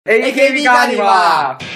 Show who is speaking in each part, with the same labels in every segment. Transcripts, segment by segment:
Speaker 1: AKB カーニバー。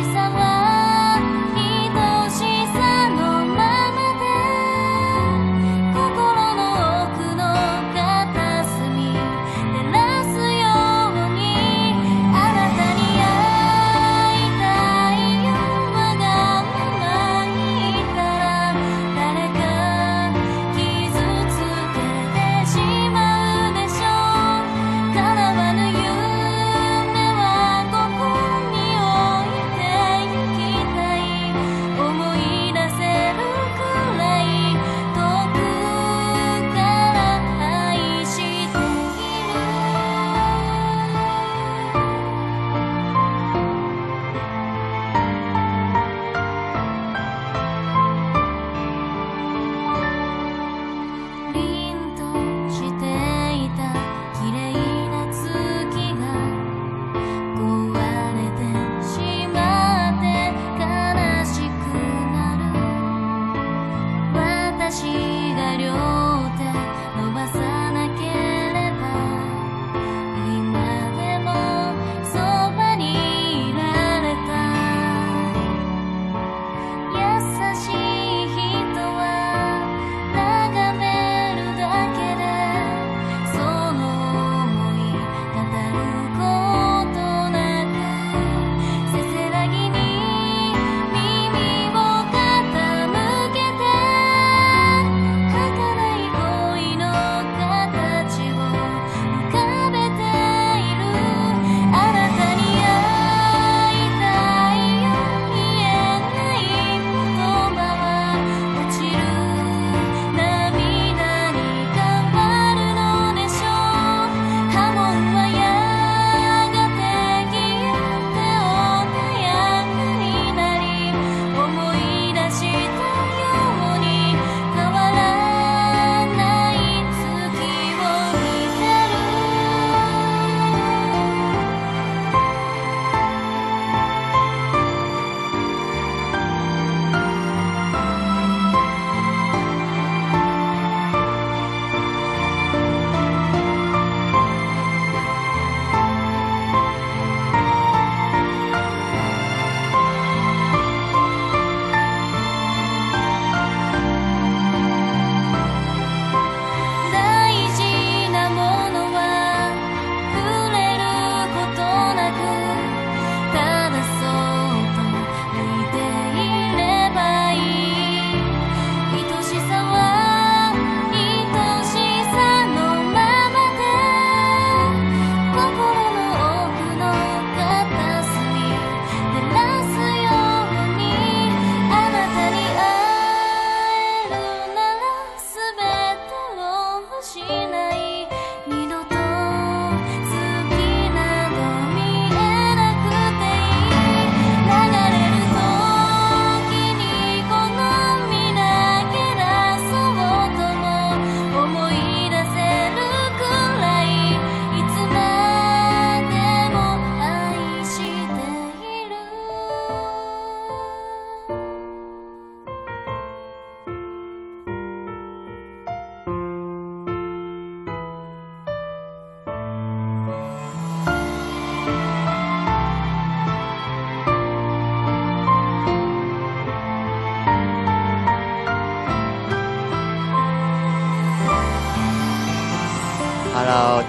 Speaker 2: 「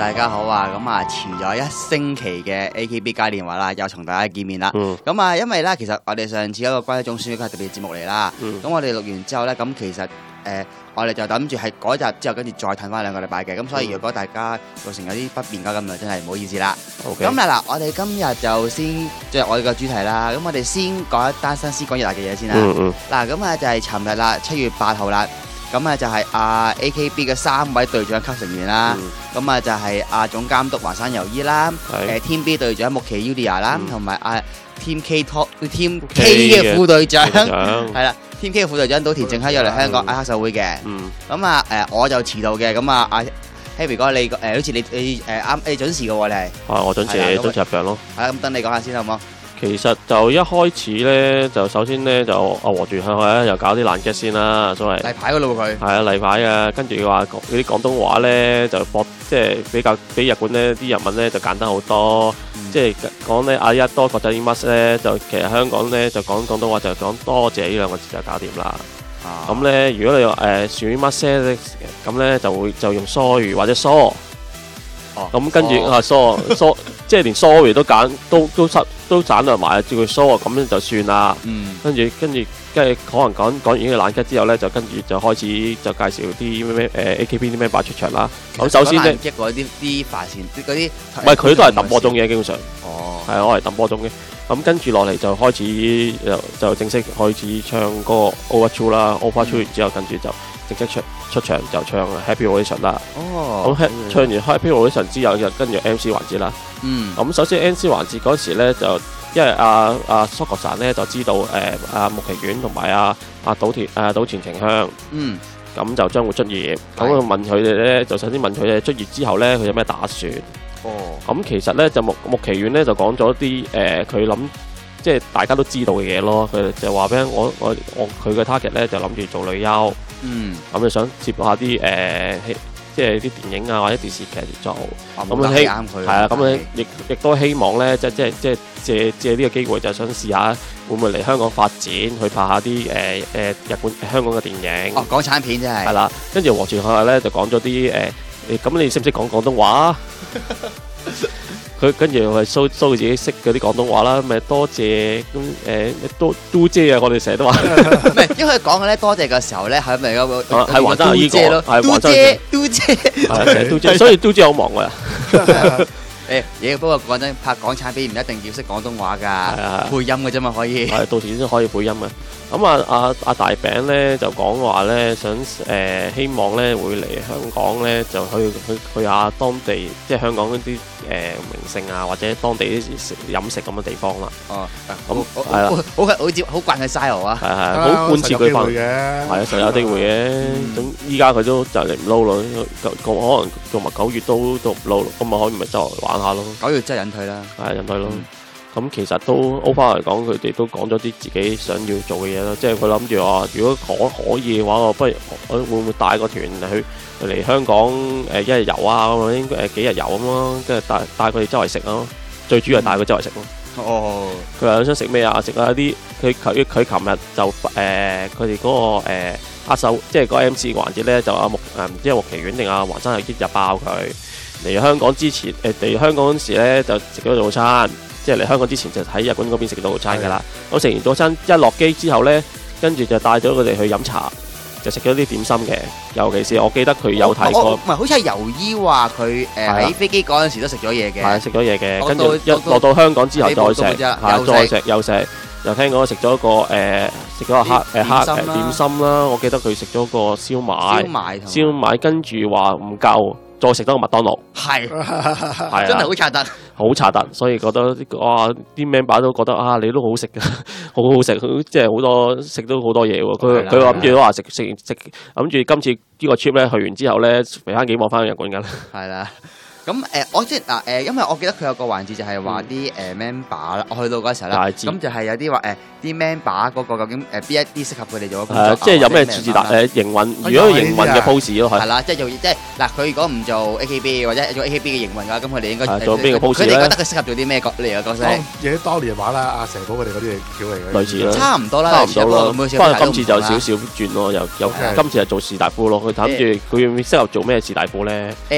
Speaker 1: 大家好啊！咁啊，遲咗1星期嘅 AKB 嘉年華啦，又同大家見面啦。咁啊，因為咧，其實我哋上次嗰個關於總選舉係特別節目嚟啦。咁我哋錄完之後咧，咁其實我哋就諗住係嗰集之後，跟住再褪翻2個禮拜嘅。咁所以如果大家造成有啲不便嘅咁就真係唔好意思啦。咁嗱，我哋今日就先進入我哋個主題啦。咁我哋先講一單新鮮講熱辣嘅嘢先啦。嗱，咁啊就係尋日啦，7月8號啦。咁啊就係AKB 嘅3位隊長級成員啦，咁啊就係總監督華山由衣啦，Team B 隊長木崎 Yulia 啦，同埋Team K 嘅副隊長係啦，Team K 嘅副隊長島田正香約嚟香港黑社會嘅，咁啊我就遲到嘅，咁啊Harry 哥你好似你啱你準時嘅喎你係，
Speaker 2: 我準時入場咯，
Speaker 1: 係咁等你講下先好唔好？
Speaker 2: 其實就一開始咧，就首先咧就和住向去咧，又搞啲爛 gag 先啦，所謂
Speaker 1: 例牌嗰度佢
Speaker 2: 係啊例牌啊，跟住話嗰啲廣東話咧就即係比日本咧啲日文咧就簡單好多，即係講咧阿一多國際 must 咧就其實香港咧就講廣東話就講多謝呢2個字就搞掂啦。咁咧如果你話選 must 咧，咁咧就用 sorry 或者 so。咁跟住疏即係連 sorry 都省略埋，叫佢 so 咁樣就算啦。跟住可能講完呢個冷吉之後咧，就跟住就開始就介紹啲咩AKB 啲咩擺出場啦。咁首先咧，啲發線嗰啲唔係佢都係揼波鐘嘅，基本上係啊，我係揼波鐘嘅。咁跟住落嚟就開始就正式開始唱嗰個 Overture 啦，Overture 完之後跟住就正式出場就唱 Happy Audition 啦。咁唱完 Happy Audition 之後就跟住 MC 環節啦。咁首先 MC 環節嗰時咧就因為阿蘇國神咧就知道木崎丸同埋島田晴香，咁就將會出現。咁佢問佢哋咧，就首先問佢哋出現之後咧，佢有咩打算？咁其實咧就木崎丸咧就講咗啲佢諗即係大家都知道嘅嘢咯。佢就話俾我佢嘅 target 咧就諗住做女優，咁就想接下啲即係啲電影啊或者電視劇嚟做。咁係啊，咁亦都希望咧即係借呢個機會就想試下會唔會嚟香港發展，去拍下啲日本香港嘅電影。
Speaker 1: 港產片真係。係
Speaker 2: 啦，跟住和田海咧就講咗啲咁你識唔識講廣東話？佢跟住係 show 自己識嗰啲廣東話啦，咪多謝咁都姐啊！我哋成日都話，
Speaker 1: 唔係因為佢講嘅咧多謝嘅時候咧係咪有個
Speaker 2: 係華山依個係華
Speaker 1: 山都姐
Speaker 2: 係都姐，所以都姐好忙㗎。
Speaker 1: 不過講真，拍港產片唔一定要識廣東話㗎，配音嘅啫嘛可以。係到時先可以配音嘅。咁阿大餅咧就講話咧想希望咧會嚟香港咧就去下當地即係香港嗰啲名勝啊或者當地啲飲食咁嘅地方啦。咁係啦，好慣佢 style 啊。係好貫徹佢翻。係啊，實有機會嘅。咁依家佢都就嚟唔撈咯，可能做埋9月都唔撈咯。咁啊可以咪就嚟玩下咯。9月真係隱退啦。係隱退咯。咁其實都 over 嚟講，佢哋都講咗啲自己想要做嘅嘢咯。即係佢諗住話，如果可以嘅話，我不如我會唔會帶個團去嚟香港1日遊啊咁樣，應該幾日遊咁咯。跟住帶佢哋周圍食咯，最主要係帶佢周圍食咯。佢話想食咩啊？食下啲佢琴日就佢哋嗰個握手，即係嗰個 MC 環節咧，就唔知係木崎丸定華山由衣就爆佢嚟香港之前嚟香港嗰時咧就食咗早餐。即係嚟香港之前就喺日本嗰邊食到早餐㗎啦。咁食完早餐一落機之後咧，跟住就帶咗佢哋去飲茶，就食咗啲點心嘅。尤其是我記得佢有睇過，唔係好似係由衣話佢喺飛機嗰陣時都食咗嘢嘅。係食咗嘢嘅，跟住一落到香港之後再食，再食又食。又聽講食咗個食咗個黑點心啦。我記得佢食咗個燒賣，跟住話唔夠。再食多個麥當勞，係真係好刷突，好刷突，所以覺得哇啲 member 都覺得你都好食㗎，好好食，即係好多食到好多嘢喎。佢諗住都話食諗住今次呢個 trip 咧去完之後咧肥翻幾磅翻去日本㗎。係啦。咁我即係因為我記得佢有個環節就係話啲member 啦，我去到嗰時候啦，咁就係有啲話啲 member 嗰個究竟邊一啲適合佢哋做嘅工作，即係有咩營運，如果營運嘅 pose 咯，係啦，即係嗱，佢如果唔做 AKB 或者做 AKB 嘅營運嘅話，咁佢哋應該做邊個 pose 咧？佢哋覺得佢適合做啲咩嚟嘅角色？
Speaker 3: 嘢當年話啦，阿蛇寶佢哋嗰啲嘢叫嚟嘅，
Speaker 2: 類似啦，
Speaker 1: 差唔多啦，
Speaker 2: 不過今次就少少轉咯，又今次係做士大夫咯，佢諗住佢適合做咩士大夫咧？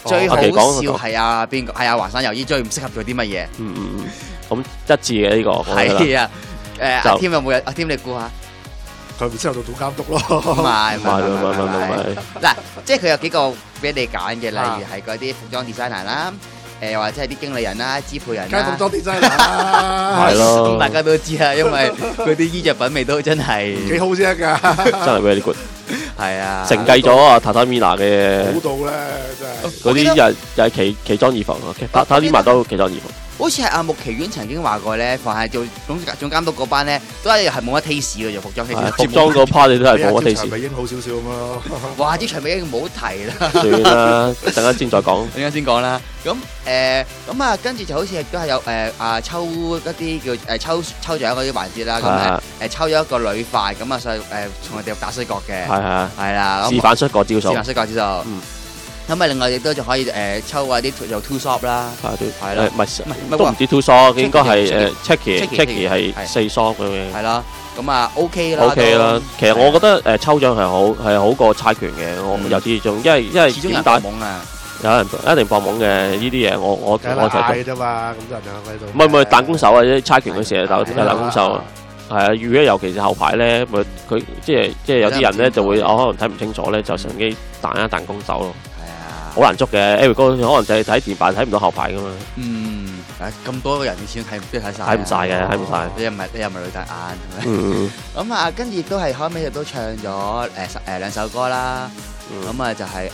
Speaker 1: 最好笑係邊個？係華山由衣最唔適合做啲乜嘢？
Speaker 2: 咁一致嘅呢個。
Speaker 1: 係啊，阿添有冇阿添你估下？
Speaker 3: 佢唔適合做總監督咯。
Speaker 1: 唔係。嗱，即係佢有幾個俾你揀嘅，例如係嗰啲服裝 designer 啦。又或者係啲經理人啦、支配人啦，
Speaker 3: 梗係服裝 designer 啦，
Speaker 2: 係咯。
Speaker 1: 咁大家都知啦，因為佢啲衣着品味都真係
Speaker 3: 幾好先得㗎，
Speaker 2: 真係 very good。
Speaker 1: 係啊，
Speaker 2: 承繼咗啊Tatamina嘅
Speaker 3: 好到咧，真係
Speaker 2: 嗰啲又係奇裝異服，Tatamina都奇裝異服。
Speaker 1: 好似係阿穆奇遠曾經話過咧，凡係做總監督嗰班咧，都係冇乜 taste 嘅，做服裝 taste。
Speaker 2: 服裝嗰 part 你都係冇乜 taste。
Speaker 3: 長尾鷹好少少咁咯。
Speaker 1: 哇！啲長尾鷹唔好提啦。
Speaker 2: 算啦，陣間先再講。
Speaker 1: 陣間先講啦。咁啊，跟住就好似亦都係有抽一啲叫抽獎嗰啲環節啦。咁抽咗一個女犯，咁啊所以從佢哋打衰角嘅。係啦。
Speaker 2: 示範出個招數。
Speaker 1: 示範出個招數。咁啊，另外亦都就可以抽下啲有 two shop 啦，係啦，
Speaker 2: 都唔止 two shop， 應該係Checky 係4 shop 咁樣。
Speaker 1: 係啦，咁啊 OK
Speaker 2: 啦。其實我覺得抽獎係好過猜拳嘅，我由始至終，因為
Speaker 1: 始終有人搏懵啊，
Speaker 2: 有人一定搏懵嘅呢啲嘢，我
Speaker 3: 嗌嘅啫嘛，咁多人就喺度。
Speaker 2: 唔係彈弓手啊，猜拳嗰時係彈弓手啊。係啊，如果尤其是後排咧，佢即係有啲人咧就會可能睇唔清楚咧，就乘機彈一彈弓手咯。好難捉嘅 Eric 哥可能就係睇電板睇唔到後排噶嘛。
Speaker 1: 咁多個人你始終睇唔晒。
Speaker 2: 睇唔晒嘅，睇唔晒。
Speaker 1: 你又唔係女仔眼。咁啊，跟住亦都係後尾亦都唱咗2首歌啦。咁啊就係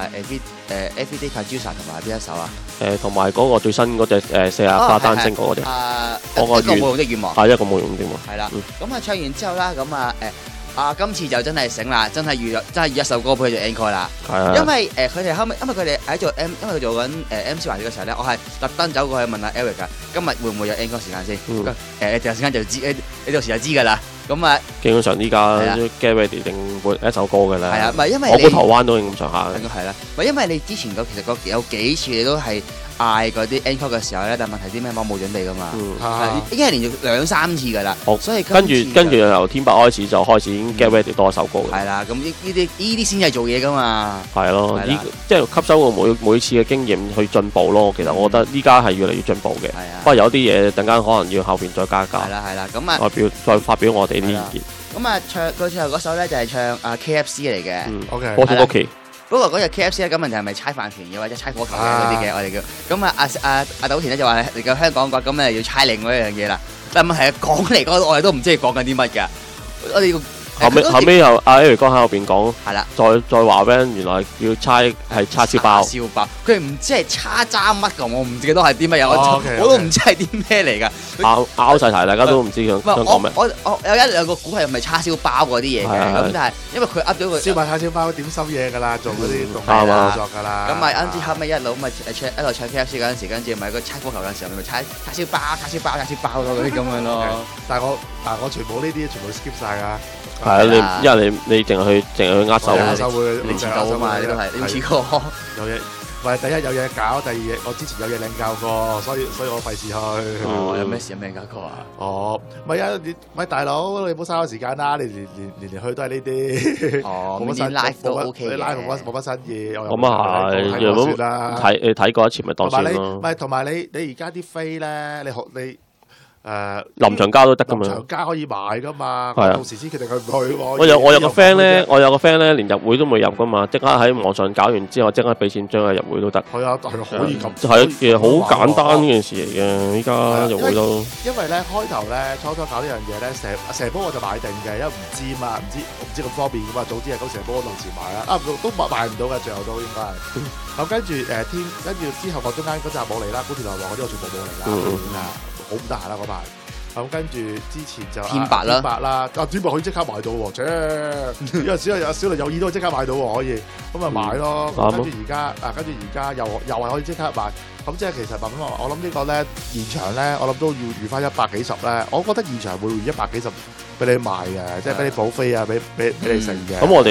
Speaker 1: Everyday Kajusa 同埋邊一首啊？
Speaker 2: 同埋嗰個最新嗰隻48單星嗰隻。
Speaker 1: 一個冇用的願望。
Speaker 2: 一個冇用的願望。
Speaker 1: 係啦。咁啊唱完之後啦，咁啊今次就真係醒啦，真係預一首歌俾佢做 encore 啦。因為佢哋後尾，因為佢哋喺做因為佢做緊MC 環節嘅時候咧，我係特登走過去問下 Eric 噶，今日會唔會有 encore 時間先？你第時間就知，你到時就知㗎啦。咁啊，
Speaker 2: 基本上依家 get ready 定會一首歌㗎啦。
Speaker 1: 係啊，唔係因為
Speaker 2: 我估台灣都咁上下。
Speaker 1: 應該係啦，唔係因為你之前其實有幾次你都係嗌嗰啲 encore 嘅時候咧，但係問題啲咩我冇準備㗎嘛。已經係連續2-3次㗎啦。所以跟
Speaker 2: 住由天白開始就開始已經 get ready 多一首歌。
Speaker 1: 係啦，咁呢啲先係做嘢㗎嘛。
Speaker 2: 係咯，即係吸收過每次嘅經驗去進步咯。其實我覺得依家係越嚟越進步嘅。不過有啲嘢陣間可能要後邊再加。
Speaker 1: 係啦，咁啊
Speaker 2: 再發表我哋啲意見。
Speaker 1: 咁啊唱佢最後嗰首咧就係唱KFC 嚟嘅。
Speaker 3: OK。
Speaker 1: 不過嗰日 KFC 咧，咁問題係咪猜飯團嘅或者猜火球嘅嗰啲嘅，我哋叫。咁啊阿島田咧就話嚟到香港嘅話，咁誒要猜另外一樣嘢啦。但係問題係講嚟講，我哋都唔知佢講緊啲乜㗎。我哋要
Speaker 2: 後尾又阿 Eric 哥喺後邊講，
Speaker 1: 係啦，
Speaker 2: 再話俾人原來要猜係叉燒包。
Speaker 1: 叉燒包，佢唔知係叉渣乜㗎，我唔記得係啲乜嘢，我都唔知係啲咩嚟㗎。
Speaker 2: 拗晒題，大家都唔知佢想講咩。
Speaker 1: 我有一兩個估係咪叉燒包嗰啲嘢嘅，咁但係因為佢噏咗個
Speaker 3: 燒賣叉燒包點心嘢㗎啦，做嗰啲動畫作㗎啦。
Speaker 1: 咁咪跟住後尾一路唱 KFC 嗰陣時，跟住咪個猜火球嗰陣時候，咪猜叉燒包咯嗰啲咁樣咯。
Speaker 3: 但係我全部呢啲全部 skip 晒㗎。
Speaker 2: 係啊，因為你淨係去握手，
Speaker 1: 你遲到啊嘛，你都係你遲過。
Speaker 3: 有嘢，唔係第一有嘢搞，第二嘢我之前有嘢領教過，所以我費事去。
Speaker 1: 有咩事有咩搞過啊？
Speaker 3: 唔係啊，喂大佬，你唔好嘥我時間啦！你年去都係呢啲。
Speaker 1: 冇乜新 live 都 OK 嘅。
Speaker 3: live 冇乜新嘢。
Speaker 2: 咁啊係，如果睇過一次咪當算咯。
Speaker 3: 唔係同埋你而家啲飛咧，你。
Speaker 2: 臨場加都得噶嘛，臨
Speaker 3: 場加可以買噶嘛，到時先決定去唔去。
Speaker 2: 我有個 friend 咧，連入會都未入噶嘛，即刻喺網上搞完之後，即刻俾錢將佢入會都得。
Speaker 3: 係啊，可以咁。
Speaker 2: 係其實好簡單呢件事嚟嘅，依家入會都。
Speaker 3: 因為咧開頭咧初搞呢樣嘢咧，蛇煲我就買定嘅，因為唔知嘛，唔知咁方便噶嘛，早知係嗰蛇煲嗰度前買啦，都買唔到嘅，最後都應該係。咁跟住之後我中間嗰集冇嚟啦，古田來和嗰啲我全部冇嚟啦。好唔得閒啦嗰排，咁跟住之前就
Speaker 1: 天白啦，
Speaker 3: 天白可以即刻買到喎，因為小黎有意都即刻買到喎，可以，咁咪買咯。跟住而家又係可以即刻買，咁即係其實我諗呢個咧現場咧，我諗都要預翻100幾十咧，我覺得現場會預100幾十俾你賣嘅，即係俾你補飛啊，俾你食嘅。
Speaker 2: 咁我哋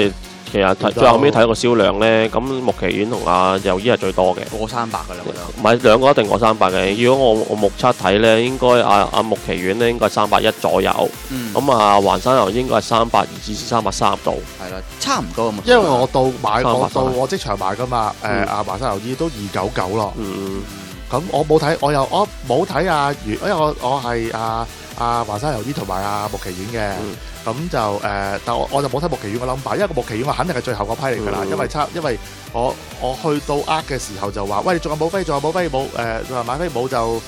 Speaker 2: 其實最後尾睇個銷量咧，咁木奇丸同阿右衣係最多嘅，
Speaker 1: 過300㗎啦，我覺得。
Speaker 2: 唔係兩個一定過300嘅。如果我目測睇咧，應該阿木奇丸咧應該係310左右。咁環山油應該係320至330度。係
Speaker 1: 啦，差唔多咁。
Speaker 3: 因為我到我即場買㗎嘛，阿環山油衣都299咯。咁我冇睇，我冇睇因為我係阿華山油衣同埋阿木奇丸嘅，咁就但我就冇睇木奇丸個 number， 因為個木奇丸我肯定係最後嗰批嚟㗎啦，因為我去到嘅時候就話，喂，仲有冇飛？仲話買飛冇就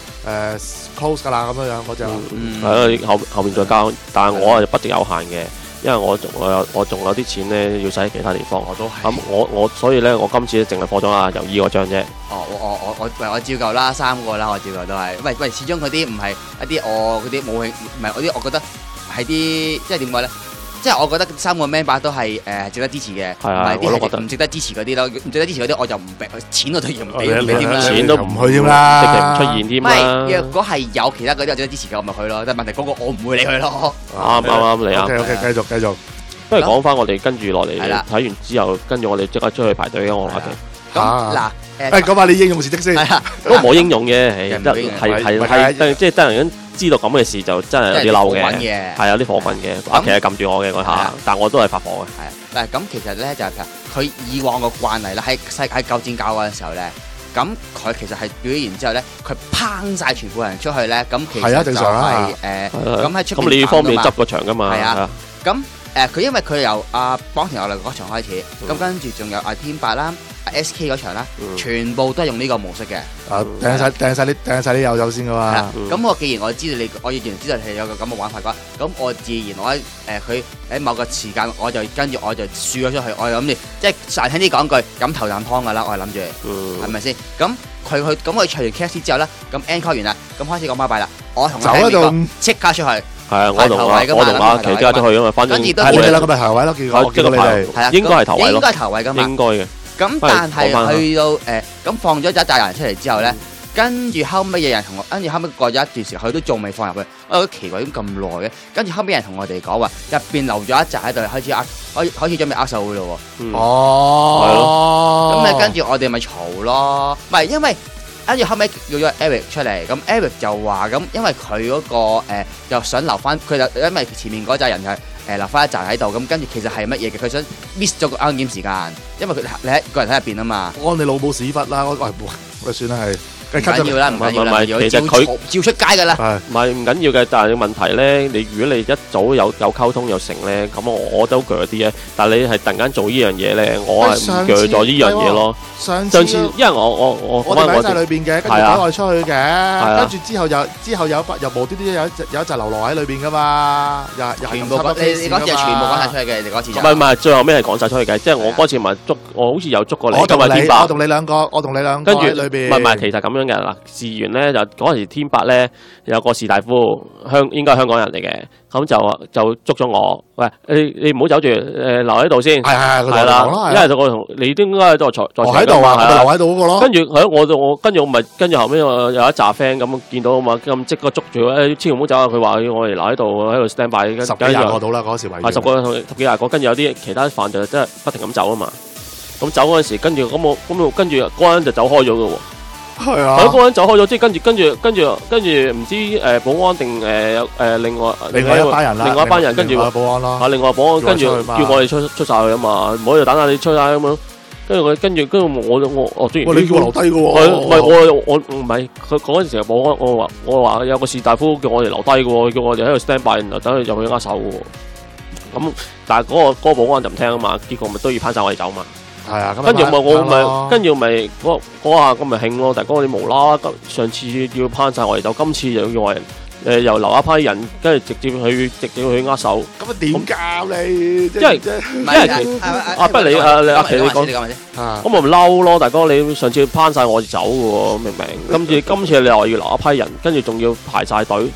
Speaker 3: close 㗎啦咁樣嗰隻。
Speaker 2: 係啊，後面再交，但係我係不定有限嘅。因為我仲有啲錢咧要使喺其他地方，我都係。咁我所以咧，我今次淨係放咗阿油衣嗰張啫。
Speaker 1: 哦，我照舊啦，3個啦，我照舊都係。喂，始終嗰啲唔係一啲我嗰啲冇興，唔係嗰啲，我覺得係啲即係點講咧？即係我覺得3個 member 都係值得支持嘅，唔係啲唔值得支持嗰啲咯。唔值得支持嗰啲我就唔俾錢，我都要唔俾添啦。
Speaker 2: 錢都唔去
Speaker 3: 添啦，
Speaker 2: 直情唔出現添啦。
Speaker 1: 若果係有其他嗰啲我值得支持嘅，我咪去咯。但係問題嗰個我唔會理佢咯。
Speaker 2: 啱你啱。
Speaker 3: OK，繼續。
Speaker 2: 不如講翻我哋跟住落嚟睇完之後，跟住我哋即刻出去排隊嘅我話嘅。
Speaker 1: 咁嗱，
Speaker 3: 講下你應用事蹟先。
Speaker 2: 都冇應用嘅，係即係得人知道咁嘅事就真係有啲嬲嘅，係有啲火滾嘅。其實撳住我嘅嗰下，但我都係發火嘅。
Speaker 1: 嗱，咁其實咧就係佢以往個慣例啦，喺9戰搞嗰陣時候咧，咁佢其實係表演完之後咧，佢拚曬全部人出去咧，咁其實就係咁喺出邊。
Speaker 2: 咁你方便執個場㗎嘛？
Speaker 1: 係啊，咁。佢因為佢由邦田牛嗰場開始，咁跟住仲有天白啦、SK 嗰場啦，全部都係用呢個模式嘅。掟晒啲友先噶嘛。咁我既然我知道我既然知道係有個咁嘅玩法嘅話，咁我自然佢喺某個時間我就跟住我就輸咗出去，我就諗住即係難聽啲講句飲頭啖湯噶啦，我係諗住，係咪先？咁佢除完 KFC 之後咧，咁 encore 完啦，咁開始講拜拜啦，我同佢即刻出去。係啊，我同阿琪家出去啊嘛，反正我
Speaker 3: 哋兩個咪頭位咯，結果
Speaker 2: 即係個排，應該係頭位咯，
Speaker 1: 應該係頭位噶嘛，
Speaker 2: 應該嘅。
Speaker 1: 咁但係去到咁放咗一紮人出嚟之後咧，跟住後尾有人同我，跟住後尾過咗一段時間，佢都仲未放入去，我覺得奇怪點咁耐嘅。跟住後尾有人同我哋講話，入邊留咗一紮喺度，開始準備握手會咯喎。
Speaker 2: 哦，係咯。
Speaker 1: 咁跟住我哋咪嘈咯，唔係因為。跟住後尾叫咗 Eric 出嚟，咁 Eric 就話咁，因為佢嗰個又想留翻，佢就因為前面嗰扎人係留翻一紮喺度，咁跟住其實係乜嘢嘅？佢想 miss 咗個安檢時間，因為你一個人喺入邊啊嘛。我你老母屎忽啦！我算啦係。唔緊要啦，唔緊要啦，其實佢照出街噶啦。
Speaker 2: 唔係唔緊要嘅，但係問題咧，如果你一早有溝通有成咧，咁我都鋸啲嘅。但係你係突然間做呢樣嘢咧，我係唔鋸咗呢樣嘢咯。上次因為我哋喺晒裏邊嘅，跟住海外出去嘅，跟住之後有無端端有一集流落喺裏邊噶嘛，又全部你嗰次係全部講晒出去嘅，你嗰次唔係最後尾係講晒出去嘅，即係我嗰次咪捉，我好似有捉過你，
Speaker 3: 我同你兩個跟住裏邊，
Speaker 2: 唔係其實咁樣嘅嗱，事緣咧就嗰陣時天白咧有個士大夫應該係香港人嚟嘅，咁就捉咗我，喂你唔好走住，留喺度先，係啦，因為我同你都應該在喺度啊，留喺度嗰個咯。跟住跟住後尾我有一紮 friend 咁見到啊嘛，咁即刻捉住千祈唔好走啊！佢話我哋留喺度 stand by，
Speaker 3: 10幾20個到啦嗰時圍。
Speaker 2: 係10幾20個，跟住有啲其他犯就真係不停咁走啊嘛。咁走嗰陣時，跟住跟住嗰個人就走開咗嘅喎。係啊，嗰個人走開咗，即係跟住唔知保安定另外一班人啦，另外一班人跟住
Speaker 3: 保安咯，
Speaker 2: 另外保安跟住叫我哋出晒去啊嘛，唔可以等下你出晒咁樣。跟住我中意
Speaker 3: 你叫我留低嘅喎，
Speaker 2: 唔係我唔係佢嗰陣時保安，我話有個士大夫叫我哋留低嘅喎，叫我哋喺度 stand by，然後等佢入去握手嘅喎。咁但係嗰個保安就唔聽啊嘛，結果咪都要拚晒我哋走嘛。
Speaker 3: 係啊，
Speaker 2: 跟住跟住咪嗰下咁咪興咯，但係嗰個你無啦啦，上次要拚晒我哋走，今次又要我哋又留一批人，跟住直接去握手。咁啊點教你？因為不如你阿琪你講先。咁我咪嬲咯，大哥你上次拚晒我哋走嘅喎，明唔明？今次你又要留一批人，跟住仲要排晒隊。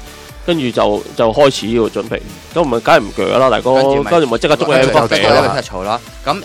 Speaker 2: 跟住就開始要準備，咁唔係梗係唔鋸啦，大哥，跟住咪即刻捉你翻嚟
Speaker 1: 咯。嘈啦，咁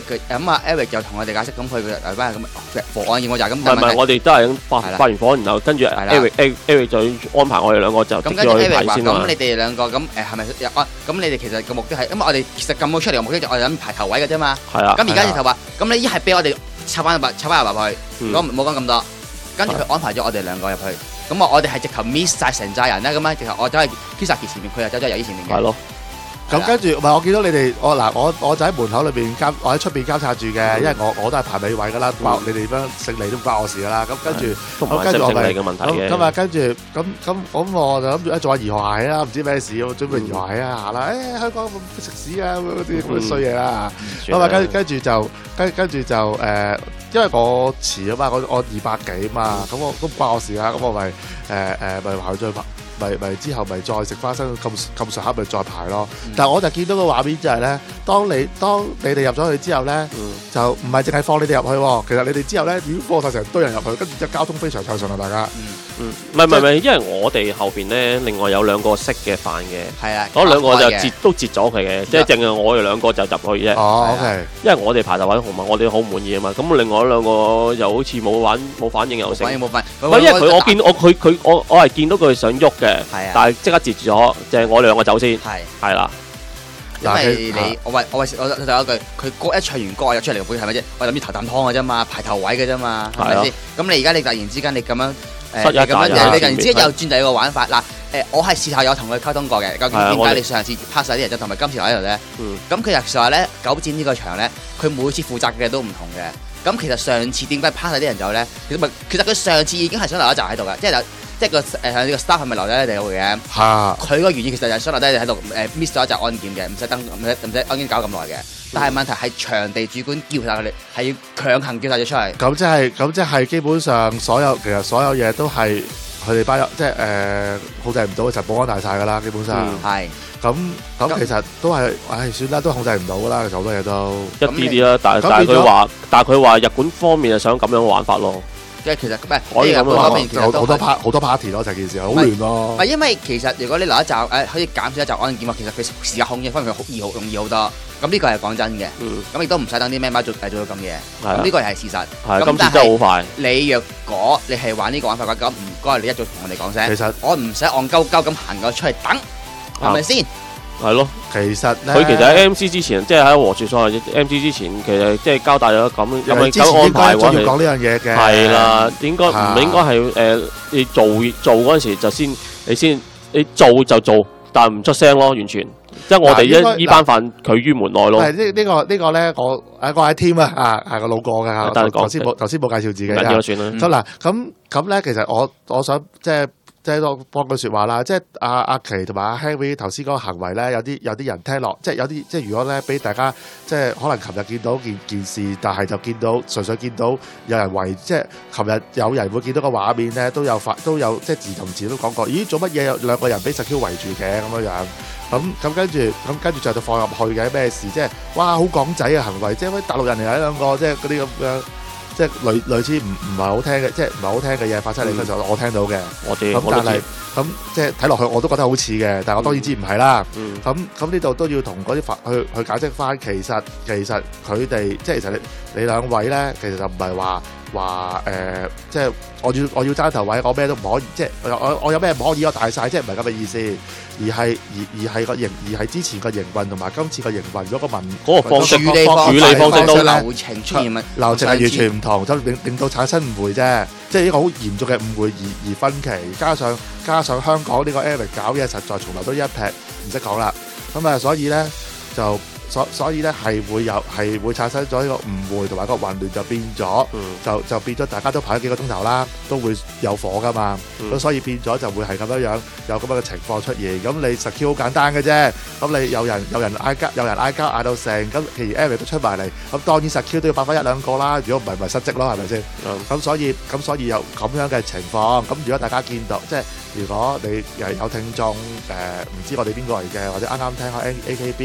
Speaker 1: Eric 就同我哋解釋，咁佢誒翻咁火案件我就係咁。唔係，
Speaker 2: 我哋都係發完火，然後跟住 Eric 就安排我哋兩個就咁跟住 Eric 話，
Speaker 1: 咁你哋兩個咁係咪咁你哋其實個目的係，因為我哋其實撳到出嚟嘅目的就我哋諗排頭位嘅啫嘛。
Speaker 2: 係啊。
Speaker 1: 咁而家就話，咁你一係俾我哋插翻入去，如果冇講咁多，跟住佢安排咗我哋兩個入去。咁我哋係直頭 miss 曬成扎人咧，咁樣直頭我走喺 Kisaki 前面，佢又走咗喺前面嘅。
Speaker 2: 係咯。
Speaker 3: 咁跟住，唔係我見到你哋，我就喺門口裏邊我喺出邊監察住嘅，因為我都係排尾位噶啦，你哋咁勝利都唔關我事噶啦。咁跟住，跟住我咪咁啊，跟住咁我就諗住做下兒河蟹啦，唔知咩事，我準備兒河蟹啊下啦，香港食屎啊嗰啲咁嘅衰嘢啦。咁啊跟住就因為我遲啊嘛，我200幾嘛，咁我都唔關我事啦，咁我咪咪排最排。咪之後咪再食花生咁上下咪再排咯，但係我就見到個畫面就係咧，當你哋入咗去之後咧，就唔係淨係放你哋入去，其實你哋之後咧已經放晒成堆人入去，跟住即係交通非常暢順啦，大家。
Speaker 2: 唔係，因為我哋後邊咧另外有兩個識嘅飯嘅，
Speaker 1: 係啊，
Speaker 2: 嗰兩個就都截咗佢嘅，即係淨係我哋兩個就入去啫。
Speaker 3: 哦，OK，
Speaker 2: 因為我哋排頭位紅嘛，我哋好唔滿意啊嘛，咁另外兩個又好似冇反應又成。
Speaker 1: 冇反應。
Speaker 2: 因為我係見到佢想喐嘅，但係即刻截住咗，就係我哋兩個走先。係啦。
Speaker 1: 因為我第一句，佢歌一唱完歌，我入出嚟嘅本係咪啫？我諗住頭啖湯嘅啫嘛，排頭位嘅啫嘛，係咪先？咁你而家你突然之間你咁樣你突然之間又轉第二個玩法嗱我係事後有同佢溝通過嘅，究竟點解你上次拍晒啲人就同埋今次喺度咧？咁佢其實話咧九展呢個場咧，佢每次負責嘅都唔同嘅。咁其實上次點解拍晒啲人走咧？其實佢上次已經係想留一集喺度嘅，即係個呢個 staff 係咪留低喺度嘅？佢個原意其實就係想留低喺度miss 咗一集安檢嘅，唔使安檢搞咁耐嘅。但係問題係場地主管叫晒佢哋，係要強行叫晒咗出嚟。
Speaker 3: 咁即係基本上所有嘢都係佢哋班即係控制唔到嘅時候，保安大晒㗎啦，基本上。係。咁其實都係，算啦，都控制唔到㗎啦，好多嘢都
Speaker 2: 一啲啦。但係佢話日本方面係想咁樣玩法咯。
Speaker 1: 即係其實
Speaker 2: 可以咁
Speaker 1: 樣
Speaker 3: 好多 party 咯，成件事好亂咯。
Speaker 1: 唔係因為其實如果你留一集可以減少一集安檢，其實佢時間控制方面好容易好多。咁呢個係講真嘅。咁亦都唔使等啲咩媽做到咁嘢。咁呢個係事實。
Speaker 2: 係今次真係好快。
Speaker 1: 你若果你係玩呢個玩法嘅話，咁唔該你一早同我哋講聲。
Speaker 3: 其實
Speaker 1: 我唔使戇鳩鳩咁行咗出嚟等，係咪先？
Speaker 2: 係咯，
Speaker 3: 其實
Speaker 2: 佢其實喺 MC 之前，即係喺和住所謂 MC 之前，其實即係交代咗咁安排嘅話，
Speaker 3: 要講呢樣嘢嘅。
Speaker 2: 係啦，唔應該係你做嗰陣時就你做就做，但係唔出聲咯，完全。即係我哋呢班飯拒於門外咯。
Speaker 3: 係呢個咧，我係 team 啊，係個老過嘅。頭先冇介紹自己。
Speaker 2: 緊要算啦。
Speaker 3: 咁咧，其實我想即係多幫句説話啦，即係阿奇同埋阿 Henry 頭先嗰個行為咧，有啲人聽落，即係有啲即係如果咧俾大家即係可能琴日見到件事，但係就純粹見到有人圍，即係琴日有人會見到個畫面咧，都有即係字同字都講過，咦做乜嘢有兩個人俾實 Q 圍住嘅咁樣，咁跟住就放入去嘅咩事？即係哇好港仔嘅行為，即係大陸人嚟嘅兩個，即係嗰啲咁樣。即係類似唔係好聽嘅，即係唔係好聽嘅嘢發生嚟嗰時候，我聽到嘅。但係咁即係睇落去我都覺得好似嘅，但係我當然知唔係啦。咁呢度都要同嗰啲法去解釋翻，其實佢哋即係其實你兩位咧，其實就唔係話即係我要爭頭位，我咩都唔可以，即係我有咩唔可以我大晒，即係唔係咁嘅意思，而係之前個營運同埋今次個營運嗰個嗰個方式處理方式都
Speaker 1: 流程出現
Speaker 3: 流程係完全唔同，就令到產生誤會啫，即係一個好嚴重嘅誤會而分歧，加上香港呢個 Eric 搞嘢實在從來都一劈唔識講啦，咁啊所以咧就。所以咧係會產生咗呢個誤會同埋個混亂，就變咗就變咗大家都排咗幾個鐘頭啦，都會有火噶嘛，咁所以變咗就會係咁樣有咁樣嘅情況出現。咁你實 Q 好簡單嘅啫，咁你有人嗌交嗌到成，咁其實 Eric 都出埋嚟，咁當然實 Q 都要爆翻一兩個啦，如果唔係咪失職咯，係咪先？咁所以有咁樣嘅情況，咁如果大家見到即係如果你有聽眾唔知我哋邊個嚟嘅，或者啱啱聽下 AKB。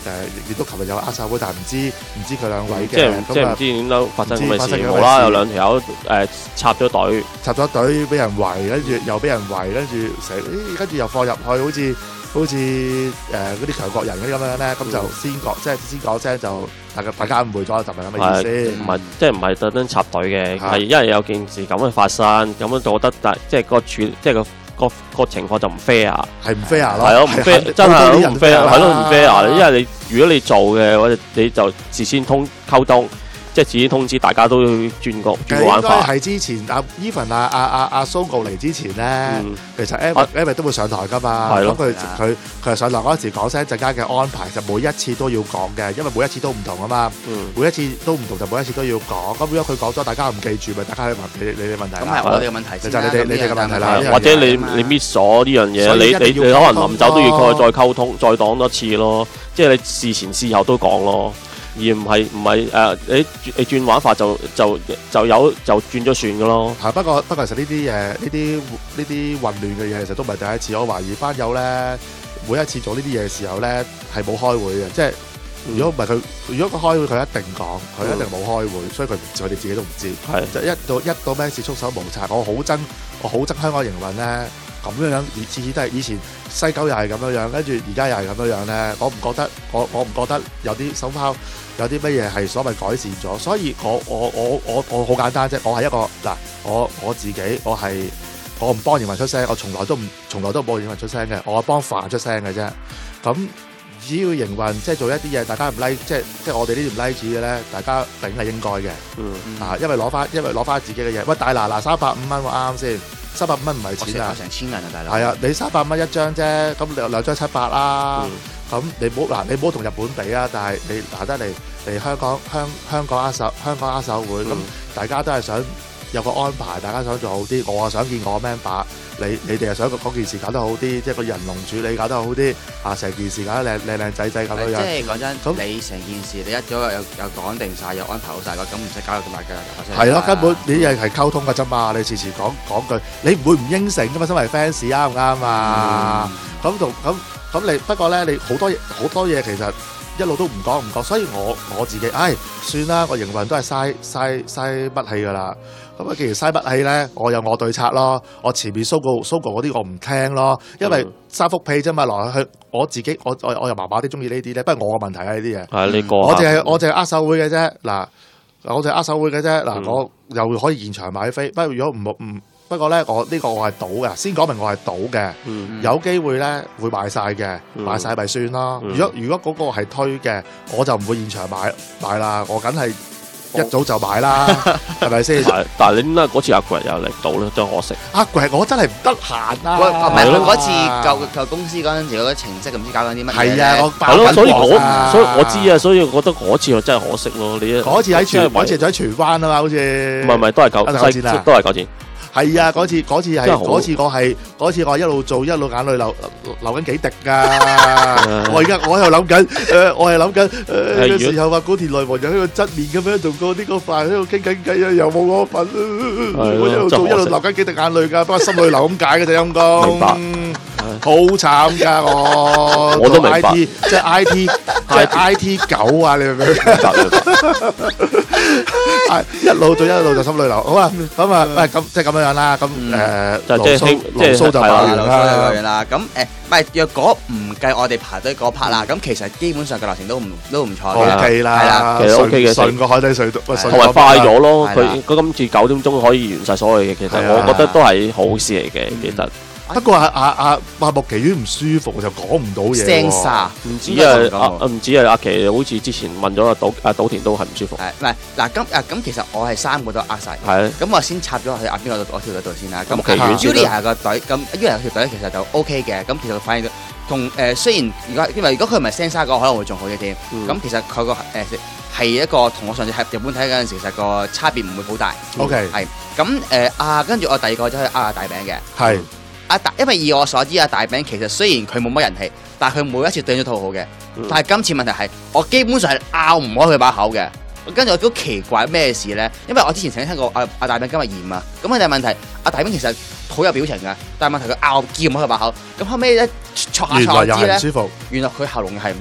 Speaker 3: 亦都琴日有握手會，但係唔知佢兩位嘅，
Speaker 2: 即係唔知點解發生咁嘅事，無啦有兩條友插咗隊，
Speaker 3: 俾人圍，跟住又俾人圍，跟住又放入去，好似嗰啲強國人嗰啲咁樣咧，咁就先講聲就大家誤會咗，就係咁嘅意思。
Speaker 2: 唔係即係唔係特登插隊嘅，係因為有件事咁樣發生，咁樣覺得即係個情況就唔 fair，
Speaker 3: 係唔 fair 咯，
Speaker 2: 係咯唔 fair，真係唔 fair，係咯唔 fair，因為你如果你做嘅，或者你就事先溝通。即係自己通知大家都要轉個玩法。
Speaker 3: 應該係之前Even 阿蘇告嚟之前咧，其實 Evan 都會上台㗎嘛。咁佢係上台嗰陣時講聲陣間嘅安排，就每一次都要講嘅，因為每一次都唔同啊嘛。每一次都唔同就每一次都要講。咁如果佢講咗，大家唔記住，咪大家去問你哋問題。
Speaker 1: 咁係我哋嘅問題先啦。
Speaker 3: 就係你哋嘅問題啦。
Speaker 2: 或者你 miss 咗呢樣嘢，你可能臨走都要再溝通，再講多次咯。即係你事前事後都講咯。而唔係你轉玩法就轉咗算嘅咯。
Speaker 3: 係不過其實呢啲混亂嘅嘢其實都唔係第一次。我懷疑班友咧每一次做呢啲嘢嘅時候咧係冇開會嘅，即係如果佢開會佢一定講，佢一定冇開會，所以佢哋自己都唔知。係就一到咩事束手無策，我好憎香港營運咧咁樣，次次都係以前西九又係咁樣，跟住而家又係咁樣咧。我唔覺得有啲手拋。有啲乜嘢係所謂改善咗，所以我好簡單啫。我係一個我自己我唔幫營運出聲，我從來都唔幫營運出聲嘅，我係幫飯出聲嘅啫。咁只要營運即係做一啲嘢，大家唔 like， 即係我哋呢條 like 嘅咧，大家頂係應該嘅。因為攞翻自己嘅嘢。喂，大嗱350蚊我啱先，350蚊唔係錢啊，
Speaker 1: 成千銀啊大佬。
Speaker 3: 係啊，你300蚊一張啫，咁兩張700啦。咁你唔好同日本比啊！但係你難得嚟香港握手會，咁大家都係想有個安排，大家想做好啲。我想見我 member，你哋又想嗰件事搞得好啲，即係個人龍處理搞得好啲，成件事搞得靚仔咁樣。
Speaker 1: 即係講真，你成件事你一早有講定晒，有安排好晒咁唔使搞到咁大嘅。
Speaker 3: 係咯，根本你係溝通㗎啫嘛，你次次講句，你唔會唔應承㗎嘛？身為 fans 啱唔啱啊？咁你不過咧，你好多嘢其實一路都唔講，所以我自己，算啦，我營運都係嘥筆氣噶啦。咁啊，既然嘥筆氣咧，我有我對策咯。我前面 Sogo 嗰啲我唔聽咯，因為三幅屁啫嘛，來去我自己我又麻麻啲中意呢啲咧，不過我嘅問題啊呢啲嘢。係呢個。我淨係握手會嘅啫，嗱，我淨係握手會嘅啫，嗱，我又可以現場買飛，不過如果唔。不過咧，我係賭嘅，先講明我係賭嘅，有機會咧會賣晒嘅，賣晒咪算咯。如果嗰個係推嘅，我就唔會現場買啦，我梗係一早就買啦，係咪先？
Speaker 2: 但係你點解嗰次阿貴又嚟賭咧？真可惜。
Speaker 3: 阿貴我真係唔得閒啊！
Speaker 1: 唔係佢嗰次舊公司嗰陣時嗰個程式唔知搞緊啲乜嘢。
Speaker 3: 係啊，我
Speaker 2: 係咯，所以我知啊，所以我覺得嗰次真係可惜咯。
Speaker 3: 嗰次喺荃灣啊嘛，好似。
Speaker 2: 唔係都係9錢。
Speaker 3: 係啊，嗰次我一路做一路眼淚流緊幾滴㗎。我喺度諗緊，嘅時候話古田內王又喺度側面咁樣同個呢個飯喺度傾緊偈啊，又冇我份。我一路做一路流緊幾滴眼淚㗎，不過心裏流咁解嘅啫，陰公。好慘㗎我都明白。IT 即係 IT 狗啊！你明唔明？一路做一路就心裏流。好啦，咁啊，咁即係咁樣啦。咁盧蘇就爆完啦。
Speaker 1: 咁唔係若果唔計我哋排隊嗰 part 啦，咁其實基本上嘅流程都唔錯嘅。
Speaker 3: OK 啦，
Speaker 1: 係啦，
Speaker 2: 其實 OK 嘅，
Speaker 3: 順個海底隧道，
Speaker 2: 同埋快咗咯。佢今次9點鐘可以完晒所有嘢，其實我覺得都係好事嚟嘅。其實。
Speaker 3: 不過阿穆奇遠唔舒服就講唔到嘢喎。
Speaker 1: 聲沙
Speaker 2: 唔止啊！阿奇好似之前問咗阿島田都係唔舒服。
Speaker 1: 係唔係嗱？咁其實我係3個都呃晒。係。咁我先插咗去邊個我條隊度先啦。咁 Julia 個隊，咁 Julia 條隊其實就 OK 嘅。咁其實反映同雖然因為如果佢唔係聲沙嗰個可能會仲好啲添。咁其實佢個係一個同我上次喺日本睇嗰陣時，其實個差別唔會好大。
Speaker 3: OK。
Speaker 1: 係。咁跟住我第二個就係大餅嘅。
Speaker 3: 係。
Speaker 1: 因為以我所知，大餅其實雖然佢冇乜人氣，但係佢每一次對咗套好嘅。但係今次問題係，我基本上係拗唔開佢把口嘅。跟住我都奇怪咩事咧？因為我之前曾經聽過阿大餅今日驗啊。咁但係問題，阿大餅其實好有表情㗎，但係問題佢拗叫唔開佢把口。咁後尾咧，戳下知咧，原來佢喉嚨係唔舒服。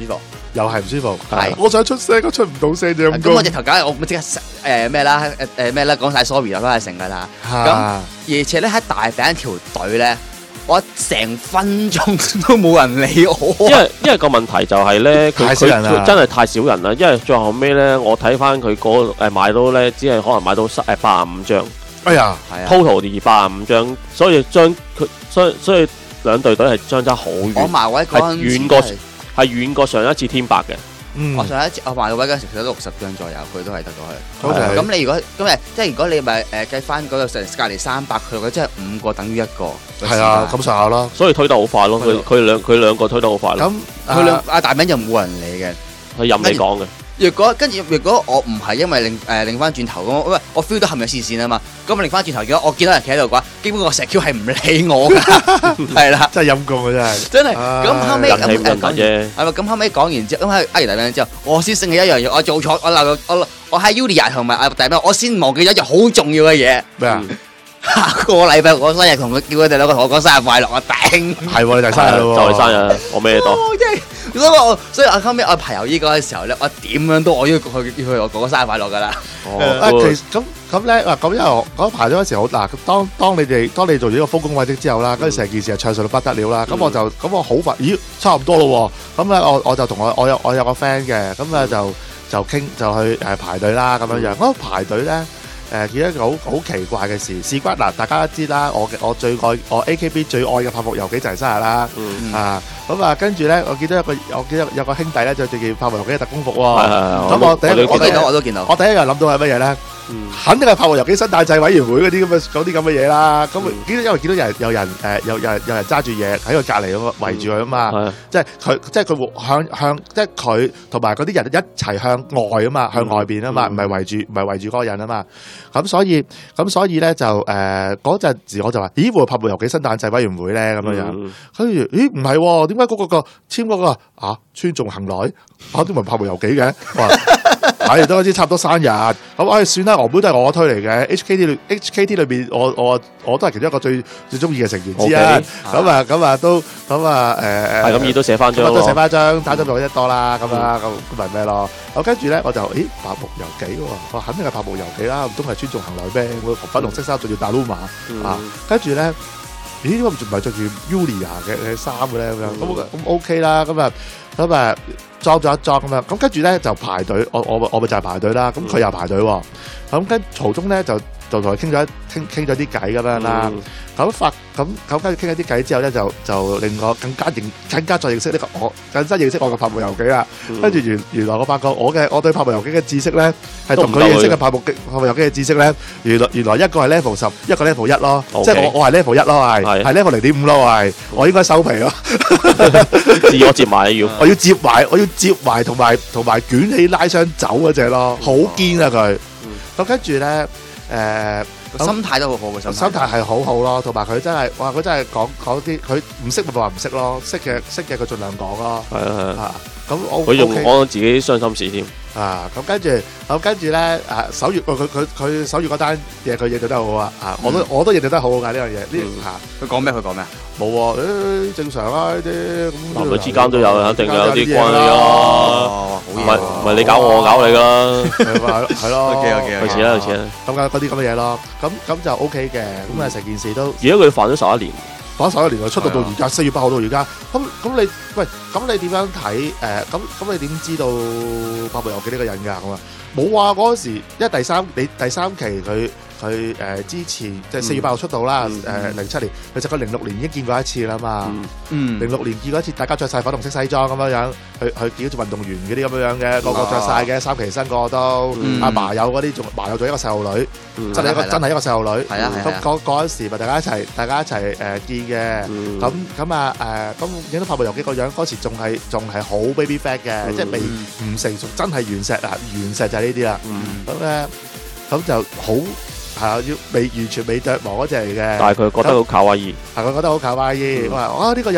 Speaker 3: 又係唔舒服。
Speaker 1: 係，
Speaker 3: 我想出聲，我出唔到聲啫。
Speaker 1: 咁我直頭梗係我即刻咩啦咩啦，講晒 sorry 啦，都係成㗎啦。咁而且咧喺大餅條隊咧。我成分鐘都冇人理我，
Speaker 2: 因為個問題就係咧，佢真係太少人啦。因為最後尾咧，我睇翻佢買到咧，只係可能買到85張。
Speaker 3: 哎呀，
Speaker 2: 係啊 ，total 285張，所以所以兩隊係相差好遠。
Speaker 1: 我埋位嗰陣
Speaker 2: 係遠過上一次天白嘅。
Speaker 1: 我上一次我埋位嗰陣時，佢都60張左右，佢都係得過去。咁你如果今日即係如果你咪計翻嗰個成隔離300，佢即係5個等於1個。
Speaker 3: 係啊，咁上下咯。
Speaker 2: 所以推得好快咯，佢兩個推得好快咯。
Speaker 1: 咁佢大名就冇人理嘅，
Speaker 2: 係任你講嘅。
Speaker 1: 如果我唔係因為擰翻轉頭咁，我 feel 到係咪視線啊嘛？咁我擰翻轉頭，如果我見到人企喺度嘅話，基本個石 Q 係唔理我㗎，係啦，
Speaker 3: 真係陰公啊！
Speaker 1: 真係。咁後尾
Speaker 2: 人氣唔人啫，
Speaker 1: 係咪？咁後尾講完之後，咁喺阿爺大名之後，我先醒起一樣嘢，我做錯，我喺 Yulia 同埋阿大名，我先忘記咗一樣好重要嘅嘢。
Speaker 3: 咩啊？
Speaker 1: 下個禮拜我生日，同佢叫佢哋兩個同我講生日快樂，我頂。
Speaker 3: 係喎，你就生日咯，
Speaker 2: 就係生日，我咩多。
Speaker 1: 所以我後尾我排油衣嗰陣時候咧，我點樣都我要佢我講生日快樂噶啦。
Speaker 3: 其實咁咧咁因為我排咗嗰時好嗱，當你做咗個豐功偉績之後啦，跟住成件事就暢順到不得了啦。咁我好快，咦，差唔多咯喎。咁咧我就同我有個 friend 嘅，咁咧就傾就去排隊啦咁樣樣。咁排隊咧。見一個好奇怪嘅事關嗱，大家都知啦，我最愛我 AKB 最愛嘅拍幕遊記就係生日啦，咁啊跟住咧，我記得有個兄弟咧就着件拍幕遊記嘅特工服喎，咁我見到，我第一樣諗到係乜嘢咧？肯定係拍幕遊記生態祭委員會嗰啲咁嘅嘢啦。咁因為見到有人揸住嘢喺佢隔離咁圍住佢啊嘛，即係佢向即係佢同埋嗰啲人一齊向外啊嘛，向外邊啊嘛，唔係圍住嗰個人啊嘛。咁所以咧就嗰陣時我就話：咦，會拍幕遊記生態祭委員會咧咁樣樣。跟住咦唔係喎？點解嗰個簽嗰個川重行來都唔係拍幕遊記嘅？係都開始差唔多生日，咁算啦，鵝妹都係我推嚟嘅。HKT 裏邊，我都係其中一個最中意嘅成員之一。咁都係
Speaker 2: 咁，亦都寫翻張，
Speaker 3: 打咗落一多啦。咁咪咩咯？跟住咧我就拍幕遊記喎，我肯定係拍幕遊記啦，唔通係川重行來咩？我粉紅色衫仲要大 Luma 跟住咧，咦？點解唔係着住 Yulia 嘅衫嘅咧？咁 OK 啦，咁裝咗一裝咁樣，咁跟住咧就排隊，我咪就係排隊啦。咁佢又排隊喎，咁跟途中咧就同佢傾咗啲偈咁樣啦。咁跟住傾咗啲偈之後咧，就令我更加再認識更加認識我嘅拍幕遊記啦。跟住原來我發覺我對拍幕遊記嘅知識咧，係同佢認識嘅拍幕遊記嘅知識咧，原來一個係 level 10，一個 level 1咯。即係我係 level 1咯，係 level 0.5咯，我應該收皮咯。
Speaker 2: 自我接埋
Speaker 3: 我要接埋同埋捲起拉箱走嗰隻咯，好堅啊佢。咁跟住咧
Speaker 1: 心態都好好嘅，
Speaker 3: 心態係好好咯，同埋佢真係佢真係講啲佢唔識咪話唔識咯，識嘅佢盡量講咯。係啊，咁
Speaker 2: 佢用講自己傷心事添。
Speaker 3: 咁跟住咧手語佢手語嗰單嘢佢認得好啊！我都認得好好㗎呢樣嘢。
Speaker 1: 佢講咩？
Speaker 3: 冇喎，正常啊呢啲。
Speaker 2: 男女之間都有，肯定有啲關係咯。唔係你搞我搞你㗎。係咯。
Speaker 1: 類似啦。
Speaker 3: 咁嗰啲咁嘅嘢咯。咁就 OK 嘅。咁成件事都。
Speaker 2: 而家佢犯咗11年。
Speaker 3: 反手一年出到而家4月8號到而家，咁你點樣睇？咁你點知道拍幕遊記呢個人㗎？冇啊！嗰時因為第三期佢之前即係4月8號出道啦，07年，其實佢06年已經見過一次啦嘛。06年見過一次，大家着晒粉紅色西裝咁樣去叫做運動員嗰啲咁樣嘅，個個着晒嘅，3期生個個都。阿麻友嗰啲麻友做一個細路女，真係一個細路女。係啊。咁嗰陣時咪大家一齊見嘅。咁影到拍幕遊記個樣，嗰時仲係好 baby fat 嘅，即係未唔成熟，真係原石就係呢啲啦。咁就好。係啊，完全未着毛嗰隻嚟嘅。
Speaker 2: 但係佢覺得好卡哇伊。
Speaker 3: 係佢覺得好卡哇伊。我話呢個人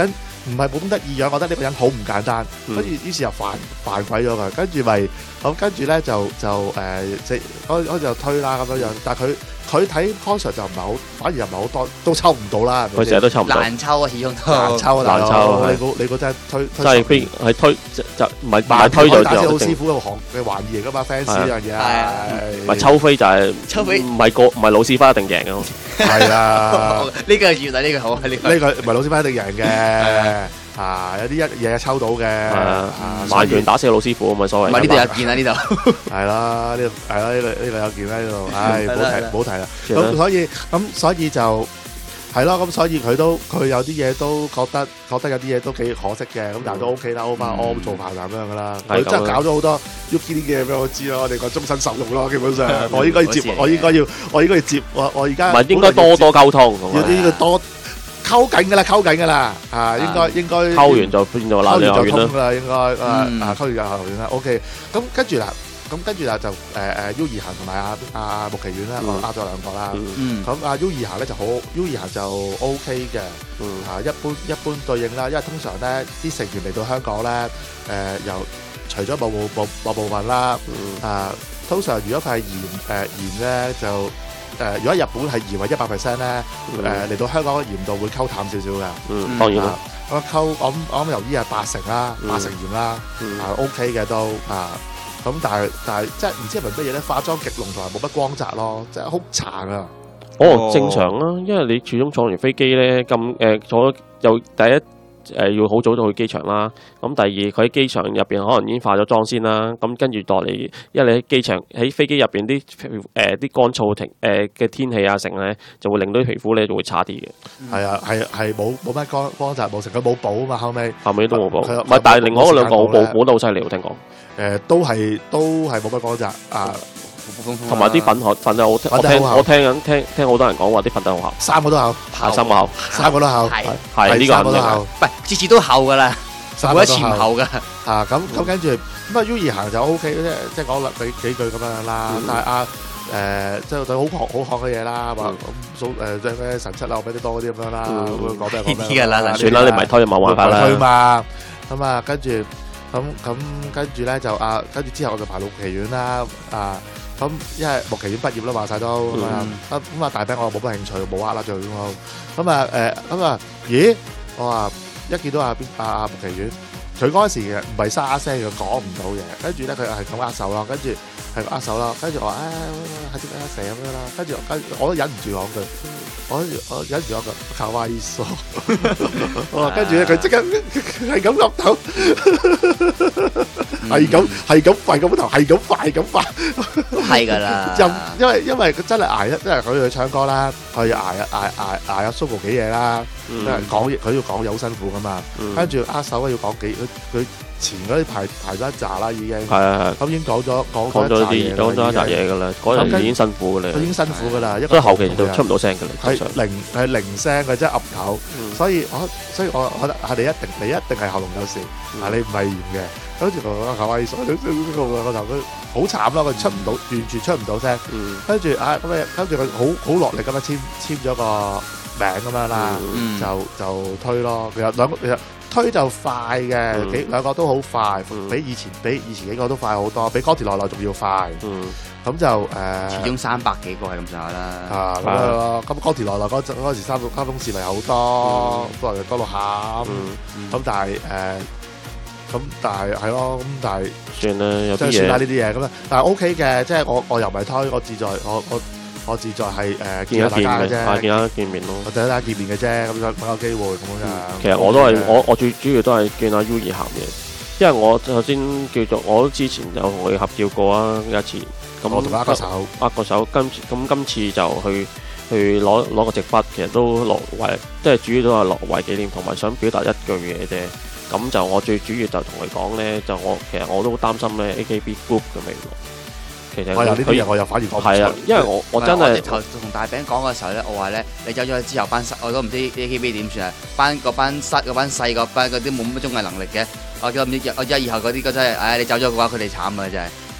Speaker 3: 唔係冇咁得意樣，覺得呢個人好唔簡單，跟住於是又犯鬼咗佢，跟住咪咁跟住咧就我就推啦咁樣樣，但係佢睇 concert 就唔係好，反而又唔係好多，都抽唔到啦。
Speaker 2: 佢成日都抽唔到，
Speaker 1: 難抽啊，始終都
Speaker 3: 難抽啊！
Speaker 2: 難抽，
Speaker 3: 你估真係推
Speaker 2: 真係邊係推就唔係推就
Speaker 3: 打老師傅嘅玩意嚟㗎嘛 fans 呢樣嘢係。
Speaker 2: 咪抽飛就係抽飛，唔係老師傅一定贏嘅。
Speaker 3: 係啦，
Speaker 1: 呢個越嚟呢個好，呢個
Speaker 3: 唔係老師傅一定贏嘅。有啲嘢抽到嘅，
Speaker 2: 萬元打死老師傅咁咪所謂。
Speaker 1: 唔係呢度有件啦，呢度
Speaker 3: 係啦，呢度有件啦，呢度，唉，唔好提啦。咁所以就係咯，咁所以佢有啲嘢都覺得有啲嘢都幾可惜嘅，咁但係都 OK 啦，O 做排咁樣噶啦。佢真係搞咗好多 Yuki 啲嘢俾我知咯，我哋個終身受用咯，基本上我應該要接，我應該要接，我而家
Speaker 2: 唔係應該多溝通，
Speaker 3: 要啲多。溝緊㗎啦，應該
Speaker 2: 溝完就變咗啦，
Speaker 3: 溝完就通㗎啦，應該溝完就後院啦。OK， 咁跟住啦就U 二行同埋阿木奇遠啦，我咗兩個啦。咁阿 U 二行咧就好 ，U 二行就 OK 嘅，一般對應啦，因為通常咧啲成員嚟到香港咧，由除咗某部分啦，通常如果佢係鹽咧就。如果日本係鹽為100% 咧，嚟到香港嘅鹽度會溝淡少少嘅。
Speaker 2: 當然啦。
Speaker 3: 咁我諗由於係8成啦，8成鹽啦，OK 嘅都咁但係即係唔知係咪乜嘢咧？化妝極濃同埋冇乜光澤咯，即係好殘啊！
Speaker 2: 正常啦，因為你始終坐完飛機咧，坐又第一。要好早到去機場啦，咁第二佢喺機場入邊可能已經化咗妝先啦，咁跟住落嚟，因為你喺機場喺飛機入邊啲乾燥嘅天氣啊成咧，就會令到啲皮膚咧就會差啲嘅。係
Speaker 3: 啊，係冇乜光澤冇成，佢冇補啊嘛，後尾
Speaker 2: 都冇補，唔係，但係另外嗰兩個補得好犀利，我聽講。
Speaker 3: 都係冇乜光澤啊。
Speaker 2: 同埋啲粉粉得好，我聽好多人講話啲粉得好厚，
Speaker 3: 三個都厚，三個都厚，
Speaker 2: 係呢個肯定係，
Speaker 1: 唔係次次都厚噶啦，每一次唔厚噶。
Speaker 3: 咁跟住咁啊 U 二行就 OK 即係講幾句咁樣啦。但係即係對好學嘅嘢啦，話咁即係咩神七啦，我俾啲多啲咁樣啦，咁講咩
Speaker 1: 呢啲噶啦，
Speaker 2: 算啦，你唔係推就冇辦法啦。
Speaker 3: 推嘛，咁跟住跟住咧就跟住之後我就排到奇院啦，咁因為木奇院畢業啦，話晒都咁大餅我冇乜興趣，冇呃啦最好。咁咦？我話一見到木奇院，佢嗰陣時唔係沙聲，佢講唔到嘢，跟住咧佢係咁握手咯，跟住我話係啲咩蛇咁樣啦，跟住我都忍唔住講句，我忍唔住講句卡哇伊索，跟住咧佢即刻係咁岌頭。係咁快咁頭，係咁快，
Speaker 1: 都係噶啦。
Speaker 3: 因為佢真係捱因為佢去唱歌啦，佢要捱Sogo 幾嘢啦。佢要講嘢好辛苦噶嘛。跟住握手要講佢前嗰啲排咗一紮啦，已經。係。咁已經講咗一
Speaker 2: 紮嘢噶啦，嗰陣已經辛苦噶啦。
Speaker 3: 已經辛苦噶啦，
Speaker 2: 所以後期就出唔到聲噶啦。
Speaker 3: 係零聲嘅，即係噏頭。所以我覺得係你一定係喉嚨有事，你唔係鹽嘅。跟住個卡哇伊索，個頭佢好慘咯，佢出唔到，完全出唔到聲。跟住跟住佢好落力咁樣簽咗個名咁樣啦，就推咯。其實推就快嘅，兩個都好快，比以前幾個都快好多，比歌田奈奈仲要快。咁就
Speaker 1: 始終300幾個係咁上下啦。
Speaker 3: 咁樣咯。咁歌田奈奈嗰時三公市咪好多，多到喊。咁但係係咯，咁但係
Speaker 2: 算啦，有啲嘢
Speaker 3: 算啦呢啲嘢咁啦。但係 OK 嘅，即係我又唔係推，我自在係見下大家嘅啫，
Speaker 2: 見下見面咯。
Speaker 3: 我哋大家見面嘅啫，咁樣揾個機會咁樣。
Speaker 2: 其實我都係我最主要都係見阿 U 二行嘅，因為我首先叫做我之前就同佢合照過啊一次。咁
Speaker 3: 我同佢握個手，
Speaker 2: 今次就去攞個直筆，其實都落為即係主要都係落為紀念，同埋想表達一句嘢啫。咁就我最主要就同佢講咧，其實我都好擔心咧 AKB Group 嘅未來。其實
Speaker 3: 我又反而
Speaker 2: 係啊，因為我真係
Speaker 1: 同大餅講嘅時候咧，我話咧你走咗之後班我都唔知 AKB 點算啊，嗰班細嗰班嗰啲冇乜綜藝能力嘅，我以後嗰啲真係，你走咗嘅話佢哋慘啊真係。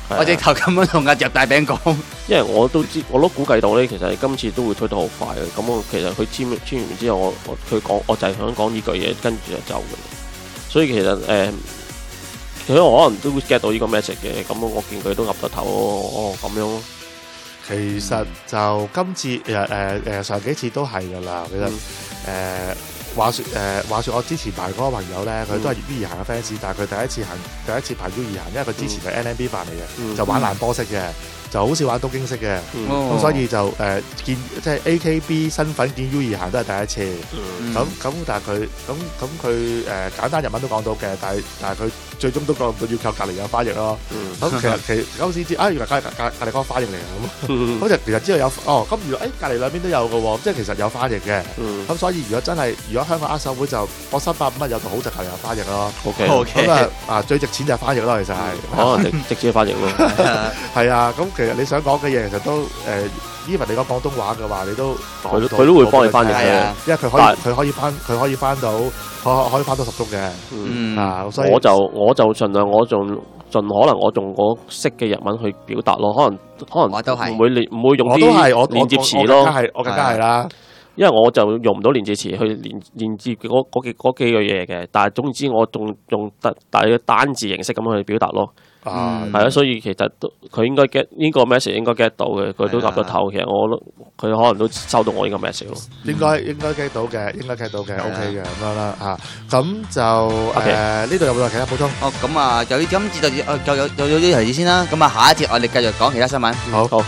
Speaker 1: 我直頭咁樣同阿入大餅講，
Speaker 2: 因為我都估計到咧，其實今次都會推得好快嘅。咁我其實佢簽完之後，我就係想講呢句嘢，跟住就走嘅。所以其實佢可能都會 get 到呢個 message 嘅。咁我見佢都岌咗頭咁樣。
Speaker 3: 其實就今次上幾次都係㗎啦。其實話説我之前排嗰個朋友咧，佢都係 U 二行嘅 fans，但係佢第一次排 U 二行，因為佢之前係 NMB 翻嚟嘅，就玩爛波式嘅，就好少玩東京式嘅，咁所以就見即係 AKB 身份見 U 二行都係第一次。咁但係佢簡單日文都講到嘅，但係佢最終都講唔到要靠隔離有翻譯咯。咁其實嗰時知原來隔離嗰個翻譯嚟嘅咁，好似其實之後有咁原來隔離兩邊都有嘅喎，即係其實有翻譯嘅。咁所以如果香港握手會就我350蚊有套好直頭有翻譯咯。咁最值錢就係翻譯咯，其實係
Speaker 2: 可能直接翻譯咯。
Speaker 3: 係啊，咁其實你想講嘅嘢其實都even 你講廣東話嘅話，你都
Speaker 2: 佢都會幫你翻譯嘅，
Speaker 3: 因為佢可以翻到十足嘅。所以
Speaker 2: 我就盡量盡可能我用我識嘅日文去表達咯，可能
Speaker 1: 我都係
Speaker 2: 唔會用啲連接詞咯。
Speaker 3: 我更加係啦。
Speaker 2: 因為我就用唔到連接詞去連接嗰幾個嘢嘅，但係總之我仲用大約單字形式咁去表達咯。係啊，所以其實佢應該 get 呢個 message 應該 get 到嘅，佢都岌咗頭。其實佢可能都收到我呢個 message 咯。
Speaker 3: 應該 get 到嘅，應該 get 到嘅 ，OK 嘅咁樣啦嚇。咁就呢度有冇其他補充？
Speaker 1: 咁由於今次就有啲提示先啦。咁下一節我哋繼續講其他新聞。
Speaker 2: 好。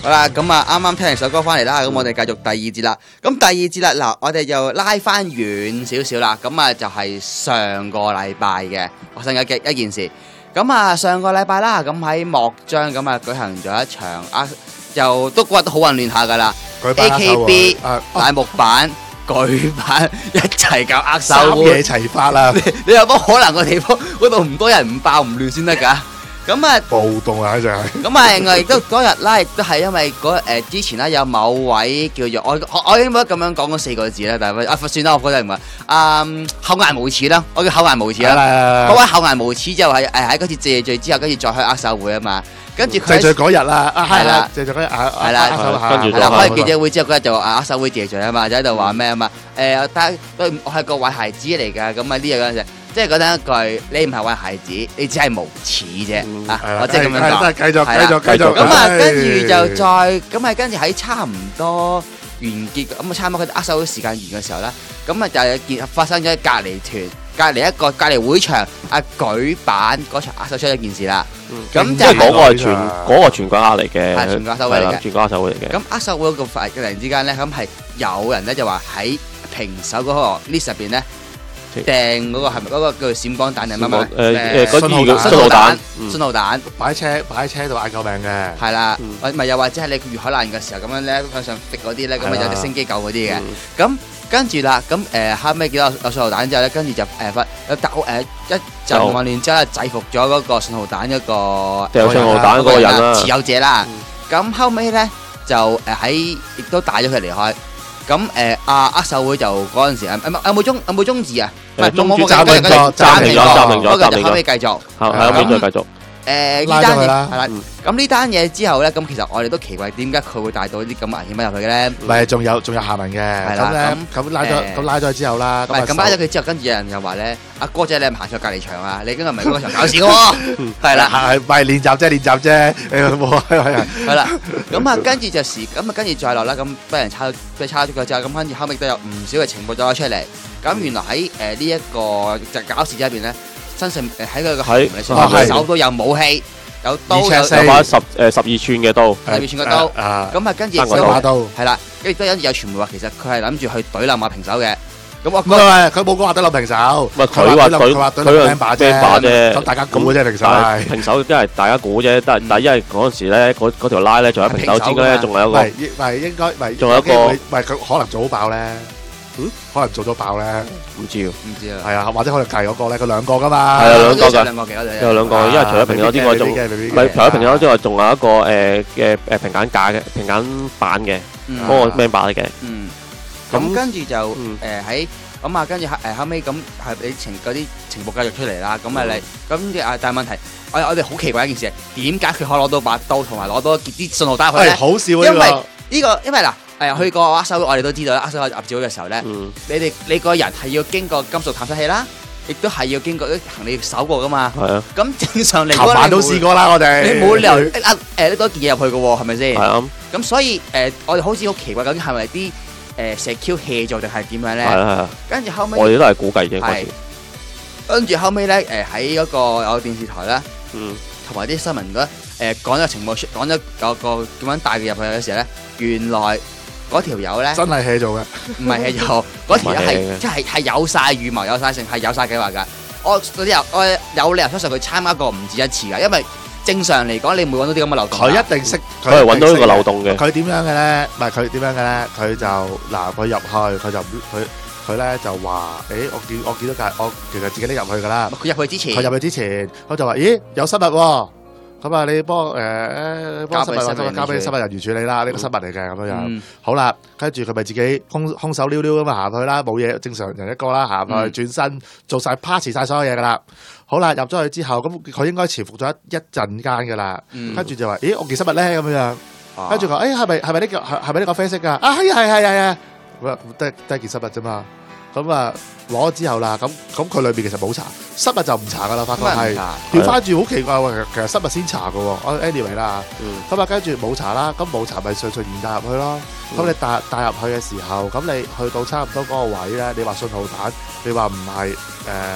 Speaker 4: 好啦，咁啊，啱啱聽完首歌翻嚟啦，咁我哋繼續第二節啦。咁第二節啦，嗱，我哋就拉翻遠少少啦。咁啊，就係上個禮拜嘅發生嘅一件事。咁啊，上個禮拜啦，咁喺莫章咁啊舉行咗一場就都覺得好混亂下噶啦。AKB 大木板舉辦一齊搞握手會，
Speaker 3: 三嘢齊發啦！
Speaker 4: 你有乜可能個地方嗰度唔多人唔爆唔亂先得㗎？咁啊，
Speaker 3: 暴動啊，就係。
Speaker 4: 咁啊，我亦都嗰日啦，亦都係因為之前咧有某位叫做我應該咁樣講嗰4個字咧，但係算啦，我覺得唔係厚顏無恥啦，我叫厚顏無恥啦。嗰位厚顏無恥就係喺嗰次謝罪之後，跟住再開握手會啊嘛，跟住
Speaker 3: 謝罪嗰日啦，
Speaker 4: 係啦，
Speaker 3: 謝罪嗰日
Speaker 4: 係啦，
Speaker 2: 跟住
Speaker 4: 開記者會之後嗰日就握手會謝罪啊嘛，就喺度話咩啊嘛，但係我係個壞孩子嚟㗎，咁啊呢樣嗰陣時。即係講緊一句，你唔係壞孩子，你只係無恥啫。我即係咁樣講。
Speaker 3: 繼續。
Speaker 4: 咁啊，跟住就再咁啊，跟住喺差唔多完結咁啊，差唔多佢握手會時間完嘅時候咧，咁啊就係發生咗隔離隔離會場舉辦嗰場握手出一件事啦。咁
Speaker 2: 即係嗰個係全國嚟嘅，
Speaker 4: 係全國握手會嚟嘅，
Speaker 2: 全國握手會嚟嘅。
Speaker 4: 咁握手會嗰個突然之間咧，咁係有人咧就話喺平手嗰個 list 入邊咧。掟嗰個係咪嗰個叫做閃光彈定乜乜？信號彈，
Speaker 3: 擺喺車度嗌救命嘅。
Speaker 4: 係啦，咪又或者係你遇海難嘅時候咁樣咧向上揈嗰啲咧，咁啊有啲升機救嗰啲嘅。咁跟住啦，咁後尾見到有信號彈之後咧，跟住就一陣混亂之後咧，制服咗嗰個信號彈一個
Speaker 2: 掉信號彈嗰個人啦，
Speaker 4: 持有者啦。咁後尾咧就亦都帶咗佢離開。咁握手會就嗰陣時有冇中止啊？唔係冇
Speaker 3: 暫停咗，
Speaker 4: 後尾繼續，
Speaker 2: 係繼續。
Speaker 4: 呢單嘢係啦，咁呢單嘢之後咧，咁其實我哋都奇怪點解佢會帶到啲咁危險品入去嘅咧？
Speaker 3: 唔係，仲有下文嘅。係啦，咁拉咗之後啦，
Speaker 4: 咁拉咗佢之後，跟住有人又話咧，阿哥仔你係咪行錯隔離場啊？你今日唔係嗰個場搞事嘅喎，係啦，
Speaker 3: 係咪練習啫？
Speaker 4: 係啦，咁啊跟住跟住再落啦，咁俾人抄咗佢之後，咁跟住後尾都有唔少嘅情報咗出嚟。咁原來喺呢一個就搞事入邊咧。身上喺佢個手都有武器，有刀，有
Speaker 2: 把12寸嘅刀
Speaker 4: ，12寸嘅刀。咁啊，跟住
Speaker 3: 把刀
Speaker 4: 係啦，跟住都有傳媒話其實佢係諗住去懟冧阿平手嘅。咁我
Speaker 3: 佢冇講話懟冧平手，佢話懟把啫。咁大家估啫，平手
Speaker 2: 因為大家估啫，但係因為嗰陣時咧，嗰條拉咧，仲有平手之間咧，仲有一個，
Speaker 3: 應該，
Speaker 2: 仲有一個，
Speaker 3: 佢可能早爆咧。可能做咗爆咧，
Speaker 2: 唔知啊，
Speaker 3: 係啊，或者可能計嗰個咧，佢2個噶嘛，
Speaker 2: 係啊，2個㗎，有2個，因為除咗平手之外，仲除咗平手之外，仲有一個嘅平揀架嘅平揀版嘅嗰個咩版嚟嘅。
Speaker 4: 咁跟住就喺咁啊，跟住後尾咁係你嗰啲情報繼續出嚟啦。咁啊你咁但係問題，我哋好奇怪一件事係點解佢可以攞到把刀同埋攞到啲信號彈去咧？
Speaker 3: 好笑啊！
Speaker 4: 因為嗱。去過握手會，我哋都知道啦。握手會入照嘅時候咧，你個人係要經過金屬探測器啦，亦都係要經過啲行李搜過噶嘛。係啊。咁正常嚟講，
Speaker 3: 琴晚都試過啦，我哋。
Speaker 4: 你冇理由拎多件嘢入去嘅喎，係咪先？
Speaker 2: 係啊。
Speaker 4: 咁所以我哋好似好奇怪，究竟係咪啲石 Q hea 做定係點樣咧？係啊。跟住後尾，
Speaker 2: 我哋都係估計啫。
Speaker 4: 係。跟住後尾咧，喺嗰個有電視台啦，同埋啲新聞講咗情報，講咗有個點樣帶佢入去嘅時候咧，原來。嗰條友咧
Speaker 3: 真係 hea 做嘅，
Speaker 4: 唔係 hea 做，嗰條友係有晒預謀、有晒性、係有晒計劃㗎。我有理由相信佢參加過唔止一次㗎，因為正常嚟講，你唔會揾到啲咁嘅漏洞。
Speaker 3: 佢一定識，
Speaker 2: 佢係揾到一個漏洞嘅。
Speaker 3: 佢點樣嘅咧？唔係佢點樣嘅咧？佢就佢入去，佢咧就話：我見到我其實自己都入去㗎啦。
Speaker 4: 佢入去之前，
Speaker 3: 佢就話：咦，有失物喎！咁啊，你幫失物交俾失物人員處理啦，呢個失物嚟嘅咁樣。好啦，跟住佢咪自己空手溜溜咁行去啦，冇嘢，正常人一個啦，行去轉身做晒 pass 晒所有嘢噶啦。好啦，入咗去之後，咁佢應該潛伏咗一陣間噶啦。跟住就話：咦，我件失物咧咁樣。跟住佢：係咪呢個啡色噶？啊，係。得一件失物啫嘛。咁啊，攞咗之後啦，咁佢裏邊其實冇查，失物就唔查噶啦，發覺係調翻轉好奇怪喎，其實失物先查噶喎。anyway 啦，咁啊跟住冇查啦，咁冇查咪隨然帶入去咯。咁你帶入去嘅時候，咁你去到差唔多嗰個位咧，你話信號彈，你話唔係佢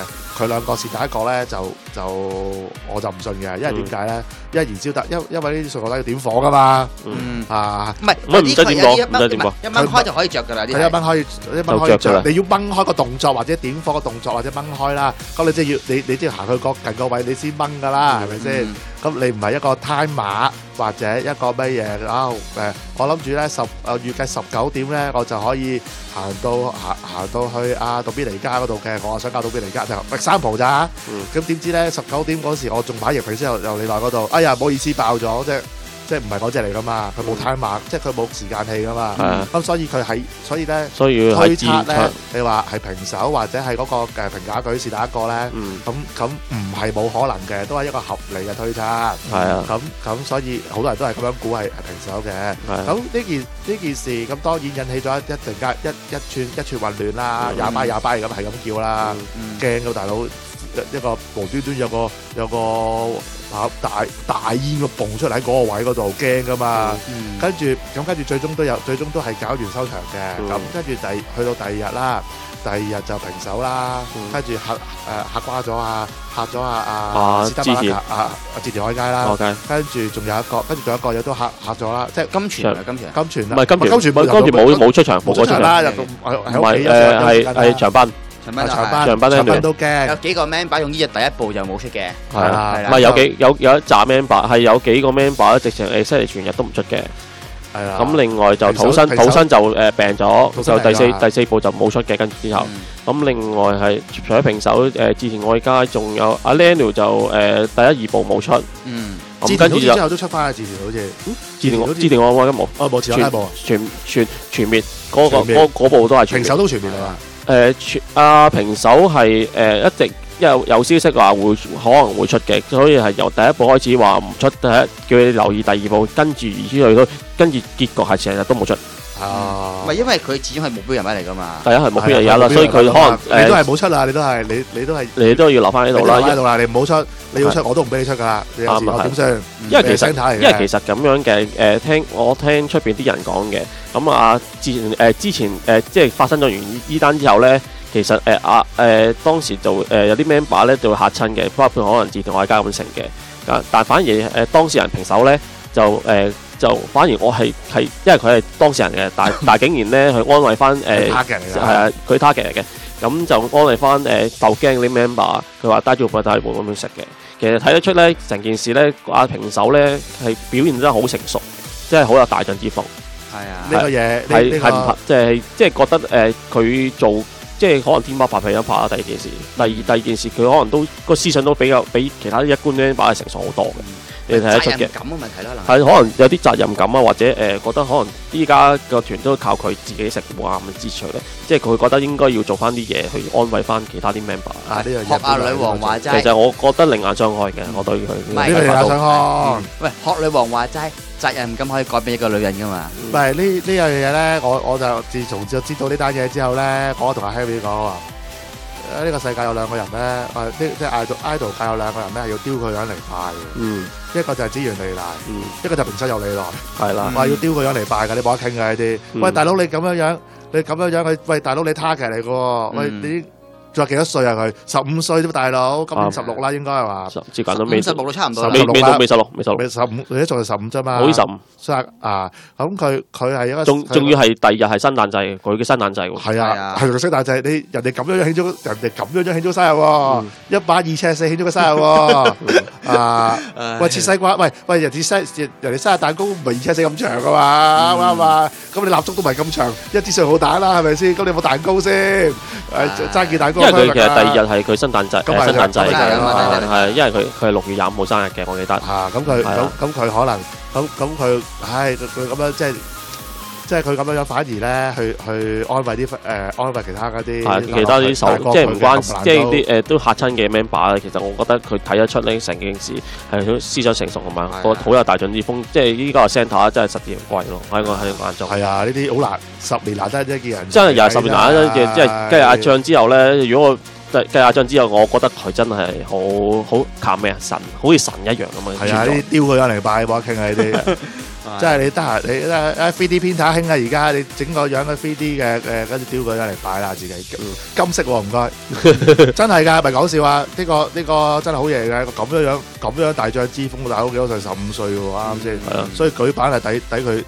Speaker 3: 佢兩個是第一個咧，就我就唔信嘅，因為點解咧？因為燃燒得，因為呢啲塑膠袋要點火噶嘛。
Speaker 4: 唔係
Speaker 2: 唔使點火，唔使點火，
Speaker 4: 一掹開就可以着㗎啦。
Speaker 3: 係一掹開，你要掹開個動作或者點火個動作或者掹開啦。咁你即係要你即係行去個近個位，你先掹㗎啦，係咪先？咁你唔係一個 timer 或者一個咩嘢啊？我諗住咧預計19點咧，我就可以行到去杜比尼加嗰度嘅。我想教杜比尼加就example咋。咁點知咧19點嗰時，我仲擺翼皮之後由你來嗰度，哎呀唔好意思爆咗啫。即係唔係嗰隻嚟噶嘛？佢冇 timer，即係佢冇時間器噶嘛。咁所以佢係，所以咧推測咧，你話係平手或者係嗰個平架舉是第一個咧，咁唔係冇可能嘅，都係一個合理嘅推測。
Speaker 2: 係啊。
Speaker 3: 咁所以好多人都係咁樣估係平手嘅。咁呢件事咁當然引起咗一陣間一串混亂啦，廿巴咁係咁叫啦，驚到大佬一個無端端有個大煙個蹦出嚟喺嗰個位嗰度驚噶嘛，跟住最終都係搞完收場嘅，咁跟住去到第二日啦，第二日就平手啦，跟住嚇瓜咗嚇咗史德馬拉卡志田海街啦，跟住仲有一個嘢都嚇咗啦，即係金泉
Speaker 2: 唔係金泉冇出場冇出場啦，
Speaker 3: 喺屋企
Speaker 2: 係長濱。長濱
Speaker 3: 都驚，
Speaker 4: 有幾個 member 用呢隻第一步就冇出嘅，
Speaker 2: 係啦，唔係有一紮 member 係有幾個 member 直情犀利全日都唔出嘅，
Speaker 3: 係啦。咁
Speaker 2: 另外就土生就病咗，就第四步就冇出嘅，跟住之後，咁另外係除咗平手志田愛佳，仲有阿 Lenu 就第一二步冇出，
Speaker 3: 咁跟住之後都出翻，志田好似
Speaker 2: 志田愛佳冇，
Speaker 3: 冇志田愛部
Speaker 2: 全滅嗰步都係
Speaker 3: 平手都全滅係嘛？
Speaker 2: 平手係一直有消息話可能會出嘅，所以係由第一步開始話唔出，叫你留意第二步，跟住如此類推，跟住結局係成日都冇出。
Speaker 4: 唔係因為佢始終係目標人物嚟㗎嘛。
Speaker 2: 第一係目標人物啦，所以佢可能
Speaker 3: 你都係冇出啦，你都
Speaker 2: 要留翻喺度啦。
Speaker 3: 你唔好出，你要出我都唔俾你出㗎啦。啱啊，點算？
Speaker 2: 因為其實咁樣嘅我聽出邊啲人講嘅，咁之前即係發生咗完呢單之後咧，其實當時就有啲 member 咧就會嚇親嘅，包括可能志田愛佳咁成嘅，但反而當事人平手咧就反而我係因為佢係當事人嘅，但竟然咧去安慰翻係啊佢 target 嚟嘅，咁就安慰翻鬥驚啲 member， 佢話帶住個帶部咁樣食嘅，其實睇得出咧成件事咧平手咧係表現得好成熟，即係好有大將之風。
Speaker 3: 係啊，呢個嘢
Speaker 2: 係唔即係覺得佢做即係可能天花拍屁一拍啦。第二件事，第二件事佢可能都個思想都比其他一般咧擺係成熟好多嘅。你睇得出嘅，責任
Speaker 4: 感嘅問題啦，
Speaker 2: 係可能有啲責任感啊，或者覺得可能依家個團都靠佢自己食冇啱嘅支持咧，即係佢覺得應該要做翻啲嘢去安慰翻其他啲 member。
Speaker 4: 學阿女王話齋，
Speaker 2: 其實我覺得另眼相看嘅，我對佢
Speaker 3: 呢個另眼相看。
Speaker 4: 喂，學女王話齋，責任感可以改變一個女人噶嘛？
Speaker 3: 唔係呢樣嘢咧，我就自從就知道呢單嘢之後咧，我同阿 Harry 講話。呢個世界有兩個人咧，即係 idol 界有兩個人咧係要丟佢樣嚟拜嘅。一個就係指原利來，一個就平手有利來。係啦，話要丟佢樣嚟拜㗎，你冇得傾㗎呢啲。喂，大佬你咁樣佢，喂大佬你 target 嚟嘅喎，喂你仲有幾多歲啊佢？15歲啫，大佬，今年16啦，應該係嘛？
Speaker 2: 接近都未
Speaker 4: 16都差唔多，
Speaker 2: 未16，未15，
Speaker 3: 而家仲係15啫嘛。
Speaker 2: 好似15。
Speaker 3: 咁佢係一個
Speaker 2: 仲要係第二日係聖誕祭，佢嘅聖誕祭喎。
Speaker 3: 係啊，係聖誕祭，你人哋咁樣慶祝，人哋咁樣慶祝生日喎，120尺4慶祝個生日喎。喂切西瓜，喂人哋生日蛋糕唔係2尺4咁長噶嘛，啱唔啱啊？咁你蠟燭都唔係咁長，1支上好蛋啦，係咪先？咁你有冇蛋糕先？爭件蛋糕。
Speaker 2: 因為佢其實第二日係佢聖誕祭，係因為佢係6月25號生日嘅，我記得。
Speaker 3: 咁佢可能佢咁樣即係佢咁樣反而咧去安慰其他嗰啲
Speaker 2: 其他啲手即係唔關即係啲都嚇親嘅 member 咧。其實我覺得佢睇得出呢成件事係思想成熟同埋好有大將之風。即係依家個 centre 真係實至名歸咯，喺我眼中。係
Speaker 3: 啊，呢啲好難10年難得一見人，
Speaker 2: 真係又係10年難得一見。即係跟住阿將之後咧，如果我計阿將之後，我覺得佢真係好靠咩啊？神，好似神一樣咁啊！
Speaker 3: 係啊，呢啲丟佢樣嚟拜，冇得傾啊！呢啲即係你得閒你 3D printer 興啊，而家你整個樣嘅 3D 嘅跟住雕佢嚟擺啦自己，金色喎唔該，真係㗎，唔係講笑啊！呢個真係好嘢嘅，咁樣大將之風大佬幾多歲？15歲喎，啱先，所以舉版係抵佢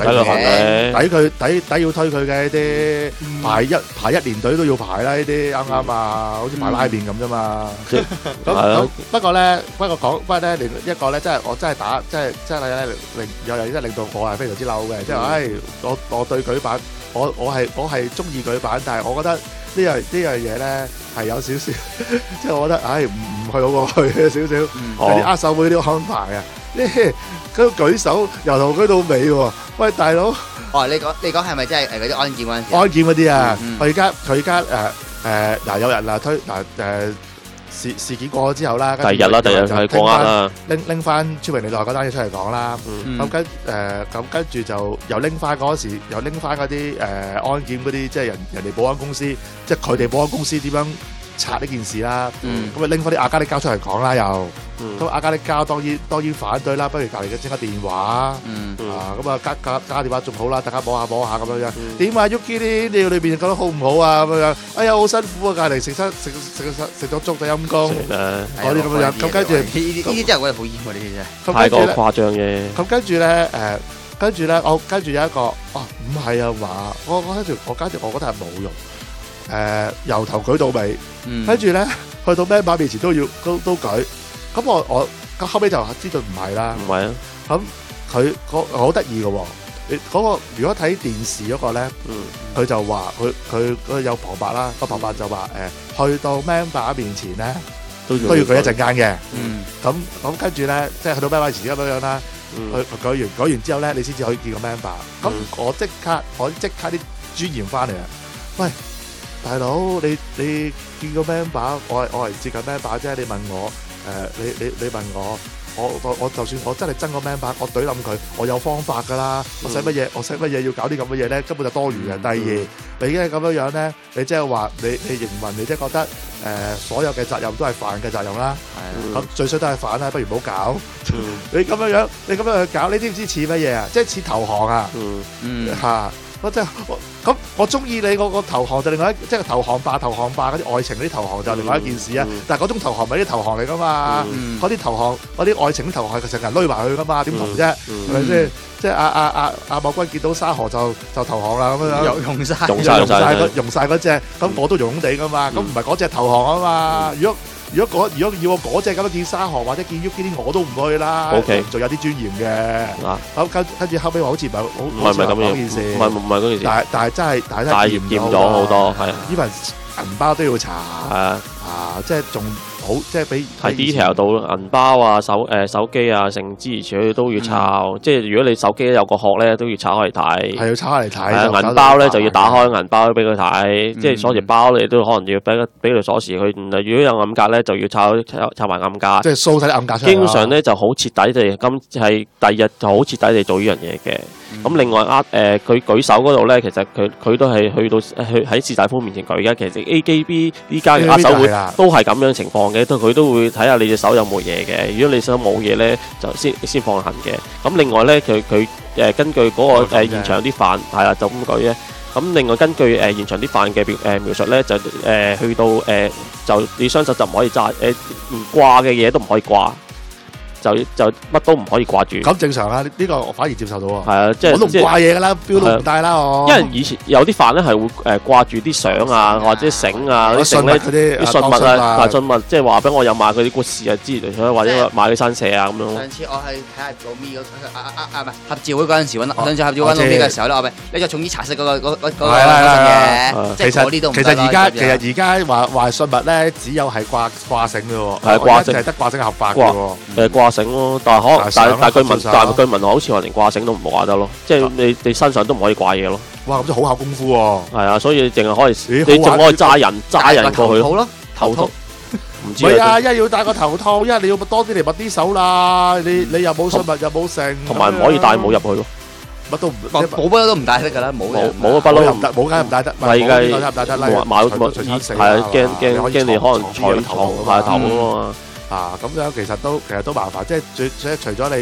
Speaker 3: 要推佢嘅呢啲，排一年隊都要排啦呢啲，啱唔啱啊？好似排拉麵咁啫嘛。咁不過咧，另一個咧，真係我真係打，真係咧令到我係非常之嬲嘅，即係我對舉版，我係中意舉版，但係我覺得呢樣嘢咧係有少少，即係我覺得唔去好過去少少，有啲握手會啲安排啊，嗰個舉手由頭舉到尾喎，喂大佬，
Speaker 4: 你講係咪即係嗰啲安檢嗰陣時？
Speaker 3: 安檢嗰啲啊，佢而家嗱有人嗱推事件過咗之後啦，第二日係過握啦，拎翻超榮年代嗰單嘢出嚟講啦，咁跟住就又拎翻嗰時，又拎翻嗰啲安檢嗰啲，即係人哋保安公司，即係佢哋保安公司點樣拆呢件事啦，咁啊拎翻啲亞加力膠出嚟講啦又，咁亞加力膠當然反對啦，不如隔離嘅整個電話，咁啊加電話仲好啦，大家摸下咁樣樣，點啊 Yuki 啲料裏邊覺得好唔好啊咁樣，哎呀好辛苦啊，隔離食咗粥就陰公，嗰啲咁樣樣，咁跟住呢
Speaker 4: 啲真係我哋好厭喎呢啲啫，
Speaker 2: 太過誇張嘅。
Speaker 3: 咁跟住咧我跟住有一個，唔係啊嘛，我跟住我覺得係冇用。由頭舉到尾，跟住咧去到 member 面前都舉，咁我後尾就知道唔係啦，
Speaker 2: 唔係啊，
Speaker 3: 咁佢好得意嘅喎，嗰個如果睇電視嗰個咧，佢就話佢有旁白啦，個旁白就話去到 member 面前咧都要舉一陣間嘅，咁跟住咧即係去到 member 前咁樣啦，佢舉完之後咧你先至可以見個 member，咁我即刻啲專員翻嚟啊，喂！大佬，你見個 member，我係接近 member 啫。你問我，你問我就算我真係憎個 member，我懟冧佢，我有方法㗎啦。我使乜嘢要搞啲咁嘅嘢咧？根本就多餘嘅。第二，你已經係咁樣咧，你即係話你營運，你即係覺得所有嘅責任都係犯嘅責任啦。咁最衰都係犯啦，不如唔好搞。你咁樣去搞，你知唔知似乜嘢啊？即係似投降啊！嚇！我中意你個投降就另外即係投降霸嗰啲愛情嗰啲投降就另外一件事啊！但係嗰種投降咪啲投降嚟噶嘛？嗰啲投降嗰啲愛情啲投降係成日攆埋去噶嘛？點同啫？係咪先？即係阿某君見到沙河就投降啦咁樣，用晒嗰隻，咁我都用地噶嘛？咁唔係嗰隻投降啊嘛？如果要我嗰隻咁樣見沙河或者見 Yuki 啲我都唔去啦。OK， 仲有啲尊嚴嘅。咁跟住後尾話好似唔係咁樣件事，唔係嗰件事。但係真係嚴咗好多，係。even 銀包都要查，係啊，即係仲好，即係俾
Speaker 2: 係 detail 到銀包啊、手機啊、成支而且都要抄。即係如果你手機有個殼咧，都要拆開嚟睇。係
Speaker 3: 要拆開嚟睇。
Speaker 2: 銀包咧就要打開銀包俾佢睇，即係鎖匙包你都可能要俾佢鎖匙佢。如果有暗格咧，就要抄埋暗格。
Speaker 3: 即係掃晒啲暗格出嚟。
Speaker 2: 經常咧就好徹底地，第二日就好徹底地做呢樣嘢嘅。咁另外佢舉手嗰度咧，其實佢都係去喺士大夫面前舉嘅。其實 AKB 呢家嘅握手會都係咁樣情況嘅，佢都會睇下你隻手有冇嘢嘅。如果你手冇嘢咧，就先放行嘅。咁另外咧，佢根據嗰個現場啲犯係啦，就咁舉嘅。咁另外根據現場啲犯嘅描述咧，就去到就你雙手就唔可以揸唔掛嘅嘢都唔可以掛。就乜都唔可以掛住，
Speaker 3: 咁正常啦。呢個我反而接受到喎。
Speaker 2: 係啊，即係
Speaker 3: 我都唔掛嘢噶啦，錶都唔戴啦我。
Speaker 2: 因為以前有啲飯咧係會掛住啲相啊，或者繩啊啲
Speaker 3: 信物嗰啲
Speaker 2: 信物啊，信物即係話俾我有買嗰啲故事啊之類，或者買啲新寫啊咁樣。
Speaker 4: 上次我係睇下做咪唔係合照會嗰陣時揾，上次合照揾到咪嘅時候咧，我咪你就重啲茶色嗰個嘢，即係嗰啲都唔得啦。
Speaker 3: 其實而家話信物咧，只有係掛繩嘅喎，
Speaker 2: 係掛繩
Speaker 3: 係得掛繩合法嘅喎，
Speaker 2: 掛繩咯，但係據聞好似話連掛繩都唔掛得咯，即係你身上都唔可以掛嘢咯。
Speaker 3: 哇，咁真係好考功夫喎。
Speaker 2: 係啊，所以你淨係可以，你仲可以揸人過去。
Speaker 4: 頭套咯，頭套。
Speaker 3: 唔知啊，一係要戴個頭套，一係你要多啲嚟抹啲手啦。你又冇信物又冇繩，
Speaker 2: 同埋唔可以戴帽入去咯。
Speaker 3: 乜都唔
Speaker 4: 冇不嬲都唔戴得㗎啦，冇
Speaker 2: 不嬲唔得，
Speaker 3: 冇梗係唔戴得。
Speaker 2: 係㗎，係啊，驚你可能除頭頭啊嘛。
Speaker 3: 咁樣其實都麻煩，即係除咗你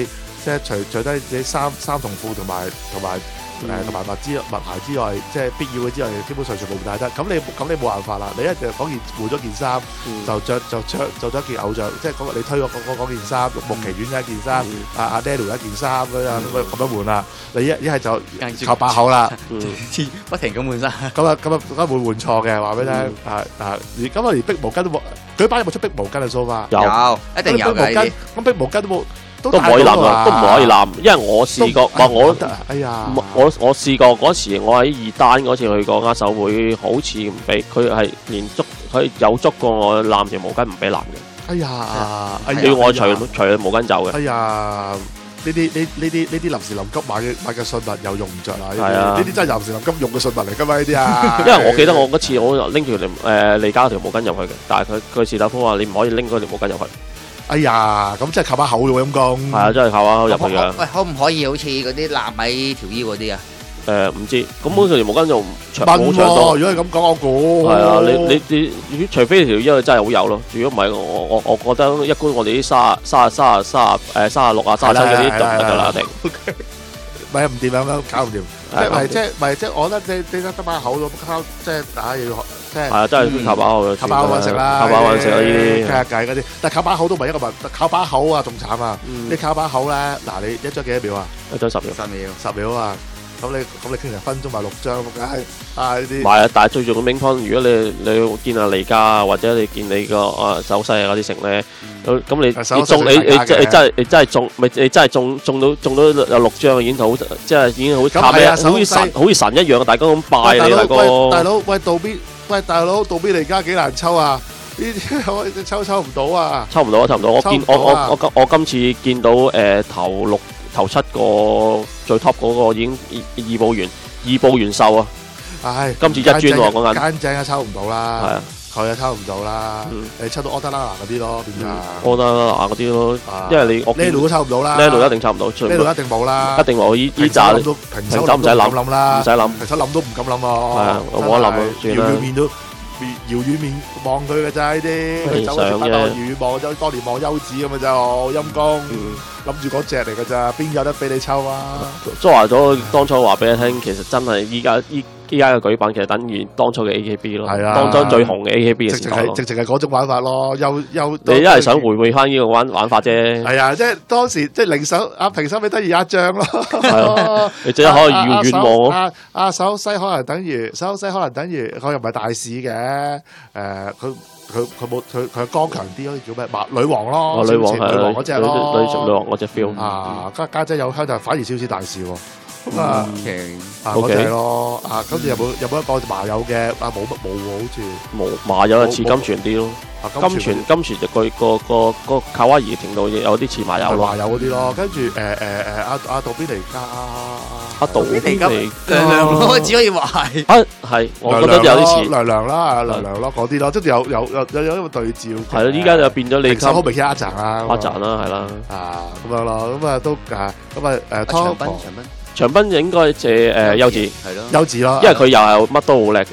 Speaker 3: 即係除低自己衫同褲同埋同埋襪鞋之外，即係必要嘅之外，基本上全部唔帶得。咁你冇辦法啦。你一就講件換咗件衫，就咗件偶像，即係你推嗰件衫，木奇院嘅一件衫，阿 Nelu 一件衫咁樣換啦。你一係就靠把口啦，
Speaker 4: 不停咁換衫。
Speaker 3: 咁會換錯嘅，話俾你聽。咁我連逼毛巾都冇，佢班有冇出逼毛巾啊？so far
Speaker 4: 有，一定有嘅。
Speaker 3: 咁逼毛巾都冇。
Speaker 2: 都唔可以攬啊！都唔可以攬，因為我試過，我試過嗰時，我喺二單嗰次去過握手會，好似唔俾佢係連佢有捉過我攬條毛巾唔俾攬嘅。
Speaker 3: 哎呀！
Speaker 2: 要我除毛巾走嘅。
Speaker 3: 哎呀！呢啲臨時臨急買嘅信物又用唔着啦。
Speaker 2: 係啊！
Speaker 3: 呢啲真係臨時臨急用嘅信物嚟㗎嘛？呢啲啊！
Speaker 2: 因為我記得我嗰次我拎條利嘉條毛巾入去嘅，但係佢士多夫話你唔可以拎嗰條毛巾入去。
Speaker 3: 哎呀，咁真係靠把口喎陰公。
Speaker 2: 係啊，真係靠把口入去嘅。
Speaker 4: 喂，可唔可以好似嗰啲攬喺條腰嗰啲啊？
Speaker 2: 唔知，咁嗰條毛巾就長
Speaker 3: 好長多。如果係咁講，我估。係
Speaker 2: 啊，你除非條腰真係好幼咯，如果唔係，我覺得一般我哋啲36啊、37嗰啲就唔得㗎啦，一定。
Speaker 3: 咪唔掂咁樣搞唔掂。即係，我覺得你得把口咯，即係大家要學。係
Speaker 2: 啊，真係靠把口嘅，
Speaker 3: 靠把口揾食啦，
Speaker 2: 靠把口揾食啦呢啲，
Speaker 3: 傾下偈嗰啲。但係靠把口都唔係一個問題，靠把口啊仲慘啊！你靠把口咧，嗱你一張幾多秒啊？
Speaker 2: 一張10秒。
Speaker 3: 10秒啊！咁你傾成分鐘咪6張，梗係呢啲。唔
Speaker 2: 係啊，但係最重要嘅 main point，如果你見阿利嘉或者你見你個手勢啊嗰啲成咧，咁你真係中，咪你真係中到有6張已經好，即係已經好靠咩？好似神一樣，大家咁拜你大哥。
Speaker 3: 大佬，喂，大佬，杜比利嘉幾難抽啊？呢啲抽唔到啊！
Speaker 2: 抽唔到。我今次見到頭7個最 top 嗰個已經二部元秀啊！
Speaker 3: 唉，
Speaker 2: 今次一專喎講緊。
Speaker 3: 間正啊，抽唔到啦。
Speaker 2: 係啊，
Speaker 3: 佢又抽唔到啦。你抽到柯德拉拿嗰啲咯，變咗。
Speaker 2: 柯德拉拿嗰啲咯，因為我
Speaker 3: Nelu 都抽唔到啦。
Speaker 2: Nelu 一定抽唔到。
Speaker 3: Nelu 一定冇啦。
Speaker 2: 一定冇依扎。
Speaker 3: 平手唔使諗啦，
Speaker 2: 唔使諗。
Speaker 3: 平手諗都唔敢諗喎。
Speaker 2: 係啊，我冇得諗啊，算啦。
Speaker 3: 遙遠面望佢嘅咋呢啲，佢走咗遙遠望咗當年望優子咁嘅咋，陰公諗住嗰隻嚟嘅咋，邊有得俾你抽啊？
Speaker 2: 作為咗當初話俾你聽，其實真係依家嘅舉辦，其實等於當初嘅 AKB 咯，當初最紅嘅 AKB 嘅時候咯，直情係嗰種玩法咯，你一係想回味翻呢個玩法啫。係啊，即係當時即係零手平手咪得一張咯，你即係可以遠望手西可能等於佢又唔係大使嘅，佢剛強啲，好似叫咩女王咯，女王嗰隻咯，女王嗰隻 feel 啊，家姐有香就反而少少大使喎。咁啊，嗰隻咯，跟住有冇一個麻友嘅冇喎，好似冇麻友似金泉啲咯，金泉就個卡哇伊程度有啲似麻友咯，麻友嗰啲咯，跟住阿杜比尼加，阿杜比尼加娘我只可以話係，我覺得有啲似娘啦，娘咯嗰啲咯，即係有一個對照，係咯，依家就變咗你好明顯阿澤啦，係啦，咁樣咯，咁啊都咁啊長濱應該借優子，係咯，優子咯，因為佢又係乜都好叻嘅。